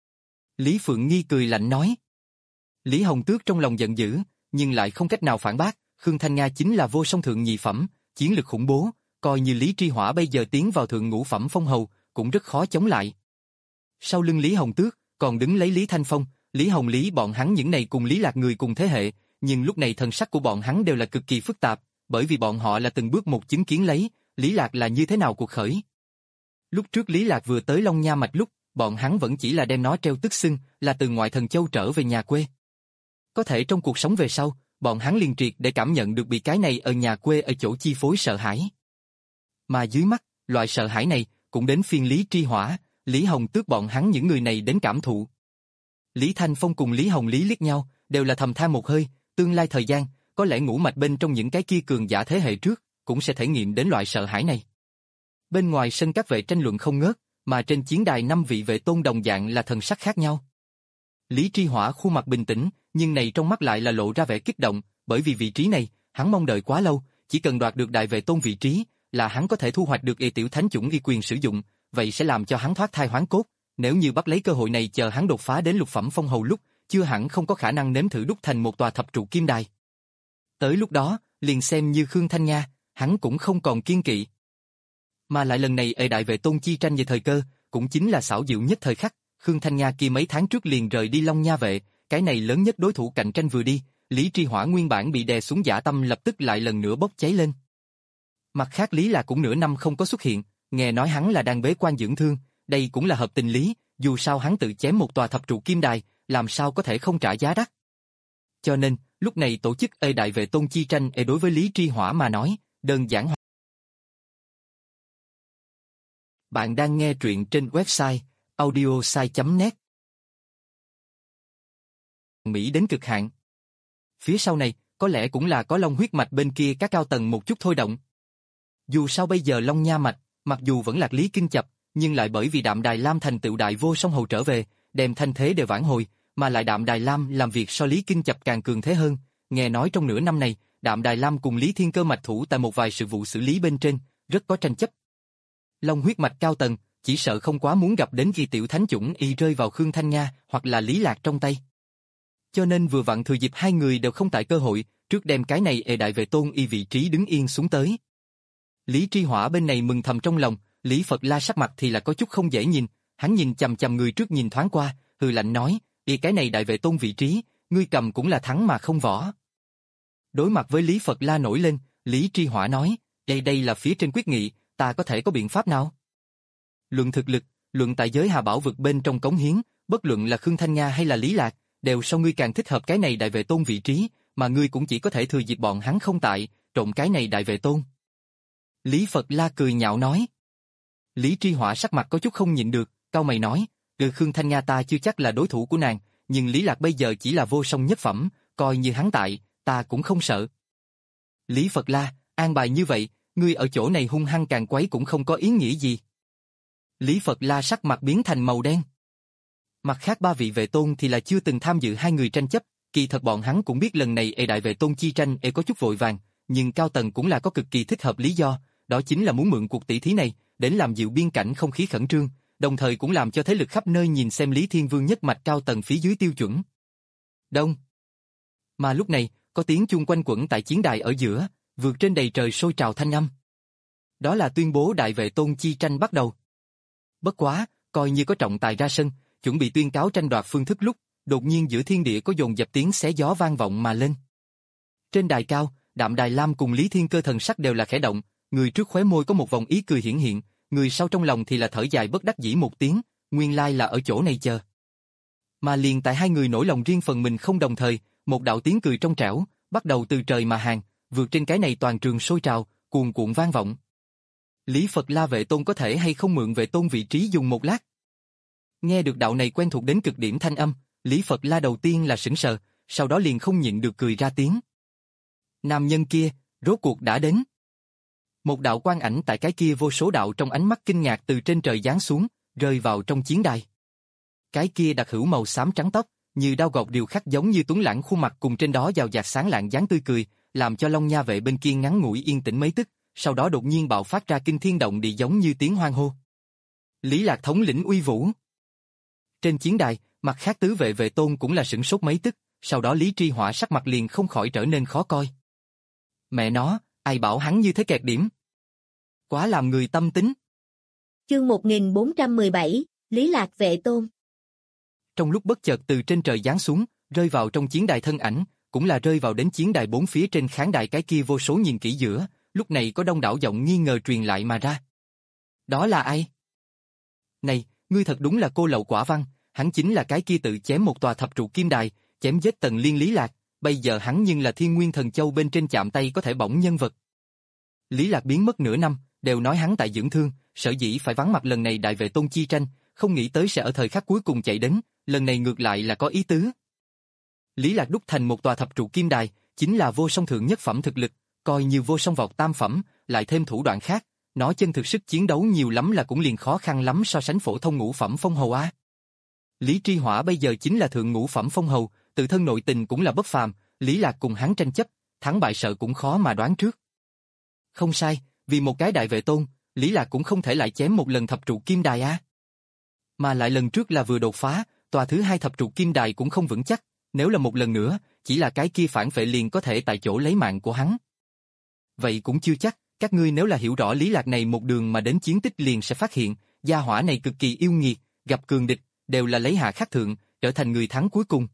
Lý Phượng Nghi cười lạnh nói. Lý Hồng Tước trong lòng giận dữ, nhưng lại không cách nào phản bác, Khương Thanh Nga chính là vô song thượng nhị phẩm, chiến lực khủng bố, coi như Lý Tri Hỏa bây giờ tiến vào thượng ngũ phẩm phong hầu, cũng rất khó chống lại. Sau lưng Lý Hồng Tước, còn đứng lấy Lý Thanh Phong, Lý Hồng Lý bọn hắn những này cùng Lý Lạc người cùng thế hệ, nhưng lúc này thần sắc của bọn hắn đều là cực kỳ phức tạp, bởi vì bọn họ là từng bước một chứng kiến lấy, Lý Lạc là như thế nào cuộc khởi. Lúc trước Lý Lạc vừa tới Long Nha mạch lúc, bọn hắn vẫn chỉ là đem nó treo tức xưng, là từ ngoại thần châu trở về nhà quê. Có thể trong cuộc sống về sau, bọn hắn liền triệt để cảm nhận được bị cái này ở nhà quê ở chỗ chi phối sợ hãi. Mà dưới mắt, loại sợ hãi này, cũng đến phiên Lý Tri Hỏa, Lý Hồng Tước bọn hắn những người này đến cảm thụ. Lý Thanh Phong cùng Lý Hồng Lý liếc nhau, đều là thầm than một hơi, tương lai thời gian, có lẽ ngũ mạch bên trong những cái kia cường giả thế hệ trước, cũng sẽ thể nghiệm đến loại sợ hãi này. Bên ngoài sân các vệ tranh luận không ngớt, mà trên chiến đài năm vị vệ tôn đồng dạng là thần sắc khác nhau. Lý Tri Hỏa khuôn mặt bình tĩnh, nhưng này trong mắt lại là lộ ra vẻ kích động, bởi vì vị trí này, hắn mong đợi quá lâu, chỉ cần đoạt được đại vệ tôn vị trí, là hắn có thể thu hoạch được y tiểu thánh chủng y quyền sử dụng, vậy sẽ làm cho hắn thoát thai hoán cốt, nếu như bắt lấy cơ hội này chờ hắn đột phá đến lục phẩm phong hầu lúc, chưa hẳn không có khả năng nếm thử đúc thành một tòa thập trụ kim đài. Tới lúc đó, liền xem như Khương Thanh Nga, hắn cũng không còn kiên kỵ. Mà lại lần này ở đại vệ tôn chi tranh về thời cơ, cũng chính là xảo diệu nhất thời khắc, Khương Thanh Nga kia mấy tháng trước liền rời đi Long Nha vệ, cái này lớn nhất đối thủ cạnh tranh vừa đi, Lý Tri Hỏa nguyên bản bị đè xuống dã tâm lập tức lại lần nữa bốc cháy lên. Mặt khác Lý Lạc cũng nửa năm không có xuất hiện, nghe nói hắn là đang bế quan dưỡng thương, đây cũng là hợp tình lý, dù sao hắn tự chém một tòa thập trụ kim đài, làm sao có thể không trả giá đắt. Cho nên, lúc này tổ chức Ê Đại Vệ Tôn chi tranh Ê đối với Lý Tri Hỏa mà nói, đơn giản. Bạn đang nghe truyện trên website audiosai chấm net. Mỹ đến cực hạn. Phía sau này, có lẽ cũng là có long huyết mạch bên kia các cao tầng một chút thôi động. Dù sao bây giờ Long Nha mạch, mặc dù vẫn lạc Lý Kinh Chập, nhưng lại bởi vì Đạm Đài Lam thành tựu đại vô song hầu trở về, đem thanh thế đều vãn hồi, mà lại Đạm Đài Lam làm việc so Lý Kinh Chập càng cường thế hơn. Nghe nói trong nửa năm này, Đạm Đài Lam cùng Lý Thiên Cơ mạch thủ tại một vài sự vụ xử lý bên trên, rất có tranh chấp. Long huyết mạch cao tầng, chỉ sợ không quá muốn gặp đến khi tiểu thánh chủng y rơi vào Khương Thanh Nga hoặc là Lý Lạc trong tay. Cho nên vừa vặn thừa dịp hai người đều không tại cơ hội, trước đem cái này Ê Đại Vệ Tôn y vị trí đứng yên xuống tới. Lý Tri Hỏa bên này mừng thầm trong lòng, Lý Phật La sắc mặt thì là có chút không dễ nhìn, hắn nhìn chằm chằm người trước nhìn thoáng qua, hừ lạnh nói, y cái này Đại Vệ Tôn vị trí, ngươi cầm cũng là thắng mà không võ. Đối mặt với Lý Phật La nổi lên, Lý Tri Hỏa nói, đây đây là phía trên quyết nghị, ta có thể có biện pháp nào? Luận thực lực, luận tại giới Hà Bảo vực bên trong cống hiến, bất luận là Khương Thanh Nga hay là Lý Lạc, đều so ngươi càng thích hợp cái này Đại Vệ Tôn vị trí, mà ngươi cũng chỉ có thể thừa dịp bọn hắn không tại, trộn cái này Đại Vệ Tôn. Lý Phật La cười nhạo nói. Lý Tri Hỏa sắc mặt có chút không nhịn được, cau mày nói, từ Khương Thanh Nga ta chưa chắc là đối thủ của nàng, nhưng Lý Lạc bây giờ chỉ là vô song nhất phẩm, coi như hắn tại, ta cũng không sợ. Lý Phật La, an bài như vậy, ngươi ở chỗ này hung hăng càng quấy cũng không có ý nghĩa gì. Lý Phật La sắc mặt biến thành màu đen. Mặt khác ba vị vệ tôn thì là chưa từng tham dự hai người tranh chấp, kỳ thật bọn hắn cũng biết lần này Ê Đại Vệ Tôn chi tranh Ê có chút vội vàng, nhưng cao tầng cũng là có cực kỳ thích hợp lý do, đó chính là muốn mượn cuộc tỷ thí này, đến làm dịu biên cảnh không khí khẩn trương, đồng thời cũng làm cho thế lực khắp nơi nhìn xem Lý Thiên Vương nhất mạch cao tầng phía dưới tiêu chuẩn. Đông. Mà lúc này, có tiếng chuông quanh quẩn tại chiến đài ở giữa, vượt trên đầy trời sôi trào thanh âm. Đó là tuyên bố Đại Vệ Tôn chi tranh bắt đầu. Bất quá, coi như có trọng tài ra sân, chuẩn bị tuyên cáo tranh đoạt phương thức lúc, đột nhiên giữa thiên địa có dồn dập tiếng xé gió vang vọng mà lên. Trên đài cao, Đạm Đài Lam cùng Lý Thiên Cơ thần sắc đều là khẽ động, người trước khóe môi có một vòng ý cười hiển hiện, người sau trong lòng thì là thở dài bất đắc dĩ một tiếng, nguyên lai là ở chỗ này chờ. Mà liền tại hai người nổi lòng riêng phần mình không đồng thời, một đạo tiếng cười trong trẻo, bắt đầu từ trời mà hàng, vượt trên cái này toàn trường sôi trào, cuồn cuộn vang vọng. Lý Phật La Vệ Tôn có thể hay không mượn Vệ Tôn vị trí dùng một lát? Nghe được đạo này quen thuộc đến cực điểm thanh âm, Lý Phật La đầu tiên là sững sờ, sau đó liền không nhịn được cười ra tiếng. Nam nhân kia, rốt cuộc đã đến. Một đạo quang ảnh tại cái kia vô số đạo trong ánh mắt kinh ngạc từ trên trời giáng xuống, rơi vào trong chiến đài. Cái kia đặc hữu màu xám trắng tóc, như đao gọt điều khắc giống như tuấn lãng khuôn mặt cùng trên đó giàu dạt sáng lạng dáng tươi cười, làm cho Long Nha vệ bên kia ngắn ngủi yên tĩnh mấy tức, sau đó đột nhiên bạo phát ra kinh thiên động địa giống như tiếng hoan hô. Lý Lạc thống lĩnh uy vũ. Trên chiến đài, mặt khác tứ vệ Vệ Tôn cũng là sửng sốt mấy tức, sau đó Lý Tri Hỏa sắc mặt liền không khỏi trở nên khó coi. Mẹ nó, ai bảo hắn như thế kẹt điểm? Quá làm người tâm tính. Chương một nghìn bốn trăm mười bảy, Lý Lạc Vệ Tôn. Trong lúc bất chợt từ trên trời giáng xuống, rơi vào trong chiến đài thân ảnh, cũng là rơi vào đến chiến đài bốn phía trên khán đài cái kia vô số nhìn kỹ giữa, lúc này có đông đảo giọng nghi ngờ truyền lại mà ra. Đó là ai? Này, ngươi thật đúng là cô lậu quả văn, hắn chính là cái kia tự chém một tòa thập trụ kim đài, chém giết Tần Liên Lý Lạc, bây giờ hắn nhưng là Thiên Nguyên Thần Châu bên trên chạm tay có thể bỏng nhân vật. Lý Lạc biến mất nửa năm, đều nói hắn tại dưỡng thương, sở dĩ phải vắng mặt lần này Đại Vệ Tôn chi tranh, không nghĩ tới sẽ ở thời khắc cuối cùng chạy đến, lần này ngược lại là có ý tứ. Lý Lạc đúc thành một tòa thập trụ kim đài, chính là vô song thượng nhất phẩm thực lực, coi như vô song vọt tam phẩm, lại thêm thủ đoạn khác, nó chân thực sức chiến đấu nhiều lắm là cũng liền khó khăn lắm so sánh phổ thông ngũ phẩm phong hầu a. Lý Tri Hỏa bây giờ chính là thượng ngũ phẩm phong hầu, tự thân nội tình cũng là bất phàm, Lý Lạc cùng hắn tranh chấp, thắng bại sợ cũng khó mà đoán trước. Không sai, vì một cái Đại Vệ Tôn, Lý Lạc cũng không thể lại chém một lần thập trụ kim đài a. Mà lại lần trước là vừa đột phá, tòa thứ hai thập trụ kim đài cũng không vững chắc, nếu là một lần nữa, chỉ là cái kia phản phệ liền có thể tại chỗ lấy mạng của hắn. Vậy cũng chưa chắc, các ngươi nếu là hiểu rõ Lý Lạc này một đường mà đến chiến tích liền sẽ phát hiện, gia hỏa này cực kỳ yêu nghiệt, gặp cường địch, đều là lấy hạ khắc thượng, trở thành người thắng cuối cùng.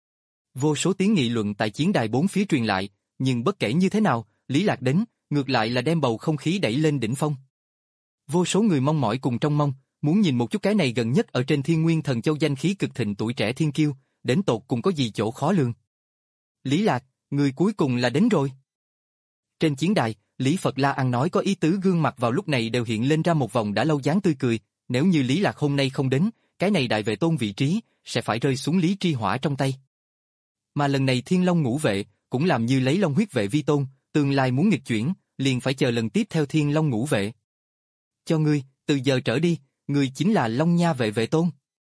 Vô số tiếng nghị luận tại chiến đài bốn phía truyền lại, nhưng bất kể như thế nào, Lý Lạc đến, ngược lại là đem bầu không khí đẩy lên đỉnh phong. Vô số người mong mỏi cùng trông mong, muốn nhìn một chút cái này gần nhất ở trên Thiên Nguyên Thần Châu danh khí cực thịnh tuổi trẻ thiên kiêu, đến tột cùng có gì chỗ khó lường. Lý Lạc, người cuối cùng là đến rồi. Trên chiến đài, Lý Phật La ăn nói có ý tứ gương mặt vào lúc này đều hiện lên ra một vòng đã lâu dáng tươi cười, nếu như Lý Lạc hôm nay không đến, cái này đại vệ tôn vị trí, sẽ phải rơi xuống Lý Tri Hỏa trong tay. Mà lần này Thiên Long ngũ vệ, cũng làm như lấy Long huyết vệ vi tôn, tương lai muốn nghịch chuyển, liền phải chờ lần tiếp theo Thiên Long ngũ vệ. Cho ngươi, từ giờ trở đi, ngươi chính là Long Nha vệ vệ tôn.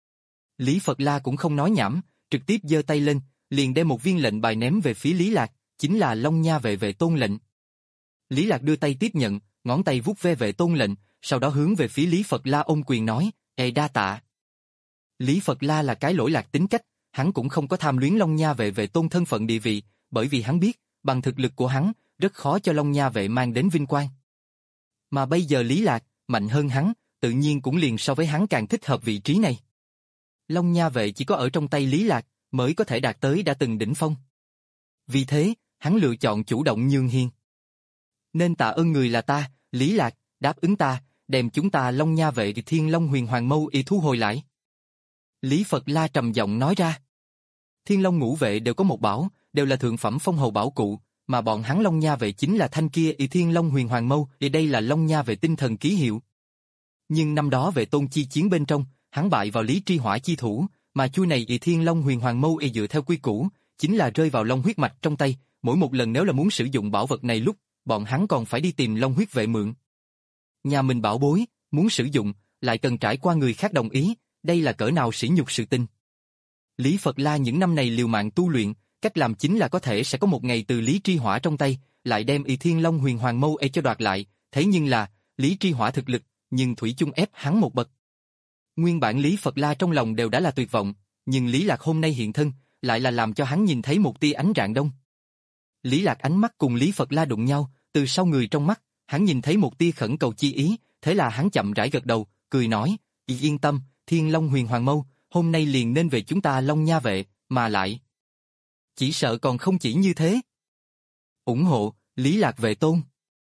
Lý Phật La cũng không nói nhảm, trực tiếp giơ tay lên, liền đem một viên lệnh bài ném về phía Lý Lạc, chính là Long Nha vệ vệ tôn lệnh. Lý Lạc đưa tay tiếp nhận, ngón tay vuốt ve vệ tôn lệnh, sau đó hướng về phía Lý Phật La ôm quyền nói, "Ê đa tạ." Lý Phật La là cái lỗi lạc tính cách, hắn cũng không có tham luyến Long Nha vệ vệ tôn thân phận địa vị, bởi vì hắn biết, bằng thực lực của hắn, rất khó cho Long Nha vệ mang đến vinh quang. Mà bây giờ Lý Lạc, mạnh hơn hắn, tự nhiên cũng liền so với hắn càng thích hợp vị trí này. Long Nha vệ chỉ có ở trong tay Lý Lạc, mới có thể đạt tới đã từng đỉnh phong. Vì thế, hắn lựa chọn chủ động nhường hiên. Nên tạ ơn người là ta, Lý Lạc, đáp ứng ta, đem chúng ta Long Nha vệ Thiên Long Huyền Hoàng Mâu y thu hồi lại. Lý Phật La trầm giọng nói ra. Thiên Long ngũ vệ đều có một bảo, đều là thượng phẩm phong hầu bảo cụ, mà bọn hắn Long Nha vệ chính là thanh kia y Thiên Long Huyền Hoàng Mâu, thì đây là Long Nha vệ tinh thần ký hiệu. Nhưng năm đó vệ tôn chi chiến bên trong, hắn bại vào Lý Tri Hỏa chi thủ, mà chuôi này y Thiên Long Huyền Hoàng Mâu y dựa theo quy củ, chính là rơi vào long huyết mạch trong tay, mỗi một lần nếu là muốn sử dụng bảo vật này lúc, bọn hắn còn phải đi tìm long huyết vệ mượn. Nhà mình bảo bối, muốn sử dụng, lại cần trải qua người khác đồng ý, đây là cỡ nào sỉ nhục sự tình. Lý Phật La những năm này liều mạng tu luyện, cách làm chính là có thể sẽ có một ngày từ Lý Tri Hỏa trong tay, lại đem y Thiên Long Huyền Hoàng Mâu e cho đoạt lại, thế nhưng là, Lý Tri Hỏa thực lực, nhưng thủy chung ép hắn một bậc. Nguyên bản Lý Phật La trong lòng đều đã là tuyệt vọng, nhưng Lý Lạc hôm nay hiện thân, lại là làm cho hắn nhìn thấy một tia ánh rạng đông. Lý Lạc ánh mắt cùng Lý Phật La đụng nhau, từ sau người trong mắt, hắn nhìn thấy một tia khẩn cầu chi ý, thế là hắn chậm rãi gật đầu, cười nói, yên tâm, Thiên Long Huyền Hoàng Mâu, hôm nay liền nên về chúng ta Long Nha vệ, mà lại. Chỉ sợ còn không chỉ như thế. Ủng hộ, Lý Lạc vệ tôn.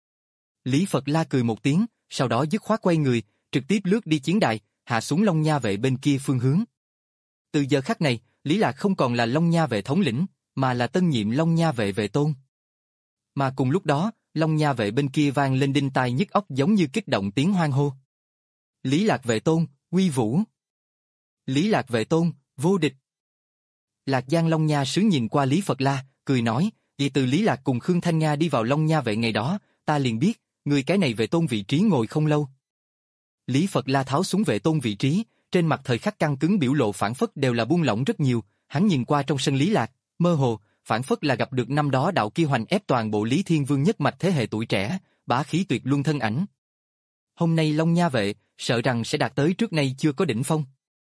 Lý Phật La cười một tiếng, sau đó dứt khoát quay người, trực tiếp lướt đi chiến đài, hạ xuống Long Nha vệ bên kia phương hướng. Từ giờ khắc này, Lý Lạc không còn là Long Nha vệ thống lĩnh, mà là tân nhiệm Long Nha vệ vệ tôn. Mà cùng lúc đó, Long Nha vệ bên kia vang lên đinh tai nhức óc giống như kích động tiếng hoan hô. Lý Lạc vệ tôn, uy vũ. Lý Lạc vệ tôn, vô địch. Lạc Giang Long Nha sứ nhìn qua Lý Phật La, cười nói, vì từ Lý Lạc cùng Khương Thanh Nga đi vào Long Nha vệ ngày đó, ta liền biết, người cái này vệ tôn vị trí ngồi không lâu. Lý Phật La tháo xuống vệ tôn vị trí, trên mặt thời khắc căng cứng biểu lộ phản phất đều là buông lỏng rất nhiều, hắn nhìn qua trong sân Lý Lạc, mơ hồ, phản phất là gặp được năm đó đạo kia hoành ép toàn bộ Lý Thiên Vương nhất mạch thế hệ tuổi trẻ, bá khí tuyệt luân thân ảnh. Hôm nay Long Nha vệ, sợ rằng sẽ đạt tới trước nay chưa có đỉnh phong.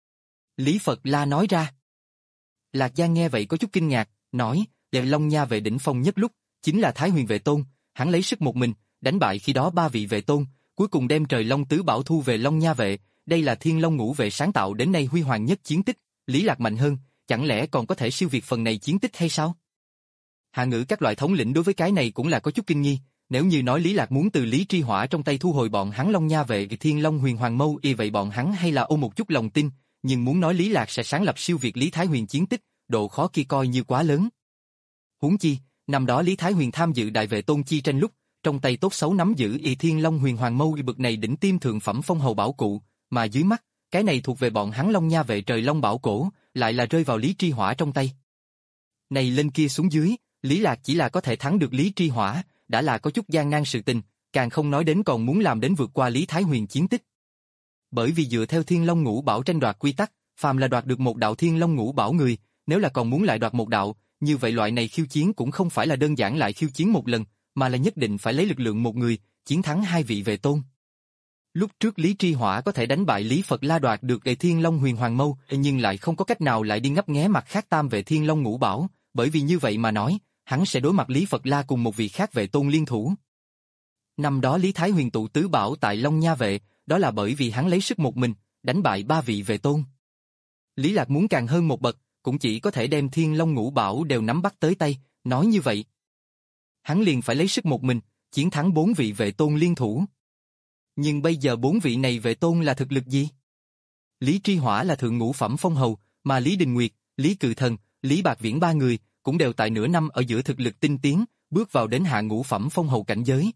Lý Phật La nói ra. Lạc Giang nghe vậy có chút kinh ngạc, nói, để Long Nha vệ đỉnh phong nhất lúc, chính là Thái Huyền vệ tôn, hắn lấy sức một mình, đánh bại khi đó ba vị vệ tôn, cuối cùng đem trời Long tứ bảo thu về Long Nha vệ, đây là Thiên Long ngũ vệ sáng tạo đến nay huy hoàng nhất chiến tích, Lý Lạc mạnh hơn, chẳng lẽ còn có thể siêu việt phần này chiến tích hay sao? Hạ ngữ các loại thống lĩnh đối với cái này cũng là có chút kinh nghi, nếu như nói Lý Lạc muốn từ Lý Tri Hỏa trong tay thu hồi bọn hắn Long Nha vệ Thiên Long Huyền Hoàng Mâu y vậy bọn hắn hay là ôm một chút lòng tin, nhưng muốn nói Lý Lạc sẽ sáng lập siêu việt Lý Thái Huyền chiến tích, độ khó kia coi như quá lớn. Huống chi, năm đó Lý Thái Huyền tham dự đại vệ tôn chi tranh lúc, trong tay tốt xấu nắm giữ y Thiên Long Huyền Hoàng Mâu y bực này đỉnh tiêm thượng phẩm phong hầu bảo cụ, mà dưới mắt, cái này thuộc về bọn hắn Long Nha vệ trời Long bảo cổ, lại là rơi vào Lý Tri Hỏa trong tay. Này lên kia xuống dưới, Lý Lạc chỉ là có thể thắng được Lý Tri Hỏa, đã là có chút gian nan sự tình, càng không nói đến còn muốn làm đến vượt qua Lý Thái Huyền chiến tích. Bởi vì dựa theo Thiên Long ngũ bảo tranh đoạt quy tắc, phàm là đoạt được một đạo Thiên Long ngũ bảo người, nếu là còn muốn lại đoạt một đạo, như vậy loại này khiêu chiến cũng không phải là đơn giản lại khiêu chiến một lần, mà là nhất định phải lấy lực lượng một người, chiến thắng hai vị vệ tôn. Lúc trước Lý Tri Hỏa có thể đánh bại Lý Phật La đoạt được Đệ Thiên Long Huyền Hoàng Mâu, nhưng lại không có cách nào lại đi ngấp nghé mặt khác tam vệ Thiên Long ngũ bảo, bởi vì như vậy mà nói, hắn sẽ đối mặt Lý Phật La cùng một vị khác vệ tôn liên thủ. Năm đó Lý Thái Huyền tụ tứ bảo tại Long Nha vệ, đó là bởi vì hắn lấy sức một mình, đánh bại ba vị Vệ Tôn. Lý Lạc muốn càng hơn một bậc, cũng chỉ có thể đem Thiên Long Ngũ Bảo đều nắm bắt tới tay, nói như vậy. Hắn liền phải lấy sức một mình, chiến thắng bốn vị Vệ Tôn liên thủ. Nhưng bây giờ bốn vị này Vệ Tôn là thực lực gì? Lý Tri Hỏa là thượng ngũ phẩm phong hầu, mà Lý Đình Nguyệt, Lý Cự Thần, Lý Bạc Viễn ba người cũng đều tại nửa năm ở giữa thực lực tinh tiến, bước vào đến hạ ngũ phẩm phong hầu cảnh giới.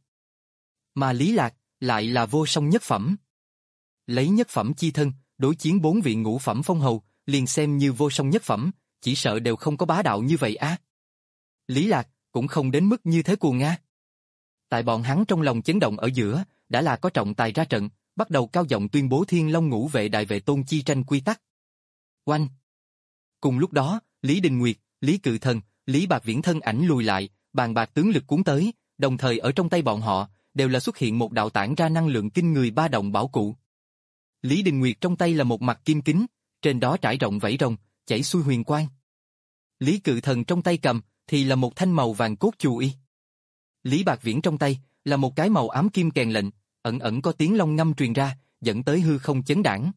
Mà Lý Lạc lại là vô song nhất phẩm. Lấy nhất phẩm chi thân, đối chiến bốn vị ngũ phẩm phong hầu, liền xem như vô song nhất phẩm, chỉ sợ đều không có bá đạo như vậy á. Lý Lạc cũng không đến mức như thế cuồng nga. Tại bọn hắn trong lòng chấn động ở giữa, đã là có trọng tài ra trận, bắt đầu cao giọng tuyên bố Thiên Long Ngũ Vệ Đại Vệ Tôn chi tranh quy tắc. Oanh! Cùng lúc đó, Lý Đình Nguyệt, Lý Cự Thần, Lý Bạc Viễn thân ảnh lùi lại, bàn bạc tướng lực cuốn tới, đồng thời ở trong tay bọn họ, đều là xuất hiện một đạo tản ra năng lượng kinh người ba động bảo cụ. Lý Đình Nguyệt trong tay là một mặt kim kính, trên đó trải rộng vảy rồng, chảy xuôi huyền quang. Lý Cự Thần trong tay cầm, thì là một thanh màu vàng cốt chù y. Lý Bạc Viễn trong tay, là một cái màu ám kim kèn lệnh, ẩn ẩn có tiếng long ngâm truyền ra, dẫn tới hư không chấn đãng.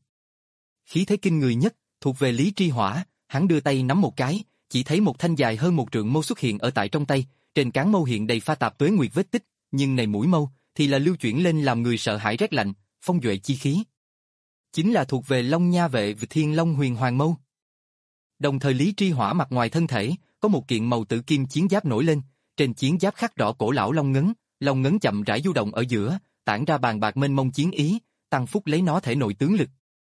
Khí thế kinh người nhất, thuộc về Lý Tri Hỏa, hắn đưa tay nắm một cái, chỉ thấy một thanh dài hơn một trượng mâu xuất hiện ở tại trong tay, trên cán mâu hiện đầy pha tạp tuế nguyệt vết tích, nhưng này mũi mâu, thì là lưu chuyển lên làm người sợ hãi rét lạnh, phong duệ chi khí. Chính là thuộc về Long Nha Vệ Thiên Long Huyền Hoàng Mâu. Đồng thời Lý Tri Hỏa mặt ngoài thân thể, có một kiện màu tử kim chiến giáp nổi lên, trên chiến giáp khắc rõ cổ lão long ngấn, long ngấn chậm rãi du động ở giữa, tản ra bàn bạc mênh mông chiến ý, tăng phúc lấy nó thể nội tướng lực.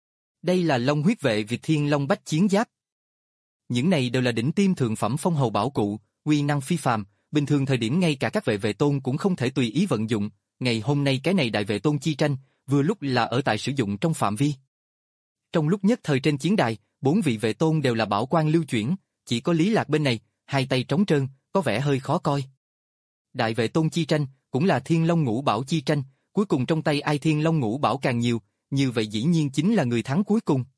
Đây là Long Huyết Vệ Việt Thiên Long Bách chiến giáp. Những này đều là đỉnh tiêm thượng phẩm phong hầu bảo cụ, uy năng phi phàm, bình thường thời điểm ngay cả các vệ vệ tôn cũng không thể tùy ý vận dụng, ngày hôm nay cái này đại vệ tôn chi tranh, vừa lúc là ở tại sử dụng trong phạm vi. Trong lúc nhất thời trên chiến đài, bốn vị vệ tôn đều là bảo quan lưu chuyển, chỉ có Lý Lạc bên này, hai tay trống trơn, có vẻ hơi khó coi. Đại vệ tôn chi tranh, cũng là Thiên Long Ngũ Bảo chi tranh, cuối cùng trong tay ai Thiên Long Ngũ Bảo càng nhiều, như vậy dĩ nhiên chính là người thắng cuối cùng.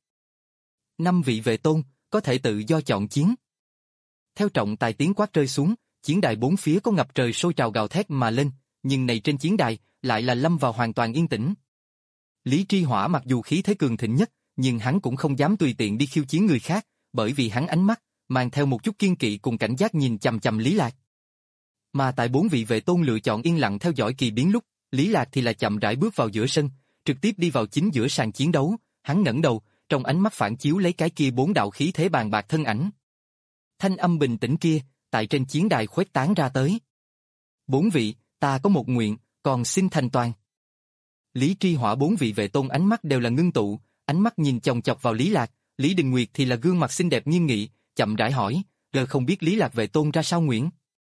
Năm vị vệ tôn, có thể tự do chọn chiến. Theo trọng tài tiếng quát rơi xuống, chiến đài bốn phía có ngập trời sôi trào gào thét mà lên, nhưng này trên chiến đài, lại là lâm vào hoàn toàn yên tĩnh. Lý Tri Hỏa mặc dù khí thế cường thịnh nhất, nhưng hắn cũng không dám tùy tiện đi khiêu chiến người khác, bởi vì hắn ánh mắt, mang theo một chút kiên kỵ cùng cảnh giác nhìn chằm chằm Lý Lạc. Mà tại bốn vị vệ tôn lựa chọn yên lặng theo dõi kỳ biến lúc, Lý Lạc thì là chậm rãi bước vào giữa sân, trực tiếp đi vào chính giữa sàn chiến đấu, hắn ngẩng đầu, trong ánh mắt phản chiếu lấy cái kia bốn đạo khí thế bàn bạc thân ảnh. Thanh âm bình tĩnh kia, tại trên chiến đài khuếch tán ra tới. Bốn vị, ta có một nguyện, còn xin thành toàn. Lý Tri Hỏa bốn vị vệ tôn ánh mắt đều là ngưng tụ, ánh mắt nhìn chòng chọc vào Lý Lạc, Lý Đình Nguyệt thì là gương mặt xinh đẹp nghiêm nghị, chậm rãi hỏi, giờ không biết Lý Lạc vệ tôn ra sao nguyện.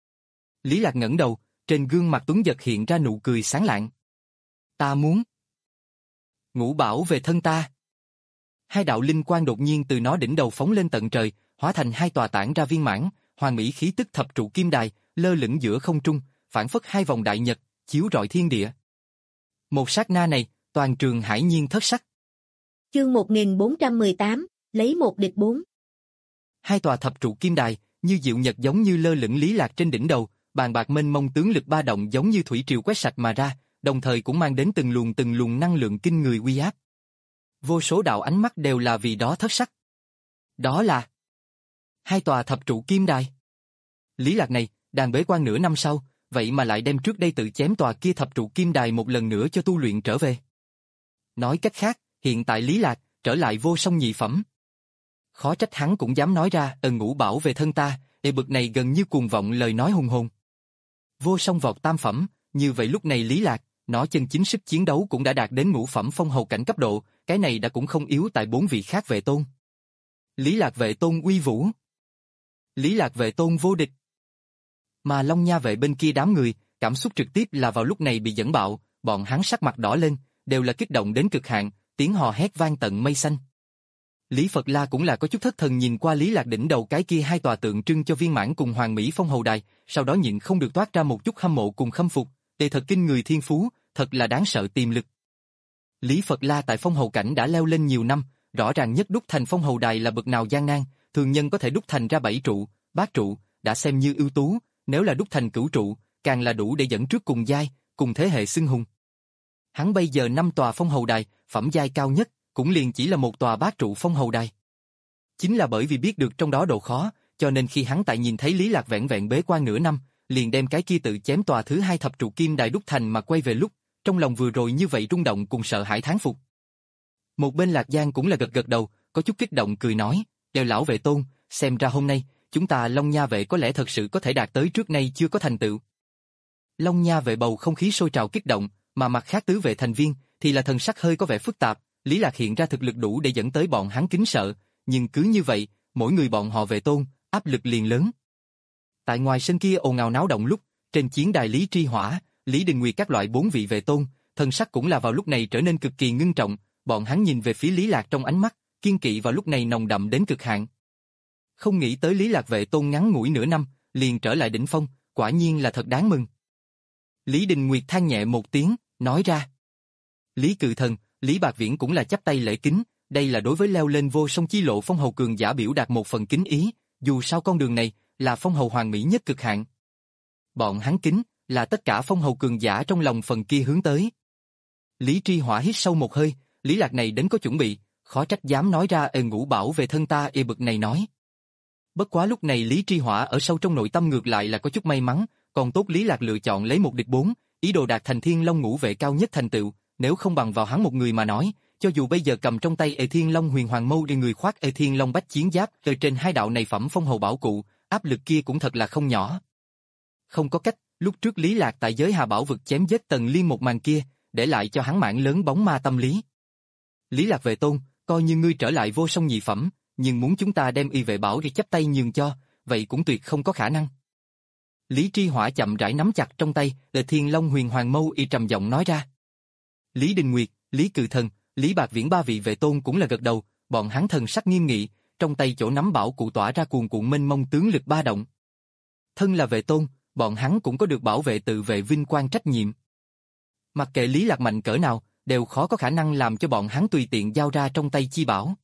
Lý Lạc ngẩng đầu, trên gương mặt tuấn giật hiện ra nụ cười sáng lạng. Ta muốn Ngũ Bảo về thân ta. Hai đạo linh quang đột nhiên từ nó đỉnh đầu phóng lên tận trời, hóa thành hai tòa tản ra viên mãn, hoàn mỹ khí tức thập trụ kim đài, lơ lửng giữa không trung, phản phất hai vòng đại nhật, chiếu rọi thiên địa. Một sát na này, toàn trường hải nhiên thất sắc. Chương một nghìn bốn trăm mười tám, lấy một địch bốn. Hai tòa thập trụ kim đài, như diệu nhật giống như lơ lửng Lý Lạc trên đỉnh đầu, bàn bạc mênh mông tướng lực ba động giống như thủy triều quét sạch mà ra, đồng thời cũng mang đến từng luồng từng luồng năng lượng kinh người uy áp. Vô số đạo ánh mắt đều là vì đó thất sắc. Đó là hai tòa thập trụ kim đài. Lý Lạc này, đang bế quan nửa năm sau, vậy mà lại đem trước đây tự chém tòa kia thập trụ kim đài một lần nữa cho tu luyện trở về. Nói cách khác, hiện tại Lý Lạc, trở lại vô song nhị phẩm. Khó trách hắn cũng dám nói ra, ân Ngũ Bảo về thân ta, e bực này gần như cuồng vọng lời nói hùng hồn. Vô song vọt tam phẩm, như vậy lúc này Lý Lạc, nó chân chính sức chiến đấu cũng đã đạt đến ngũ phẩm phong hầu cảnh cấp độ, cái này đã cũng không yếu tại bốn vị khác vệ tôn. Lý Lạc vệ tôn uy vũ. Lý Lạc vệ tôn vô địch. Mà Long Nha vệ bên kia đám người, cảm xúc trực tiếp là vào lúc này bị dẫn bạo, bọn hắn sắc mặt đỏ lên, đều là kích động đến cực hạn, tiếng hò hét vang tận mây xanh. Lý Phật La cũng là có chút thất thần nhìn qua Lý Lạc đỉnh đầu cái kia hai tòa tượng trưng cho viên mãn cùng hoàng mỹ phong hầu đài, sau đó nhịn không được toát ra một chút hâm mộ cùng khâm phục, đây thật kinh người thiên phú, thật là đáng sợ tiềm lực. Lý Phật La tại phong hầu cảnh đã leo lên nhiều năm, rõ ràng nhất đúc thành phong hầu đài là bậc nào gian nan, thường nhân có thể đúc thành ra bảy trụ, bát trụ, đã xem như ưu tú, nếu là đúc thành cửu trụ, càng là đủ để dẫn trước cùng giai, cùng thế hệ xưng hùng. Hắn bây giờ năm tòa phong hầu đài, phẩm giai cao nhất, cũng liền chỉ là một tòa bát trụ phong hầu đài. Chính là bởi vì biết được trong đó độ khó, cho nên khi hắn tại nhìn thấy Lý Lạc vẹn vẹn bế quan nửa năm, liền đem cái kia tự chém tòa thứ hai thập trụ kim đài đúc thành mà quay về lúc, trong lòng vừa rồi như vậy rung động cùng sợ hãi thán phục. Một bên Lạc Giang cũng là gật gật đầu, có chút kích động cười nói, "Đều lão vệ tôn, xem ra hôm nay, chúng ta Long Nha vệ có lẽ thật sự có thể đạt tới trước nay chưa có thành tựu." Long Nha vệ bầu không khí sôi trào kích động, mà mặt khác tứ vệ thành viên thì là thần sắc hơi có vẻ phức tạp, Lý Lạc hiện ra thực lực đủ để dẫn tới bọn hắn kính sợ, nhưng cứ như vậy, mỗi người bọn họ vệ tôn, áp lực liền lớn. Tại ngoài sân kia ồn ào náo động lúc, trên chiến đài Lý Tri Hỏa, Lý Đình Nguyệt các loại bốn vị vệ tôn, thần sắc cũng là vào lúc này trở nên cực kỳ ngưng trọng, bọn hắn nhìn về phía Lý Lạc trong ánh mắt, kiên kỵ vào lúc này nồng đậm đến cực hạn. Không nghĩ tới Lý Lạc vệ tôn ngắn ngủi nửa năm, liền trở lại đỉnh phong, quả nhiên là thật đáng mừng. Lý Đình Nguyệt than nhẹ một tiếng, nói ra. Lý Cự Thần, Lý Bạc Viễn cũng là chắp tay lễ kính, đây là đối với leo lên vô song chi lộ phong hầu cường giả biểu đạt một phần kính ý, dù sao con đường này là phong hầu hoàn mỹ nhất cực hạn. Bọn hắn kính là tất cả phong hầu cường giả trong lòng phần kia hướng tới. Lý Tri Hỏa hít sâu một hơi, Lý Lạc này đến có chuẩn bị, khó trách dám nói ra ê ngũ bảo về thân ta ê bực này nói. Bất quá lúc này Lý Tri Hỏa ở sâu trong nội tâm ngược lại là có chút may mắn, còn tốt Lý Lạc lựa chọn lấy một địch bốn, ý đồ đạt thành Thiên Long ngũ vệ cao nhất thành tựu, nếu không bằng vào hắn một người mà nói, cho dù bây giờ cầm trong tay Ê Thiên Long Huyền Hoàng Mâu để người khoác Ê Thiên Long bách chiến giáp, từ trên hai đạo này phẩm phong hầu bảo cụ, áp lực kia cũng thật là không nhỏ. Không có cách, lúc trước Lý Lạc tại giới Hà Bảo vực chém giết Tần Liên một màn kia, để lại cho hắn mảng lớn bóng ma tâm lý. Lý Lạc vệ tôn, coi như ngươi trở lại vô song nhị phẩm, nhưng muốn chúng ta đem y vệ bảo để chấp tay nhường cho, vậy cũng tuyệt không có khả năng. Lý Tri Hỏa chậm rãi nắm chặt trong tay, Ê Thiên Long Huyền Hoàng Mâu y trầm giọng nói ra. Lý Đình Nguyệt, Lý Cự Thần, Lý Bạc Viễn ba vị vệ tôn cũng là gật đầu, bọn hắn thần sắc nghiêm nghị, trong tay chỗ nắm bảo cụ tỏa ra cuồn cuộn mênh mông tướng lực ba động. Thân là vệ tôn, bọn hắn cũng có được bảo vệ tự vệ vinh quang trách nhiệm. Mặc kệ Lý Lạc mạnh cỡ nào, đều khó có khả năng làm cho bọn hắn tùy tiện giao ra trong tay chi bảo.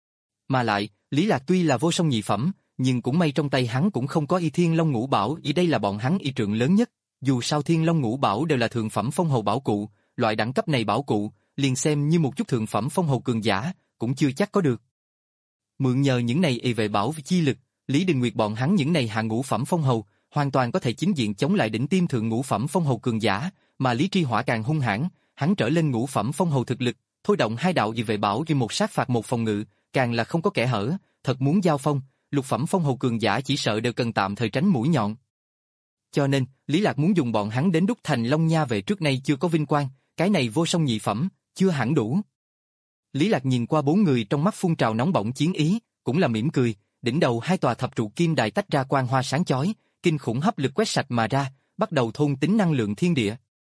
Mà lại, Lý Lạc tuy là vô song nhị phẩm, nhưng cũng may trong tay hắn cũng không có y Thiên Long ngũ bảo, y đây là bọn hắn y trượng lớn nhất, dù sao Thiên Long ngũ bảo đều là thượng phẩm phong hầu bảo cụ, loại đẳng cấp này bảo cụ, liền xem như một chút thượng phẩm phong hầu cường giả, cũng chưa chắc có được. Mượn nhờ những này y vệ bảo chi lực, Lý Đình Nguyệt bọn hắn những này hạ ngũ phẩm phong hầu, hoàn toàn có thể chính diện chống lại đỉnh tiêm thượng ngũ phẩm phong hầu cường giả, mà Lý Tri Hỏa càng hung hãn, hắn trở lên ngũ phẩm phong hầu thực lực, thôi động hai đạo y vệ bảo ghi một sát phạt một phòng ngự, càng là không có kẽ hở, thật muốn giao phong, lục phẩm phong hầu cường giả chỉ sợ đều cần tạm thời tránh mũi nhọn. Cho nên, Lý Lạc muốn dùng bọn hắn đến đúc thành Long Nha vệ trước nay chưa có vinh quang, cái này vô song nhị phẩm, chưa hẳn đủ. Lý Lạc nhìn qua bốn người trong mắt phun trào nóng bỏng chiến ý, cũng là mỉm cười, đỉnh đầu hai tòa thập trụ kim đài tách ra quang hoa sáng chói, kinh khủng hấp lực quét sạch mà ra, bắt đầu thôn tính năng lượng thiên địa.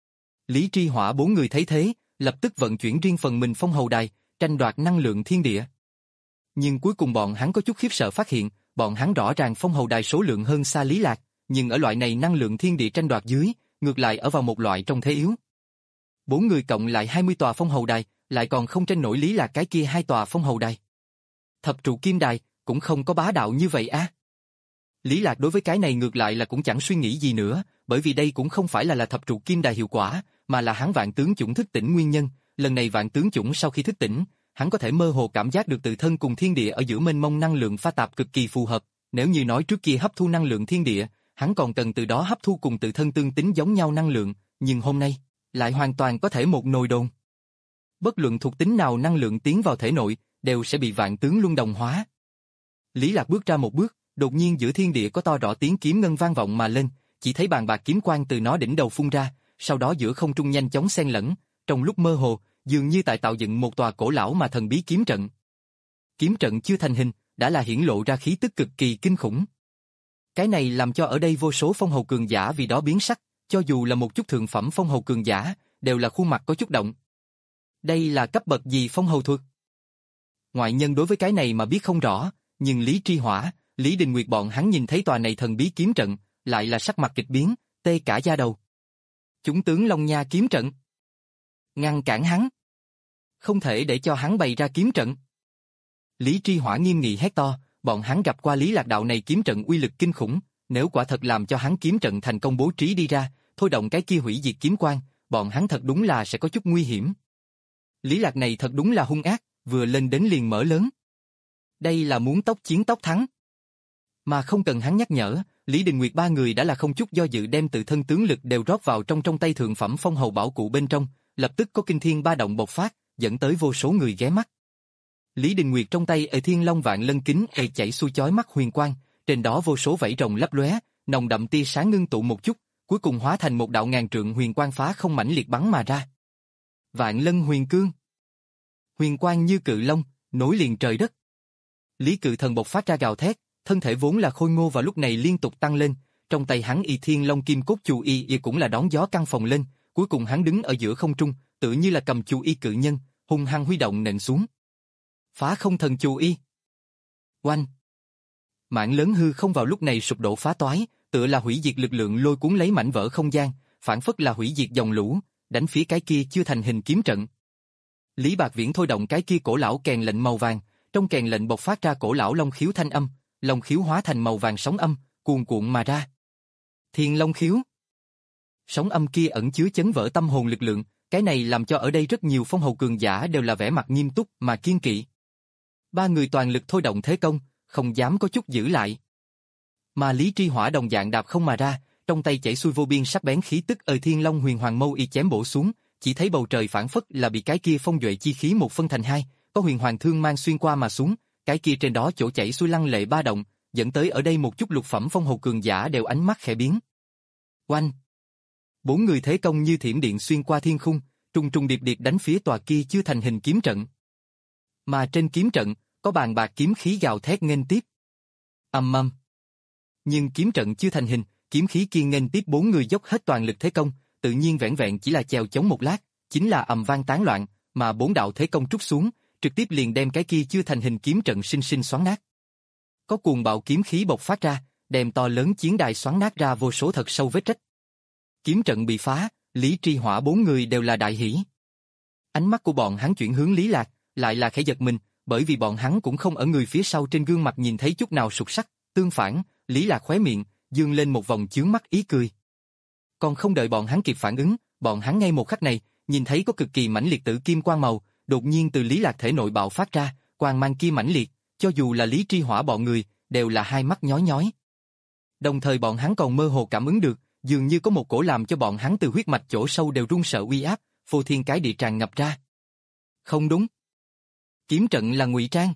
Lý Tri Hỏa bốn người thấy thế, lập tức vận chuyển riêng phần mình phong hầu đài, tranh đoạt năng lượng thiên địa. Nhưng cuối cùng bọn hắn có chút khiếp sợ phát hiện, bọn hắn rõ ràng phong hầu đài số lượng hơn xa Lý Lạc, nhưng ở loại này năng lượng thiên địa tranh đoạt dưới, ngược lại ở vào một loại trong thế yếu. Bốn người cộng lại hai mươi tòa phong hầu đài, lại còn không tranh nổi Lý Lạc cái kia hai tòa phong hầu đài. Thập trụ kim đài, cũng không có bá đạo như vậy á. À? Lý Lạc đối với cái này ngược lại là cũng chẳng suy nghĩ gì nữa, bởi vì đây cũng không phải là là thập trụ kim đài hiệu quả, mà là hắn vạn tướng chủng thức tỉnh nguyên nhân. Lần này vạn tướng chủng sau khi thức tỉnh, hắn có thể mơ hồ cảm giác được tự thân cùng thiên địa ở giữa mênh mông năng lượng pha tạp cực kỳ phù hợp. Nếu như nói trước kia hấp thu năng lượng thiên địa, hắn còn cần từ đó hấp thu cùng tự thân tương tính giống nhau năng lượng, nhưng hôm nay lại hoàn toàn có thể một nồi đồn. Bất luận thuộc tính nào năng lượng tiến vào thể nội, đều sẽ bị vạn tướng luân đồng hóa. Lý Lạc bước ra một bước, đột nhiên giữa thiên địa có to rõ tiếng kiếm ngân vang vọng mà lên, chỉ thấy bàn bạc kiếm quang từ nó đỉnh đầu phun ra, sau đó giữa không trung nhanh chóng xen lẫn, trong lúc mơ hồ, dường như tại tạo dựng một tòa cổ lão mà thần bí kiếm trận. Kiếm trận chưa thành hình, đã là hiển lộ ra khí tức cực kỳ kinh khủng. Cái này làm cho ở đây vô số phong hầu cường giả vì đó biến sắc, cho dù là một chút thượng phẩm phong hầu cường giả, đều là khuôn mặt có chút động. Đây là cấp bậc gì phong hầu thuật? Ngoại nhân đối với cái này mà biết không rõ, nhưng Lý Tri Hỏa, Lý Đình Nguyệt bọn hắn nhìn thấy tòa này thần bí kiếm trận, lại là sắc mặt kịch biến, tê cả da đầu. Chúng tướng Long Nha kiếm trận. Ngăn cản hắn. Không thể để cho hắn bày ra kiếm trận. Lý Tri Hỏa nghiêm nghị hét to, bọn hắn gặp qua Lý Lạc đạo này kiếm trận uy lực kinh khủng, nếu quả thật làm cho hắn kiếm trận thành công bố trí đi ra, thôi động cái kia hủy diệt kiếm quang, bọn hắn thật đúng là sẽ có chút nguy hiểm. Lý Lạc này thật đúng là hung ác, vừa lên đến liền mở lớn. Đây là muốn tốc chiến tốc thắng. Mà không cần hắn nhắc nhở, Lý Đình Nguyệt ba người đã là không chút do dự đem tự thân tướng lực đều rót vào trong trong tay thượng phẩm phong hầu bảo cụ bên trong, lập tức có kinh thiên ba động bộc phát, dẫn tới vô số người ghé mắt. Lý Đình Nguyệt trong tay ở thiên long vạn lân kính ề chảy xuôi chói mắt huyền quang, trên đó vô số vảy rồng lấp lóe, nồng đậm tia sáng ngưng tụ một chút, cuối cùng hóa thành một đạo ngàn trượng huyền quang phá không mãnh liệt bắn mà ra. Vạn lân huyền cương. Huyền quang như cự long, nối liền trời đất. Lý Cự Thần bộc phát ra gào thét, thân thể vốn là khôi ngô vào lúc này liên tục tăng lên, trong tay hắn y thiên long kim cốt chu y y cũng là đón gió căng phồng lên, cuối cùng hắn đứng ở giữa không trung, tự như là cầm chu y cự nhân, hung hăng huy động nện xuống. Phá không thần chu y. Oanh. Mảng lớn hư không vào lúc này sụp đổ phá toái, tựa là hủy diệt lực lượng lôi cuốn lấy mảnh vỡ không gian, phản phất là hủy diệt dòng lũ, đánh phía cái kia chưa thành hình kiếm trận. Lý Bạc Viễn thôi động cái kia cổ lão kèn lệnh màu vàng, trong kèn lệnh bộc phát ra cổ lão long khiếu thanh âm, long khiếu hóa thành màu vàng sóng âm, cuồn cuộn mà ra. Thiên long khiếu. Sóng âm kia ẩn chứa chấn vỡ tâm hồn lực lượng, cái này làm cho ở đây rất nhiều phong hầu cường giả đều là vẻ mặt nghiêm túc mà kiên kỵ. Ba người toàn lực thôi động thế công, không dám có chút giữ lại. Mà Lý Tri Hỏa đồng dạng đạp không mà ra, trong tay chảy xuôi vô biên sắc bén khí tức ở Thiên Long Huyền Hoàng Mâu y chém bổ xuống, chỉ thấy bầu trời phản phất là bị cái kia phong duệ chi khí một phân thành hai, có huyền hoàng thương mang xuyên qua mà xuống, cái kia trên đó chỗ chảy xuôi lăng lệ ba động, dẫn tới ở đây một chút lục phẩm phong hầu cường giả đều ánh mắt khẽ biến. Oanh! Bốn người thế công như thiểm điện xuyên qua thiên khung, trùng trùng điệp điệp đánh phía tòa kia chưa thành hình kiếm trận. Mà trên kiếm trận, có bàn bạc kiếm khí gào thét nghênh tiếp. Ầm ầm. Nhưng kiếm trận chưa thành hình, kiếm khí kia nghênh tiếp bốn người dốc hết toàn lực thế công, tự nhiên vẻn vẹn chỉ là chèo chống một lát, chính là ầm vang tán loạn, mà bốn đạo thế công trút xuống, trực tiếp liền đem cái kia chưa thành hình kiếm trận sinh sinh xoắn nát. Có cuồng bạo kiếm khí bộc phát ra, đem to lớn chiến đài xoắn nát ra vô số thật sâu vết rách. Kiếm trận bị phá, Lý Tri Hỏa bốn người đều là đại hỉ. Ánh mắt của bọn hắn chuyển hướng Lý Lạc, lại là khẽ giật mình, bởi vì bọn hắn cũng không ở người phía sau trên gương mặt nhìn thấy chút nào sụt sắc, tương phản, Lý Lạc khóe miệng, dương lên một vòng chướng mắt ý cười. Còn không đợi bọn hắn kịp phản ứng, bọn hắn ngay một khắc này, nhìn thấy có cực kỳ mãnh liệt tử kim quang màu, đột nhiên từ Lý Lạc thể nội bạo phát ra, quang mang kia mãnh liệt, cho dù là Lý Tri Hỏa bọn người, đều là hai mắt nhói nhói. Đồng thời bọn hắn còn mơ hồ cảm ứng được, dường như có một cổ làm cho bọn hắn từ huyết mạch chỗ sâu đều run sợ uy áp, phô thiên cái địa tràn ngập ra. Không đúng. Kiếm trận là ngụy trang.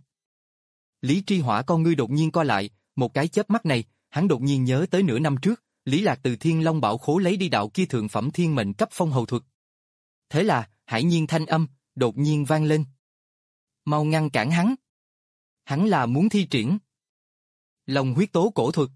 Lý Tri Hỏa con ngươi đột nhiên co lại, một cái chớp mắt này, hắn đột nhiên nhớ tới nửa năm trước, Lý Lạc từ Thiên Long Bảo Khố lấy đi đạo kia thượng phẩm thiên mệnh cấp phong hầu thuật. Thế là, hải nhiên thanh âm, đột nhiên vang lên. Mau ngăn cản hắn. Hắn là muốn thi triển Long huyết tố cổ thuật.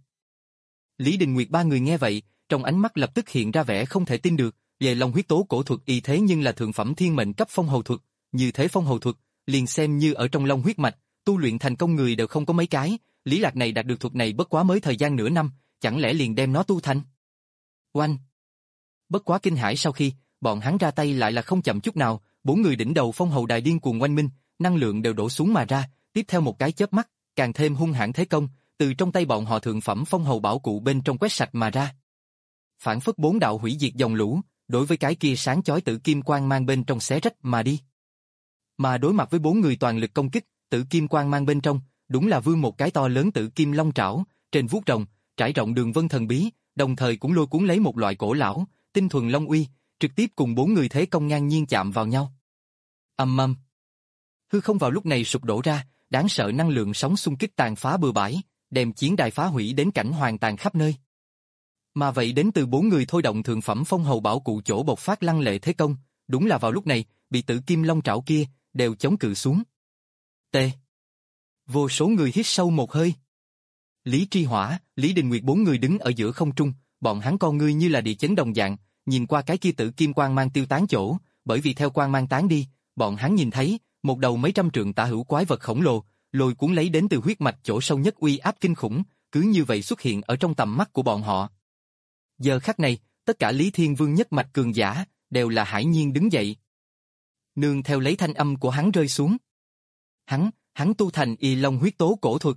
Lý Đình Nguyệt ba người nghe vậy, trong ánh mắt lập tức hiện ra vẻ không thể tin được, về Long huyết tố cổ thuật y thế nhưng là thượng phẩm thiên mệnh cấp phong hầu thuật, như thế phong hầu thuật, liền xem như ở trong Long huyết mạch, tu luyện thành công người đều không có mấy cái, Lý Lạc này đạt được thuật này bất quá mới thời gian nửa năm, chẳng lẽ liền đem nó tu thành? Oanh! Bất quá kinh hãi sau khi, bọn hắn ra tay lại là không chậm chút nào, bốn người đỉnh đầu phong hầu đài điên cuồng oanh minh, năng lượng đều đổ xuống mà ra, tiếp theo một cái chớp mắt, càng thêm hung hãn thế công, từ trong tay bọn họ thượng phẩm phong hầu bảo cụ bên trong quét sạch mà ra. Phản phất bốn đạo hủy diệt dòng lũ, đối với cái kia sáng chói tử kim quang mang bên trong xé rách mà đi. Mà đối mặt với bốn người toàn lực công kích, tử kim quang mang bên trong, đúng là vươn một cái to lớn tử kim long trảo, trên vuốt rồng, trải rộng đường vân thần bí, đồng thời cũng lôi cuốn lấy một loại cổ lão, tinh thuần long uy, trực tiếp cùng bốn người thế công ngang nhiên chạm vào nhau. Ầm ầm. Hư không vào lúc này sụp đổ ra, đáng sợ năng lượng sóng xung kích tàn phá bừa bãi, đem chiến đài phá hủy đến cảnh hoàn tàn khắp nơi. Mà vậy đến từ bốn người thôi động thượng phẩm phong hầu bảo cụ chỗ bộc phát lăng lệ thế công, đúng là vào lúc này, bị tử kim long trảo kia, đều chống cự xuống. T. Vô số người hít sâu một hơi. Lý Tri Hỏa, Lý Đình Nguyệt bốn người đứng ở giữa không trung, bọn hắn con ngươi như là địa chấn đồng dạng, nhìn qua cái kia tử kim quang mang tiêu tán chỗ, bởi vì theo quang mang tán đi, bọn hắn nhìn thấy, một đầu mấy trăm trượng tả hữu quái vật khổng lồ, lôi cuốn lấy đến từ huyết mạch chỗ sâu nhất uy áp kinh khủng, cứ như vậy xuất hiện ở trong tầm mắt của bọn họ. Giờ khắc này, tất cả Lý Thiên Vương nhất mạch cường giả, đều là hải nhiên đứng dậy. Nương theo lấy thanh âm của hắn rơi xuống. Hắn, hắn tu thành y long huyết tố cổ thuật.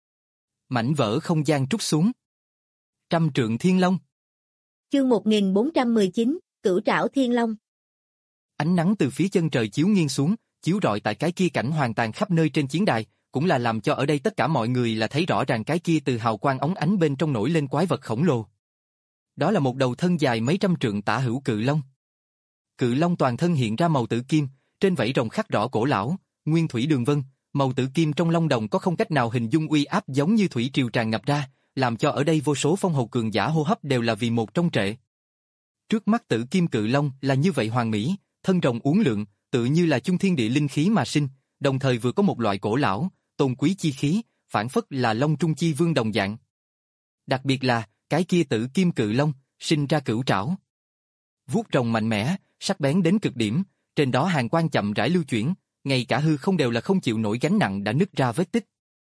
Mảnh vỡ không gian trút xuống. Trăm trượng thiên long. Chương một nghìn bốn trăm mười chín, Cửu Trảo Thiên Long. Ánh nắng từ phía chân trời chiếu nghiêng xuống, chiếu rọi tại cái kia cảnh hoàng tàn khắp nơi trên chiến đài, cũng là làm cho ở đây tất cả mọi người là thấy rõ ràng cái kia từ hào quang óng ánh bên trong nổi lên quái vật khổng lồ. Đó là một đầu thân dài mấy trăm trượng tả hữu cự long. Cự long toàn thân hiện ra màu tử kim, trên vảy rồng khắc rõ cổ lão, nguyên thủy đường vân, màu tử kim trong long đồng có không cách nào hình dung uy áp giống như thủy triều tràn ngập ra, làm cho ở đây vô số phong hầu cường giả hô hấp đều là vì một trong trệ. Trước mắt tử kim cự long là như vậy hoàn mỹ, thân rồng uốn lượn, tự như là chung thiên địa linh khí mà sinh, đồng thời vừa có một loại cổ lão, tôn quý chi khí, phản phất là long trung chi vương đồng dạng. Đặc biệt là, cái kia tử kim cự long, sinh ra cửu trảo. Vuốt rồng mạnh mẽ, sắc bén đến cực điểm, trên đó hàn quang chậm rãi lưu chuyển, ngay cả hư không đều là không chịu nổi gánh nặng đã nứt ra vết tích.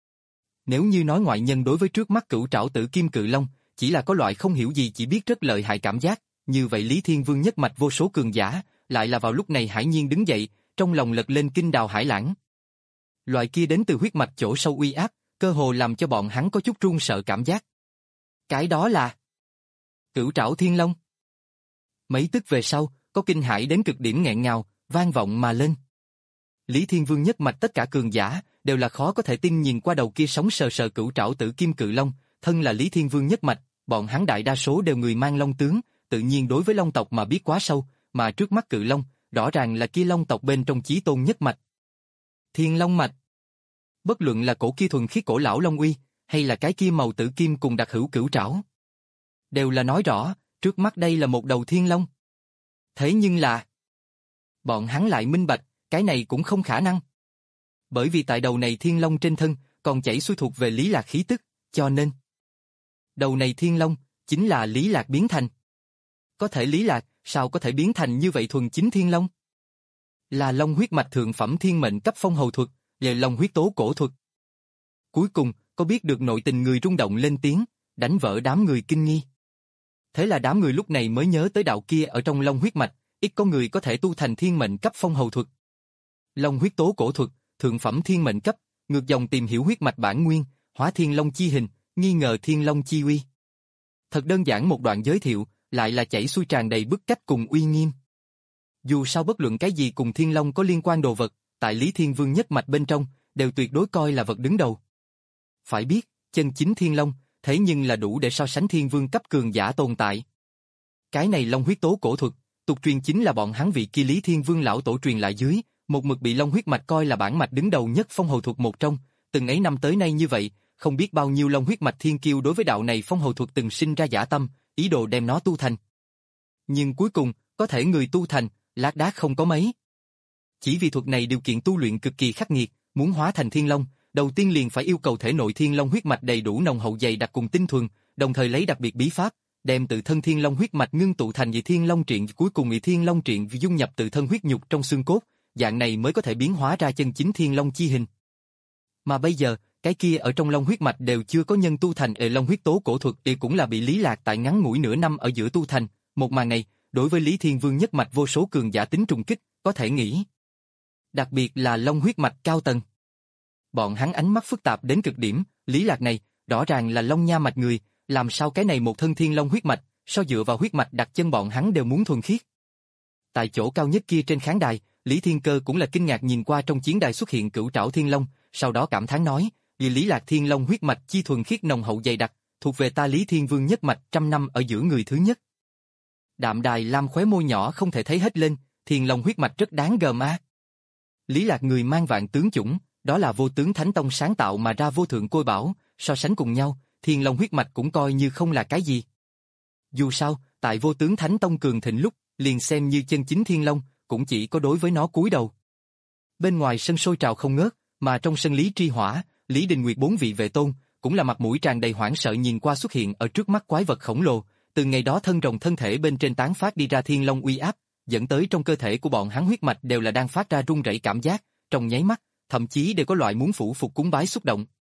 Nếu như nói ngoại nhân đối với trước mắt cửu trảo tử kim cự long, chỉ là có loại không hiểu gì chỉ biết rất lợi hại cảm giác, như vậy Lý Thiên Vương nhất mạch vô số cường giả, lại là vào lúc này hải nhiên đứng dậy, trong lòng lật lên kinh đào hải lãng. Loại kia đến từ huyết mạch chỗ sâu uy áp, cơ hồ làm cho bọn hắn có chút run sợ cảm giác. Cái đó là Cửu Trảo Thiên Long. Mấy tức về sau, có kinh hãi đến cực điểm nghẹn ngào, vang vọng mà lên. Lý Thiên Vương nhất mạch tất cả cường giả, đều là khó có thể tin nhìn qua đầu kia sống sờ sờ cửu trảo tử kim cự long, thân là Lý Thiên Vương nhất mạch, bọn hắn đại đa số đều người mang long tướng, tự nhiên đối với long tộc mà biết quá sâu, mà trước mắt cự long, rõ ràng là kia long tộc bên trong chí tôn nhất mạch. Thiên Long mạch. Bất luận là cổ kia thuần khiết cổ lão long uy, hay là cái kia màu tử kim cùng đặc hữu cửu trảo, đều là nói rõ, trước mắt đây là một đầu thiên long. Thế nhưng là, bọn hắn lại minh bạch, cái này cũng không khả năng. Bởi vì tại đầu này thiên long trên thân, còn chảy xuôi thuộc về Lý Lạc khí tức, cho nên đầu này thiên long, chính là Lý Lạc biến thành. Có thể Lý Lạc, sao có thể biến thành như vậy thuần chính thiên long? Là long huyết mạch thượng phẩm thiên mệnh cấp phong hầu thuật, về long huyết tố cổ thuật. Cuối cùng, có biết được nội tình người rung động lên tiếng, đánh vỡ đám người kinh nghi. Thế là đám người lúc này mới nhớ tới đạo kia ở trong long huyết mạch, ít có người có thể tu thành thiên mệnh cấp phong hầu thuật. Long huyết tố cổ thuật, thượng phẩm thiên mệnh cấp, ngược dòng tìm hiểu huyết mạch bản nguyên, hóa thiên long chi hình, nghi ngờ thiên long chi uy. Thật đơn giản một đoạn giới thiệu, lại là chảy xuôi tràn đầy bức cách cùng uy nghiêm. Dù sao bất luận cái gì cùng thiên long có liên quan đồ vật, tại Lý Thiên Vương nhất mạch bên trong, đều tuyệt đối coi là vật đứng đầu. Phải biết, chân chính thiên long, thế nhưng là đủ để so sánh thiên vương cấp cường giả tồn tại. Cái này long huyết tố cổ thuật, tục truyền chính là bọn hắn vị kia Lý Thiên Vương lão tổ truyền lại dưới, một mực bị long huyết mạch coi là bản mạch đứng đầu nhất phong hầu thuật một trong, từng ấy năm tới nay như vậy, không biết bao nhiêu long huyết mạch thiên kiêu đối với đạo này phong hầu thuật từng sinh ra dã tâm, ý đồ đem nó tu thành. Nhưng cuối cùng, có thể người tu thành, lác đác không có mấy. Chỉ vì thuật này điều kiện tu luyện cực kỳ khắc nghiệt, muốn hóa thành thiên long, đầu tiên liền phải yêu cầu thể nội thiên long huyết mạch đầy đủ nồng hậu dày đặc cùng tinh thuần, đồng thời lấy đặc biệt bí pháp, đem tự thân thiên long huyết mạch ngưng tụ thành dị thiên long triện, cuối cùng dị thiên long triện dung nhập tự thân huyết nhục trong xương cốt, dạng này mới có thể biến hóa ra chân chính thiên long chi hình. Mà bây giờ, cái kia ở trong long huyết mạch đều chưa có nhân tu thành ệ long huyết tố cổ thuật, thì cũng là bị Lý Lạc tại ngắn ngủi nửa năm ở giữa tu thành, một màn này, đối với Lý Thiên Vương nhất mạch vô số cường giả tính trùng kích, có thể nghĩ. Đặc biệt là long huyết mạch cao tầng. Bọn hắn ánh mắt phức tạp đến cực điểm, Lý Lạc này, rõ ràng là long nha mạch người, làm sao cái này một thân thiên long huyết mạch, so dựa vào huyết mạch đặt chân bọn hắn đều muốn thuần khiết. Tại chỗ cao nhất kia trên khán đài, Lý Thiên Cơ cũng là kinh ngạc nhìn qua trong chiến đài xuất hiện cửu trảo thiên long, sau đó cảm thán nói, vì Lý Lạc thiên long huyết mạch chi thuần khiết nồng hậu dày đặc, thuộc về ta Lý Thiên Vương nhất mạch trăm năm ở giữa người thứ nhất. Đạm Đài Lam khóe môi nhỏ không thể thấy hết lên, thiên long huyết mạch rất đáng gờm a. Lý Lạc người mang vạn tướng chủng, đó là vô tướng thánh tông sáng tạo mà ra vô thượng côi bảo, so sánh cùng nhau, thiên long huyết mạch cũng coi như không là cái gì. Dù sao, tại vô tướng thánh tông cường thịnh lúc, liền xem như chân chính thiên long, cũng chỉ có đối với nó cúi đầu. Bên ngoài sân sôi trào không ngớt, mà trong sân Lý Tri Hỏa, Lý Đình Nguyệt bốn vị vệ tôn, cũng là mặt mũi tràn đầy hoảng sợ nhìn qua xuất hiện ở trước mắt quái vật khổng lồ, từ ngày đó thân rồng thân thể bên trên tán phát đi ra thiên long uy áp, dẫn tới trong cơ thể của bọn hắn huyết mạch đều là đang phát ra rung rẩy cảm giác, trong nháy mắt, thậm chí đều có loại muốn phủ phục cúng bái xúc động.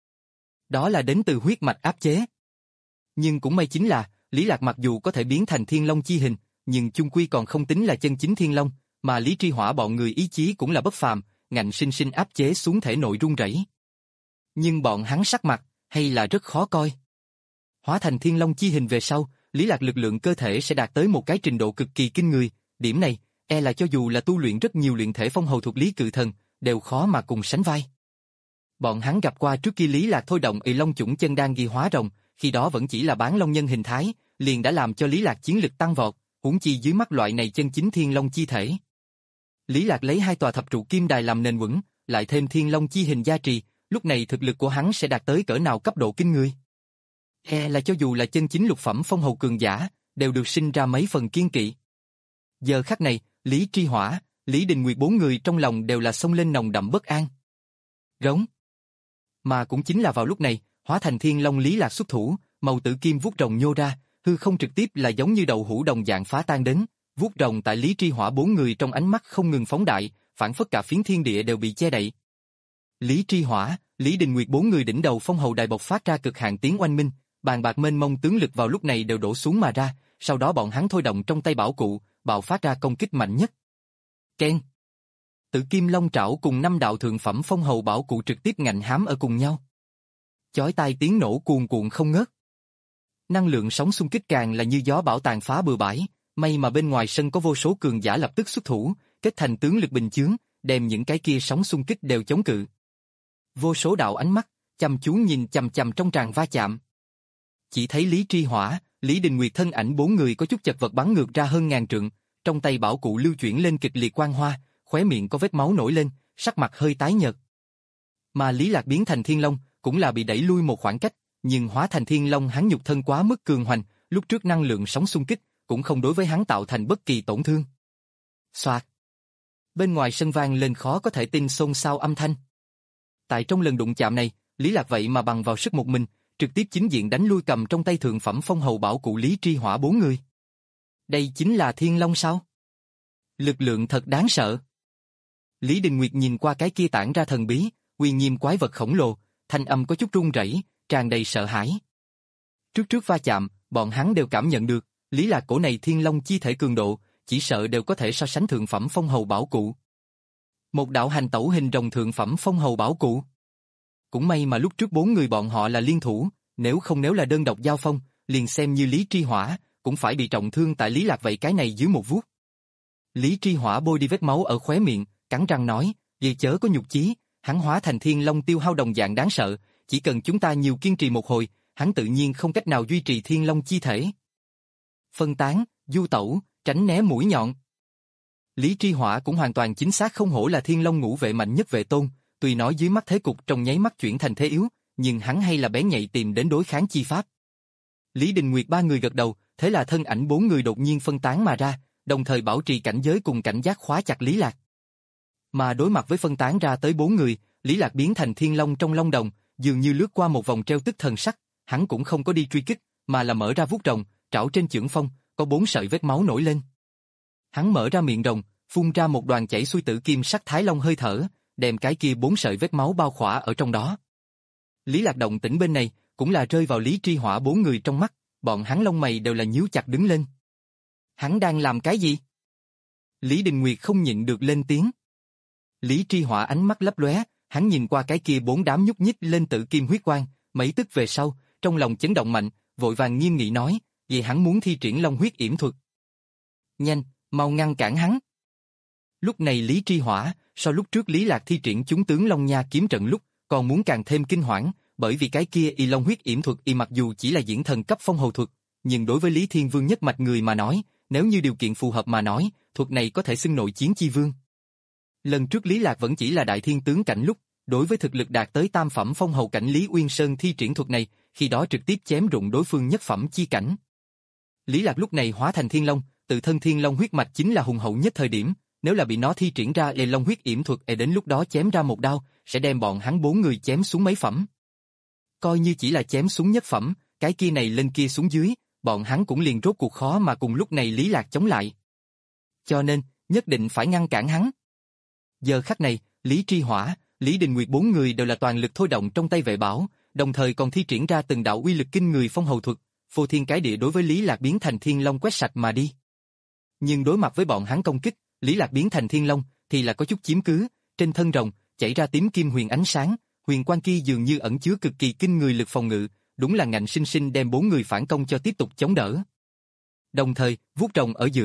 Đó là đến từ huyết mạch áp chế. Nhưng cũng may chính là, Lý Lạc mặc dù có thể biến thành thiên long chi hình, nhưng chung quy còn không tính là chân chính thiên long, mà Lý Tri Hỏa bọn người ý chí cũng là bất phàm, ngạnh sinh sinh áp chế xuống thể nội rung rẩy. Nhưng bọn hắn sắc mặt, hay là rất khó coi. Hóa thành thiên long chi hình về sau, Lý Lạc lực lượng cơ thể sẽ đạt tới một cái trình độ cực kỳ kinh người, điểm này, e là cho dù là tu luyện rất nhiều luyện thể phong hầu thuật Lý Cự Thần, đều khó mà cùng sánh vai. Bọn hắn gặp qua trước kia Lý Lạc thôi động ị long chủng chân đan ghi hóa rồng, khi đó vẫn chỉ là bán long nhân hình thái, liền đã làm cho Lý Lạc chiến lực tăng vọt, huống chi dưới mắt loại này chân chính thiên long chi thể. Lý Lạc lấy hai tòa thập trụ kim đài làm nền vững, lại thêm thiên long chi hình gia trì, lúc này thực lực của hắn sẽ đạt tới cỡ nào cấp độ kinh người. E là cho dù là chân chính lục phẩm phong hầu cường giả, đều được sinh ra mấy phần kiên kỵ. Giờ khắc này, Lý Tri Hỏa, Lý Đình Nguyệt bốn người trong lòng đều là xông lên nồng đậm bất an. Rống. Mà cũng chính là vào lúc này, hóa thành thiên long Lý Lạc xuất thủ, màu tử kim vuốt rồng nhô ra, hư không trực tiếp là giống như đậu hũ đồng dạng phá tan đến, vuốt rồng tại Lý Tri Hỏa bốn người trong ánh mắt không ngừng phóng đại, phản phất cả phiến thiên địa đều bị che đậy. Lý Tri Hỏa, Lý Đình Nguyệt bốn người đỉnh đầu phong hầu đài bộc phát ra cực hạn tiếng oanh minh, bàn bạc mênh mông tướng lực vào lúc này đều đổ xuống mà ra, sau đó bọn hắn thôi động trong tay bảo cụ, bạo phát ra công kích mạnh nhất. Keng. Tử kim long trảo cùng năm đạo thượng phẩm phong hầu bảo cụ trực tiếp ngạnh hám ở cùng nhau. Chói tai tiếng nổ cuồn cuộn không ngớt. Năng lượng sóng xung kích càng là như gió bão tàn phá bừa bãi, may mà bên ngoài sân có vô số cường giả lập tức xuất thủ, kết thành tướng lực bình chướng, đem những cái kia sóng xung kích đều chống cự. Vô số đạo ánh mắt chăm chú nhìn chằm chằm trong tràng va chạm. Chỉ thấy Lý Tri Hỏa, Lý Đình Nguyệt thân ảnh bốn người có chút chật vật bắn ngược ra hơn ngàn trượng, trong tay bảo cụ lưu chuyển lên kịch liệt quang hoa, khóe miệng có vết máu nổi lên, sắc mặt hơi tái nhợt. Mà Lý Lạc biến thành thiên long, cũng là bị đẩy lui một khoảng cách, nhưng hóa thành thiên long hắn nhục thân quá mức cường hoành, lúc trước năng lượng sóng xung kích cũng không đối với hắn tạo thành bất kỳ tổn thương. Soạt. Bên ngoài sân vang lên khó có thể tin xôn xao âm thanh. Tại trong lần đụng chạm này, Lý Lạc vậy mà bằng vào sức một mình, trực tiếp chính diện đánh lui cầm trong tay thượng phẩm phong hầu bảo cụ Lý Tri Hỏa bốn người. Đây chính là thiên long sao? Lực lượng thật đáng sợ. Lý Đình Nguyệt nhìn qua cái kia tản ra thần bí, uy nghiêm quái vật khổng lồ, thanh âm có chút run rẩy, tràn đầy sợ hãi. Trước trước va chạm, bọn hắn đều cảm nhận được, Lý Lạc cổ này thiên long chi thể cường độ, chỉ sợ đều có thể so sánh thượng phẩm phong hầu bảo cụ. Một đạo hành tẩu hình rồng thượng phẩm phong hầu bảo cụ. Cũng may mà lúc trước bốn người bọn họ là liên thủ, nếu không nếu là đơn độc giao phong, liền xem như Lý Tri Hỏa, cũng phải bị trọng thương tại Lý Lạc vậy cái này dưới một vuốt. Lý Tri Hỏa bôi đi vết máu ở khóe miệng, cắn răng nói, vì chớ có nhục chí, hắn hóa thành thiên long tiêu hao đồng dạng đáng sợ, chỉ cần chúng ta nhiều kiên trì một hồi, hắn tự nhiên không cách nào duy trì thiên long chi thể. Phân tán, du tẩu, tránh né mũi nhọn. Lý Tri Hỏa cũng hoàn toàn chính xác không hổ là thiên long ngũ vệ mạnh nhất vệ tôn, tuy nói dưới mắt thế cục trong nháy mắt chuyển thành thế yếu, nhưng hắn hay là bén nhạy tìm đến đối kháng chi pháp. Lý Đình Nguyệt ba người gật đầu, thế là thân ảnh bốn người đột nhiên phân tán mà ra, đồng thời bảo trì cảnh giới cùng cảnh giác khóa chặt Lý Lạc. Mà đối mặt với phân tán ra tới bốn người, Lý Lạc biến thành thiên long trong long đồng, dường như lướt qua một vòng treo tức thần sắc, hắn cũng không có đi truy kích, mà là mở ra vuốt rồng, trảo trên chưởng phong, có bốn sợi vết máu nổi lên. Hắn mở ra miệng rồng, phun ra một đoàn chảy xuôi tử kim sắc thái long hơi thở, đem cái kia bốn sợi vết máu bao khỏa ở trong đó. Lý Lạc động tĩnh bên này, cũng là rơi vào Lý Tri Hỏa bốn người trong mắt, bọn hắn lông mày đều là nhíu chặt đứng lên. Hắn đang làm cái gì? Lý Đình Nguyệt không nhịn được lên tiếng. Lý Tri Hỏa ánh mắt lấp lóe, hắn nhìn qua cái kia bốn đám nhúc nhích lên tử kim huyết quang, mấy tức về sau, trong lòng chấn động mạnh, vội vàng nghiêm nghị nói, vì hắn muốn thi triển long huyết yểm thuật. Nhanh, mau ngăn cản hắn. Lúc này Lý Tri Hỏa, so lúc trước Lý Lạc thi triển chúng tướng Long Nha kiếm trận lúc, còn muốn càng thêm kinh hoảng, bởi vì cái kia y long huyết yểm thuật y mặc dù chỉ là diễn thần cấp phong hầu thuật, nhưng đối với Lý Thiên Vương nhất mạch người mà nói, nếu như điều kiện phù hợp mà nói, thuật này có thể xưng nội chiến chi vương. Lần trước Lý Lạc vẫn chỉ là đại thiên tướng cảnh lúc, đối với thực lực đạt tới tam phẩm phong hầu cảnh Lý Uyên Sơn thi triển thuật này, khi đó trực tiếp chém rụng đối phương nhất phẩm chi cảnh. Lý Lạc lúc này hóa thành thiên long, tự thân thiên long huyết mạch chính là hùng hậu nhất thời điểm, nếu là bị nó thi triển ra lê long huyết yểm thuật, e đến lúc đó chém ra một đao, sẽ đem bọn hắn bốn người chém xuống mấy phẩm. Coi như chỉ là chém xuống nhất phẩm, cái kia này lên kia xuống dưới, bọn hắn cũng liền rốt cuộc khó mà cùng lúc này Lý Lạc chống lại. Cho nên, nhất định phải ngăn cản hắn. Giờ khắc này, Lý Tri Hỏa, Lý Đình Nguyệt bốn người đều là toàn lực thôi động trong tay vệ bảo, đồng thời còn thi triển ra từng đạo uy lực kinh người phong hầu thuật, phô thiên cái địa đối với Lý Lạc biến thành thiên long quét sạch mà đi. Nhưng đối mặt với bọn hắn công kích, Lý Lạc biến thành thiên long thì là có chút chiếm cứ, trên thân rồng chảy ra tím kim huyền ánh sáng, huyền quang kia dường như ẩn chứa cực kỳ kinh người lực phòng ngự, đúng là ngạnh sinh sinh đem bốn người phản công cho tiếp tục chống đỡ. Đồng thời, vuốt rồng ở giữa,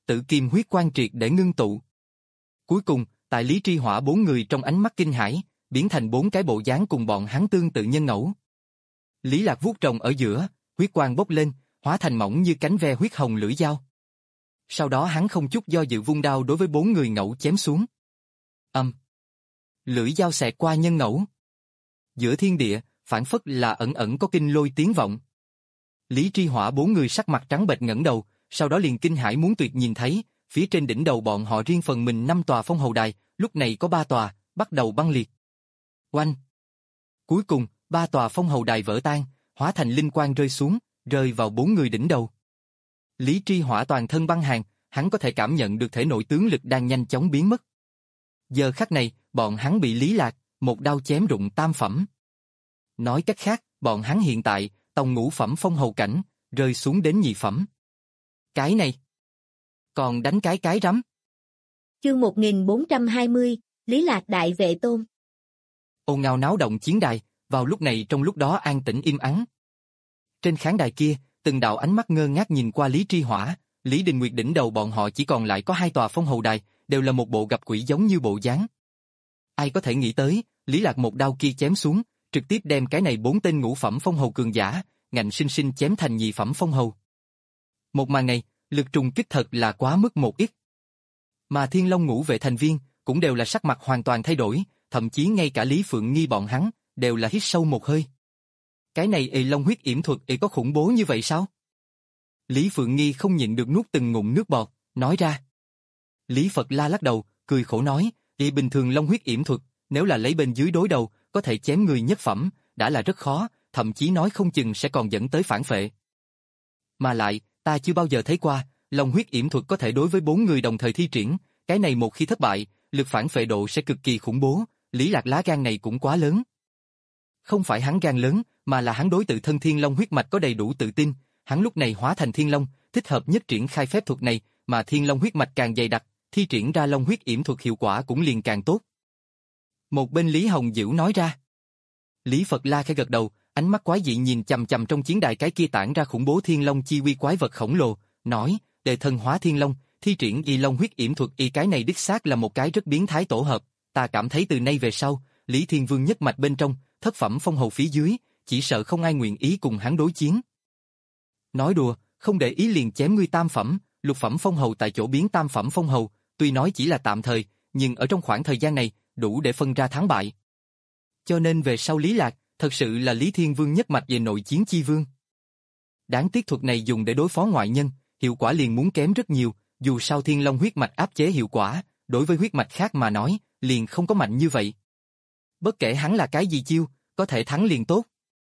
tự kim huyết quang triệt để ngưng tụ. Cuối cùng, tại Lý Tri Hỏa bốn người trong ánh mắt kinh hãi, biến thành bốn cái bộ dáng cùng bọn hắn tương tự nhân ngẫu. Lý Lạc vuốt rồng ở giữa, huyết quang bốc lên, hóa thành mỏng như cánh ve huyết hồng lưỡi dao. Sau đó hắn không chút do dự vung đao đối với bốn người ngẫu chém xuống. Âm. Lưỡi dao xẹt qua nhân ngẫu. Giữa thiên địa, phảng phất là ẩn ẩn có kinh lôi tiếng vọng. Lý Tri Hỏa bốn người sắc mặt trắng bệch ngẩng đầu, sau đó liền kinh hãi muốn tuyệt nhìn thấy, phía trên đỉnh đầu bọn họ riêng phần mình năm tòa phong hầu đài, lúc này có ba tòa, bắt đầu băng liệt. Oanh! Cuối cùng, ba tòa phong hầu đài vỡ tan, hóa thành linh quang rơi xuống, rơi vào bốn người đỉnh đầu. Lý Tri Hỏa toàn thân băng hàn, hắn có thể cảm nhận được thể nội tướng lực đang nhanh chóng biến mất. Giờ khắc này, bọn hắn bị Lý Lạc, một đao chém rụng tam phẩm. Nói cách khác, bọn hắn hiện tại, tông ngũ phẩm phong hầu cảnh, rơi xuống đến nhị phẩm. Cái này, còn đánh cái cái rắm. Chương một nghìn bốn trăm hai mươi, Lý Lạc đại vệ tôn. Ồn ào náo động chiến đài, vào lúc này trong lúc đó an tĩnh im ắng. Trên khán đài kia, từng đạo ánh mắt ngơ ngác nhìn qua Lý Tri Hỏa, Lý Đình Nguyệt đỉnh đầu bọn họ chỉ còn lại có hai tòa phong hầu đài, đều là một bộ gặp quỷ giống như bộ dáng. Ai có thể nghĩ tới, Lý Lạc một đao kia chém xuống, trực tiếp đem cái này bốn tên ngũ phẩm phong hầu cường giả, ngạnh sinh sinh chém thành nhị phẩm phong hầu. Một màn này, lực trùng kích thật là quá mức một ít. Mà Thiên Long ngũ vệ thành viên, cũng đều là sắc mặt hoàn toàn thay đổi, thậm chí ngay cả Lý Phượng Nghi bọn hắn, đều là hít sâu một hơi. Cái này ị long huyết yểm thuật ị có khủng bố như vậy sao? Lý Phượng Nghi không nhịn được nuốt từng ngụm nước bọt, nói ra. Lý Phật La lắc đầu, cười khổ nói, ị bình thường long huyết yểm thuật, nếu là lấy bên dưới đối đầu, có thể chém người nhất phẩm, đã là rất khó, thậm chí nói không chừng sẽ còn dẫn tới phản phệ. Mà lại, ta chưa bao giờ thấy qua, long huyết yểm thuật có thể đối với bốn người đồng thời thi triển, cái này một khi thất bại, lực phản phệ độ sẽ cực kỳ khủng bố, Lý Lạc lá gan này cũng quá lớn. Không phải hắn gan lớn, mà là hắn đối tự thân Thiên Long huyết mạch có đầy đủ tự tin, hắn lúc này hóa thành Thiên Long, thích hợp nhất triển khai phép thuật này, mà Thiên Long huyết mạch càng dày đặc, thi triển ra long huyết yểm thuật hiệu quả cũng liền càng tốt. Một bên Lý Hồng Dữ nói ra. Lý Phật La khẽ gật đầu, ánh mắt quái dị nhìn chằm chằm trong chiến đài cái kia tản ra khủng bố Thiên Long chi uy quái vật khổng lồ, nói, đề thân hóa Thiên Long, thi triển y long huyết yểm thuật y cái này đích xác là một cái rất biến thái tổ hợp, ta cảm thấy từ nay về sau, Lý Thiên Vương nhất mạch bên trong, thất phẩm phong hầu phía dưới, chỉ sợ không ai nguyện ý cùng hắn đối chiến. Nói đùa, không để ý liền chém ngươi tam phẩm, lục phẩm phong hầu tại chỗ biến tam phẩm phong hầu, tuy nói chỉ là tạm thời, nhưng ở trong khoảng thời gian này, đủ để phân ra thắng bại. Cho nên về sau Lý Lạc, thật sự là Lý Thiên Vương nhất mạch về nội chiến chi vương. Đáng tiếc thuật này dùng để đối phó ngoại nhân, hiệu quả liền muốn kém rất nhiều, dù sao Thiên Long huyết mạch áp chế hiệu quả, đối với huyết mạch khác mà nói, liền không có mạnh như vậy. Bất kể hắn là cái gì chiêu, có thể thắng liền tốt.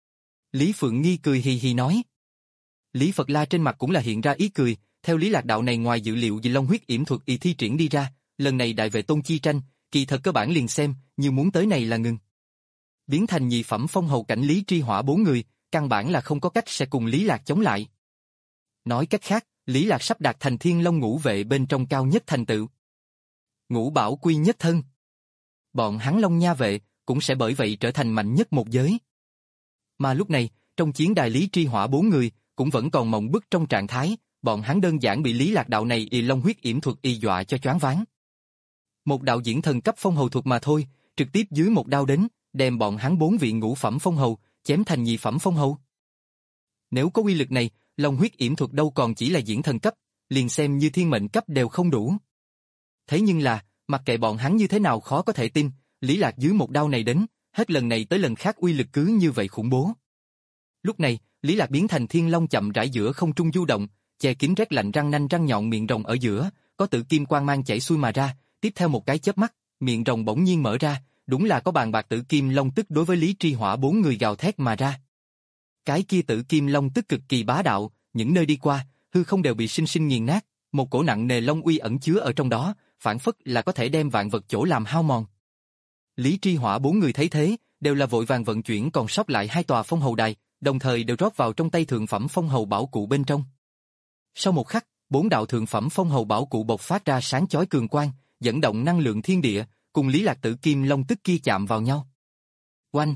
Lý Phượng Nghi cười hì hì nói. Lý Phật La trên mặt cũng là hiện ra ý cười, theo Lý Lạc đạo này ngoài dự liệu vì long huyết yểm thuật y thi triển đi ra, lần này đại vệ tôn chi tranh, kỳ thật cơ bản liền xem, như muốn tới này là ngừng. Biến thành nhị phẩm phong hầu cảnh Lý Tri Hỏa bốn người, căn bản là không có cách sẽ cùng Lý Lạc chống lại. Nói cách khác, Lý Lạc sắp đạt thành Thiên Long ngũ vệ bên trong cao nhất thành tựu. Ngũ bảo quy nhất thân. Bọn hắn Long Nha vệ, cũng sẽ bởi vậy trở thành mạnh nhất một giới. Mà lúc này, trong chiến đài Lý Tri Hỏa bốn người, cũng vẫn còn mộng bức trong trạng thái, bọn hắn đơn giản bị Lý Lạc đạo này y long huyết yểm thuật y dọa cho choáng váng. Một đạo diễn thần cấp phong hầu thuật mà thôi, trực tiếp dưới một đao đến, đem bọn hắn bốn vị ngũ phẩm phong hầu, chém thành nhị phẩm phong hầu. Nếu có uy lực này, long huyết yểm thuật đâu còn chỉ là diễn thần cấp, liền xem như thiên mệnh cấp đều không đủ. Thế nhưng là, mặc kệ bọn hắn như thế nào khó có thể tin, Lý Lạc dưới một đao này đến, hết lần này tới lần khác uy lực cứ như vậy khủng bố. Lúc này, Lý Lạc biến thành thiên long chậm rãi giữa không trung du động, che kín rét lạnh răng nanh răng nhọn miệng rồng ở giữa, có tự kim quang mang chảy xuôi mà ra, tiếp theo một cái chớp mắt, miệng rồng bỗng nhiên mở ra, đúng là có bàn bạc tử kim long tức đối với Lý Tri Hỏa bốn người gào thét mà ra. Cái kia tử kim long tức cực kỳ bá đạo, những nơi đi qua, hư không đều bị sinh sinh nghiền nát, một cổ nặng nề long uy ẩn chứa ở trong đó, phản phất là có thể đem vạn vật chỗ làm hao mòn. Lý Tri Hỏa bốn người thấy thế, đều là vội vàng vận chuyển còn sót lại hai tòa phong hầu đài, đồng thời đều rót vào trong tay thượng phẩm phong hầu bảo cụ bên trong. Sau một khắc, bốn đạo thượng phẩm phong hầu bảo cụ bộc phát ra sáng chói cường quang, dẫn động năng lượng thiên địa, cùng Lý Lạc tử kim long tức kia chạm vào nhau. Oanh!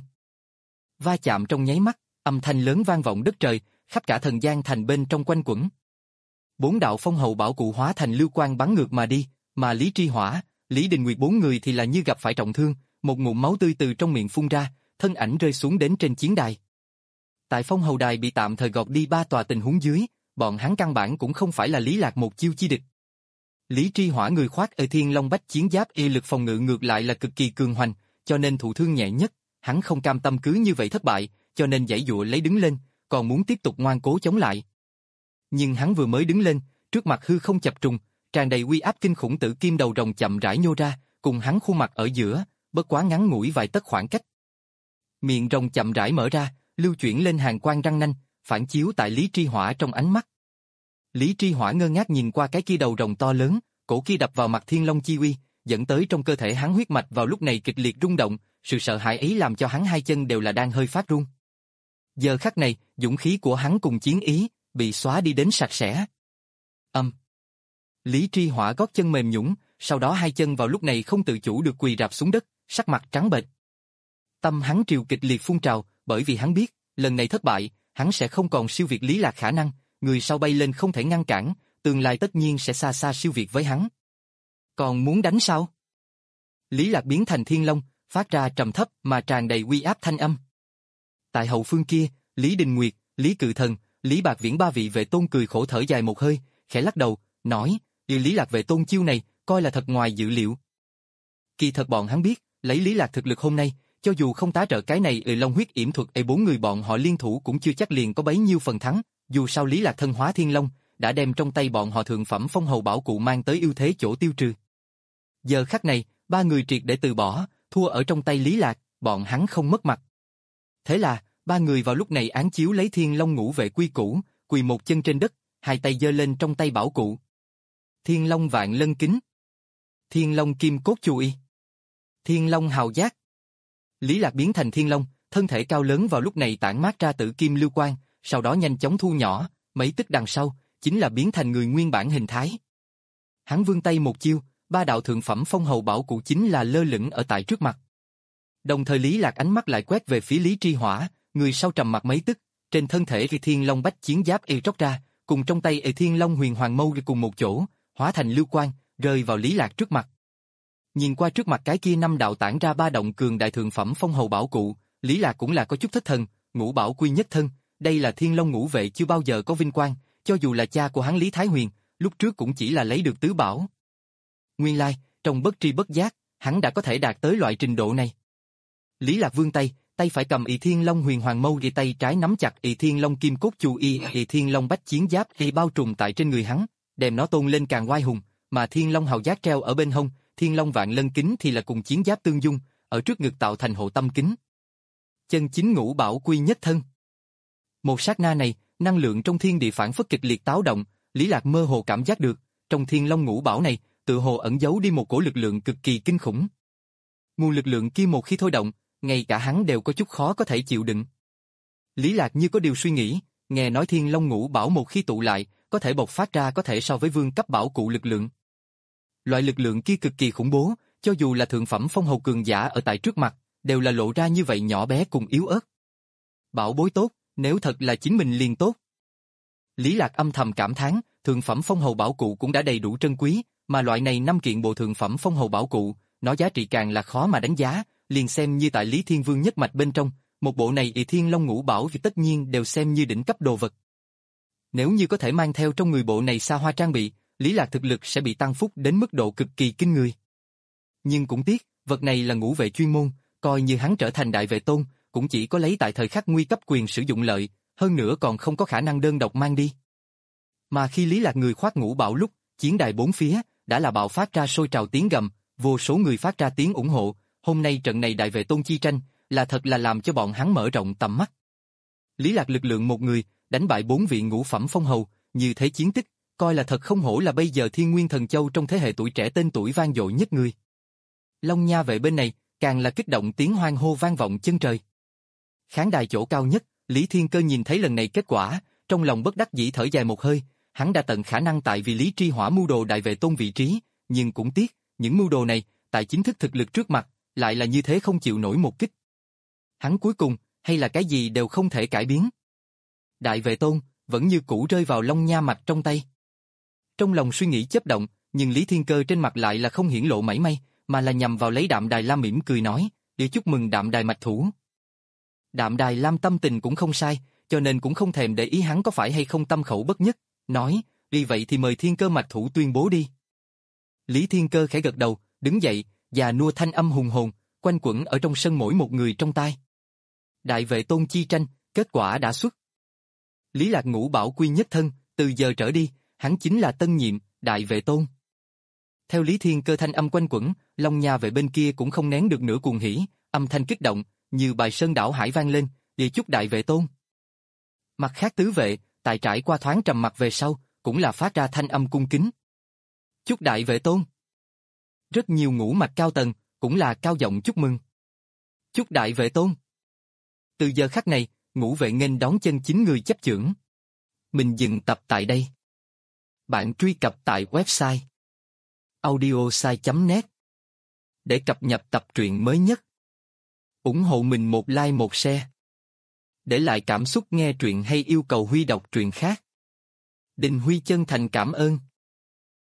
Va chạm trong nháy mắt, âm thanh lớn vang vọng đất trời, khắp cả thần gian thành bên trong quanh quẩn. Bốn đạo phong hầu bảo cụ hóa thành lưu quang bắn ngược mà đi, mà Lý Tri Hỏa, Lý Đình Nguyệt bốn người thì là như gặp phải trọng thương, một ngụm máu tươi từ trong miệng phun ra, thân ảnh rơi xuống đến trên chiến đài. Tại phong hầu đài bị tạm thời gọt đi ba tòa tình huống dưới, bọn hắn căn bản cũng không phải là Lý Lạc một chiêu chi địch. Lý Tri Hỏa người khoác ở Thiên Long Bách chiến giáp y lực phòng ngự ngược lại là cực kỳ cường hoành, cho nên thụ thương nhẹ nhất, hắn không cam tâm cứ như vậy thất bại, cho nên giãy giụa lấy đứng lên, còn muốn tiếp tục ngoan cố chống lại. Nhưng hắn vừa mới đứng lên, trước mặt hư không chập trùng, tràn đầy uy áp kinh khủng tử kim đầu rồng chậm rãi nhô ra, cùng hắn khuôn mặt ở giữa, bất quá ngắn ngủi vài tấc khoảng cách. Miệng rồng chậm rãi mở ra, lưu chuyển lên hàng quang răng nanh, phản chiếu tại Lý Tri Hỏa trong ánh mắt. Lý Tri Hỏa ngơ ngác nhìn qua cái kia đầu rồng to lớn, cổ kia đập vào mặt Thiên Long chi uy, dẫn tới trong cơ thể hắn huyết mạch vào lúc này kịch liệt rung động, sự sợ hãi ấy làm cho hắn hai chân đều là đang hơi phát run. Giờ khắc này, dũng khí của hắn cùng chiến ý bị xóa đi đến sạch sẽ. Âm. Lý Tri Hỏa gót chân mềm nhũn, sau đó hai chân vào lúc này không tự chủ được quỳ rạp xuống đất, sắc mặt trắng bệch. Tâm hắn triều kịch liệt phun trào, bởi vì hắn biết, lần này thất bại, hắn sẽ không còn siêu việt Lý Lạc khả năng, người sau bay lên không thể ngăn cản, tương lai tất nhiên sẽ xa xa siêu việt với hắn. Còn muốn đánh sao? Lý Lạc biến thành Thiên Long, phát ra trầm thấp mà tràn đầy uy áp thanh âm. Tại hậu phương kia, Lý Đình Nguyệt, Lý Cự Thần, Lý Bạc Viễn ba vị vệ tôn cười khổ thở dài một hơi, khẽ lắc đầu, nói, "Điều Lý Lạc vệ tôn chiêu này, coi là thật ngoài dự liệu." Kỳ thật bọn hắn biết, lấy Lý Lạc thực lực hôm nay, cho dù không tá trợ cái này ừ Long huyết yểm thuật, e bốn người bọn họ liên thủ cũng chưa chắc liền có bấy nhiêu phần thắng, dù sao Lý Lạc thân hóa Thiên Long, đã đem trong tay bọn họ thượng phẩm phong hầu bảo cụ mang tới ưu thế chỗ tiêu trừ. Giờ khắc này, ba người triệt để từ bỏ, thua ở trong tay Lý Lạc, bọn hắn không mất mặt. Thế là, ba người vào lúc này án chiếu lấy Thiên Long ngũ vệ quy củ, quỳ một chân trên đất, hai tay giơ lên trong tay bảo cụ. Thiên Long vạn lân kính, Thiên Long kim cốt chù y, Thiên Long hào giác. Lý Lạc biến thành Thiên Long, thân thể cao lớn vào lúc này tản mát ra tử kim lưu quang, sau đó nhanh chóng thu nhỏ, mấy tức đằng sau, chính là biến thành người nguyên bản hình thái. Hắn vươn tay một chiêu, ba đạo thượng phẩm phong hầu bảo cụ chính là lơ lửng ở tại trước mặt. Đồng thời Lý Lạc ánh mắt lại quét về phía Lý Tri Hỏa, người sau trầm mặt mấy tức, trên thân thể cái Thiên Long bách chiến giáp y tróc ra, cùng trong tay e Thiên Long huyền hoàng mâu cùng một chỗ, hóa thành lưu quang, rơi vào Lý Lạc trước mặt. Nhìn qua trước mặt cái kia năm đạo tản ra ba động cường đại thượng phẩm phong hầu bảo cụ, Lý Lạc cũng là có chút thất thần, ngũ bảo quy nhất thân, đây là Thiên Long ngũ vệ chưa bao giờ có vinh quang, cho dù là cha của hắn Lý Thái Huyền, lúc trước cũng chỉ là lấy được tứ bảo. Nguyên lai, trong bất tri bất giác, hắn đã có thể đạt tới loại trình độ này. Lý Lạc vươn tay, tay phải cầm ỷ Thiên Long huyền hoàng mâu, tay trái nắm chặt ỷ Thiên Long kim cốt chu y, ỷ Thiên Long bách chiến giáp y bao trùm tại trên người hắn, đem nó tôn lên càng oai hùng, mà Thiên Long hào giác treo ở bên hông, Thiên Long vạn lân kính thì là cùng chiến giáp tương dung, ở trước ngực tạo thành hộ tâm kính. Chân chính ngũ bảo quy nhất thân. Một sát na này, năng lượng trong thiên địa phản phất kịch liệt táo động, Lý Lạc mơ hồ cảm giác được, trong Thiên Long ngũ bảo này, tự hồ ẩn giấu đi một cổ lực lượng cực kỳ kinh khủng. Nguồn lực lượng kia một khi thôi động, ngay cả hắn đều có chút khó có thể chịu đựng. Lý Lạc như có điều suy nghĩ, nghe nói Thiên Long ngũ bảo một khi tụ lại, có thể bộc phát ra có thể so với vương cấp bảo cụ lực lượng. Loại lực lượng kia cực kỳ khủng bố, cho dù là thượng phẩm phong hầu cường giả ở tại trước mặt, đều là lộ ra như vậy nhỏ bé cùng yếu ớt. Bảo bối tốt, nếu thật là chính mình liền tốt. Lý Lạc âm thầm cảm thán, thượng phẩm phong hầu bảo cụ cũng đã đầy đủ trân quý, mà loại này năm kiện bộ thượng phẩm phong hầu bảo cụ, nó giá trị càng là khó mà đánh giá, liền xem như tại Lý Thiên Vương nhất mạch bên trong, một bộ này ỷ Thiên Long ngũ bảo thì tất nhiên đều xem như đỉnh cấp đồ vật. Nếu như có thể mang theo trong người bộ này xa hoa trang bị, Lý Lạc thực lực sẽ bị tăng phúc đến mức độ cực kỳ kinh người. Nhưng cũng tiếc, vật này là ngũ vệ chuyên môn, coi như hắn trở thành đại vệ tôn, cũng chỉ có lấy tại thời khắc nguy cấp quyền sử dụng lợi, hơn nữa còn không có khả năng đơn độc mang đi. Mà khi Lý Lạc người khoác ngũ bảo lúc, chiến đài bốn phía đã là bạo phát ra sôi trào tiếng gầm, vô số người phát ra tiếng ủng hộ, hôm nay trận này đại vệ tôn chi tranh, là thật là làm cho bọn hắn mở rộng tầm mắt. Lý Lạc lực lượng một người, đánh bại bốn vị ngũ phẩm phong hầu, như thế chiến tích, coi là thật không hổ là bây giờ Thiên Nguyên Thần Châu trong thế hệ tuổi trẻ tên tuổi vang dội nhất người. Long Nha vệ bên này, càng là kích động tiếng hoan hô vang vọng chân trời. Khán đài chỗ cao nhất, Lý Thiên Cơ nhìn thấy lần này kết quả, trong lòng bất đắc dĩ thở dài một hơi, hắn đã tận khả năng tại vì Lý Tri Hỏa mưu đồ đại vệ tôn vị trí, nhưng cũng tiếc, những mưu đồ này, tại chính thức thực lực trước mặt, lại là như thế không chịu nổi một kích. Hắn cuối cùng, hay là cái gì đều không thể cải biến. Đại vệ tôn, vẫn như cũ rơi vào Long Nha mạch trong tay. Trong lòng suy nghĩ chớp động, nhưng Lý Thiên Cơ trên mặt lại là không hiển lộ mảy may, mà là nhằm vào lấy Đạm Đài Lam mỉm cười nói, để chúc mừng Đạm Đài mạch thủ. Đạm Đài Lam tâm tình cũng không sai, cho nên cũng không thèm để ý hắn có phải hay không tâm khẩu bất nhất, nói, vì vậy thì mời Thiên Cơ mạch thủ tuyên bố đi. Lý Thiên Cơ khẽ gật đầu, đứng dậy, già nua thanh âm hùng hồn, quanh quẩn ở trong sân mỗi một người trong tai. Đại Vệ Tôn chi tranh, kết quả đã xuất. Lý Lạc Ngũ bảo quy nhất thân, từ giờ trở đi, hắn chính là tân nhiệm, Đại Vệ Tôn. Theo Lý Thiên Cơ thanh âm quanh quẩn, Long Nha Vệ bên kia cũng không nén được nửa cuồng hỉ, âm thanh kích động, như bài sơn đảo hải vang lên, đi chúc Đại Vệ Tôn. Mặt khác tứ vệ, tại trải qua thoáng trầm mặc về sau, cũng là phát ra thanh âm cung kính. Chúc Đại Vệ Tôn. Rất nhiều ngũ mạch cao tầng, cũng là cao giọng chúc mừng. Chúc Đại Vệ Tôn. Từ giờ khắc này, ngũ vệ nghênh đón chân chính người chấp chưởng. Mình dừng tập tại đây. Bạn truy cập tại website audiosai chấm net để cập nhật tập truyện mới nhất. Ủng hộ mình một like một share. Để lại cảm xúc nghe truyện hay yêu cầu Huy đọc truyện khác. Đình Huy chân thành cảm ơn.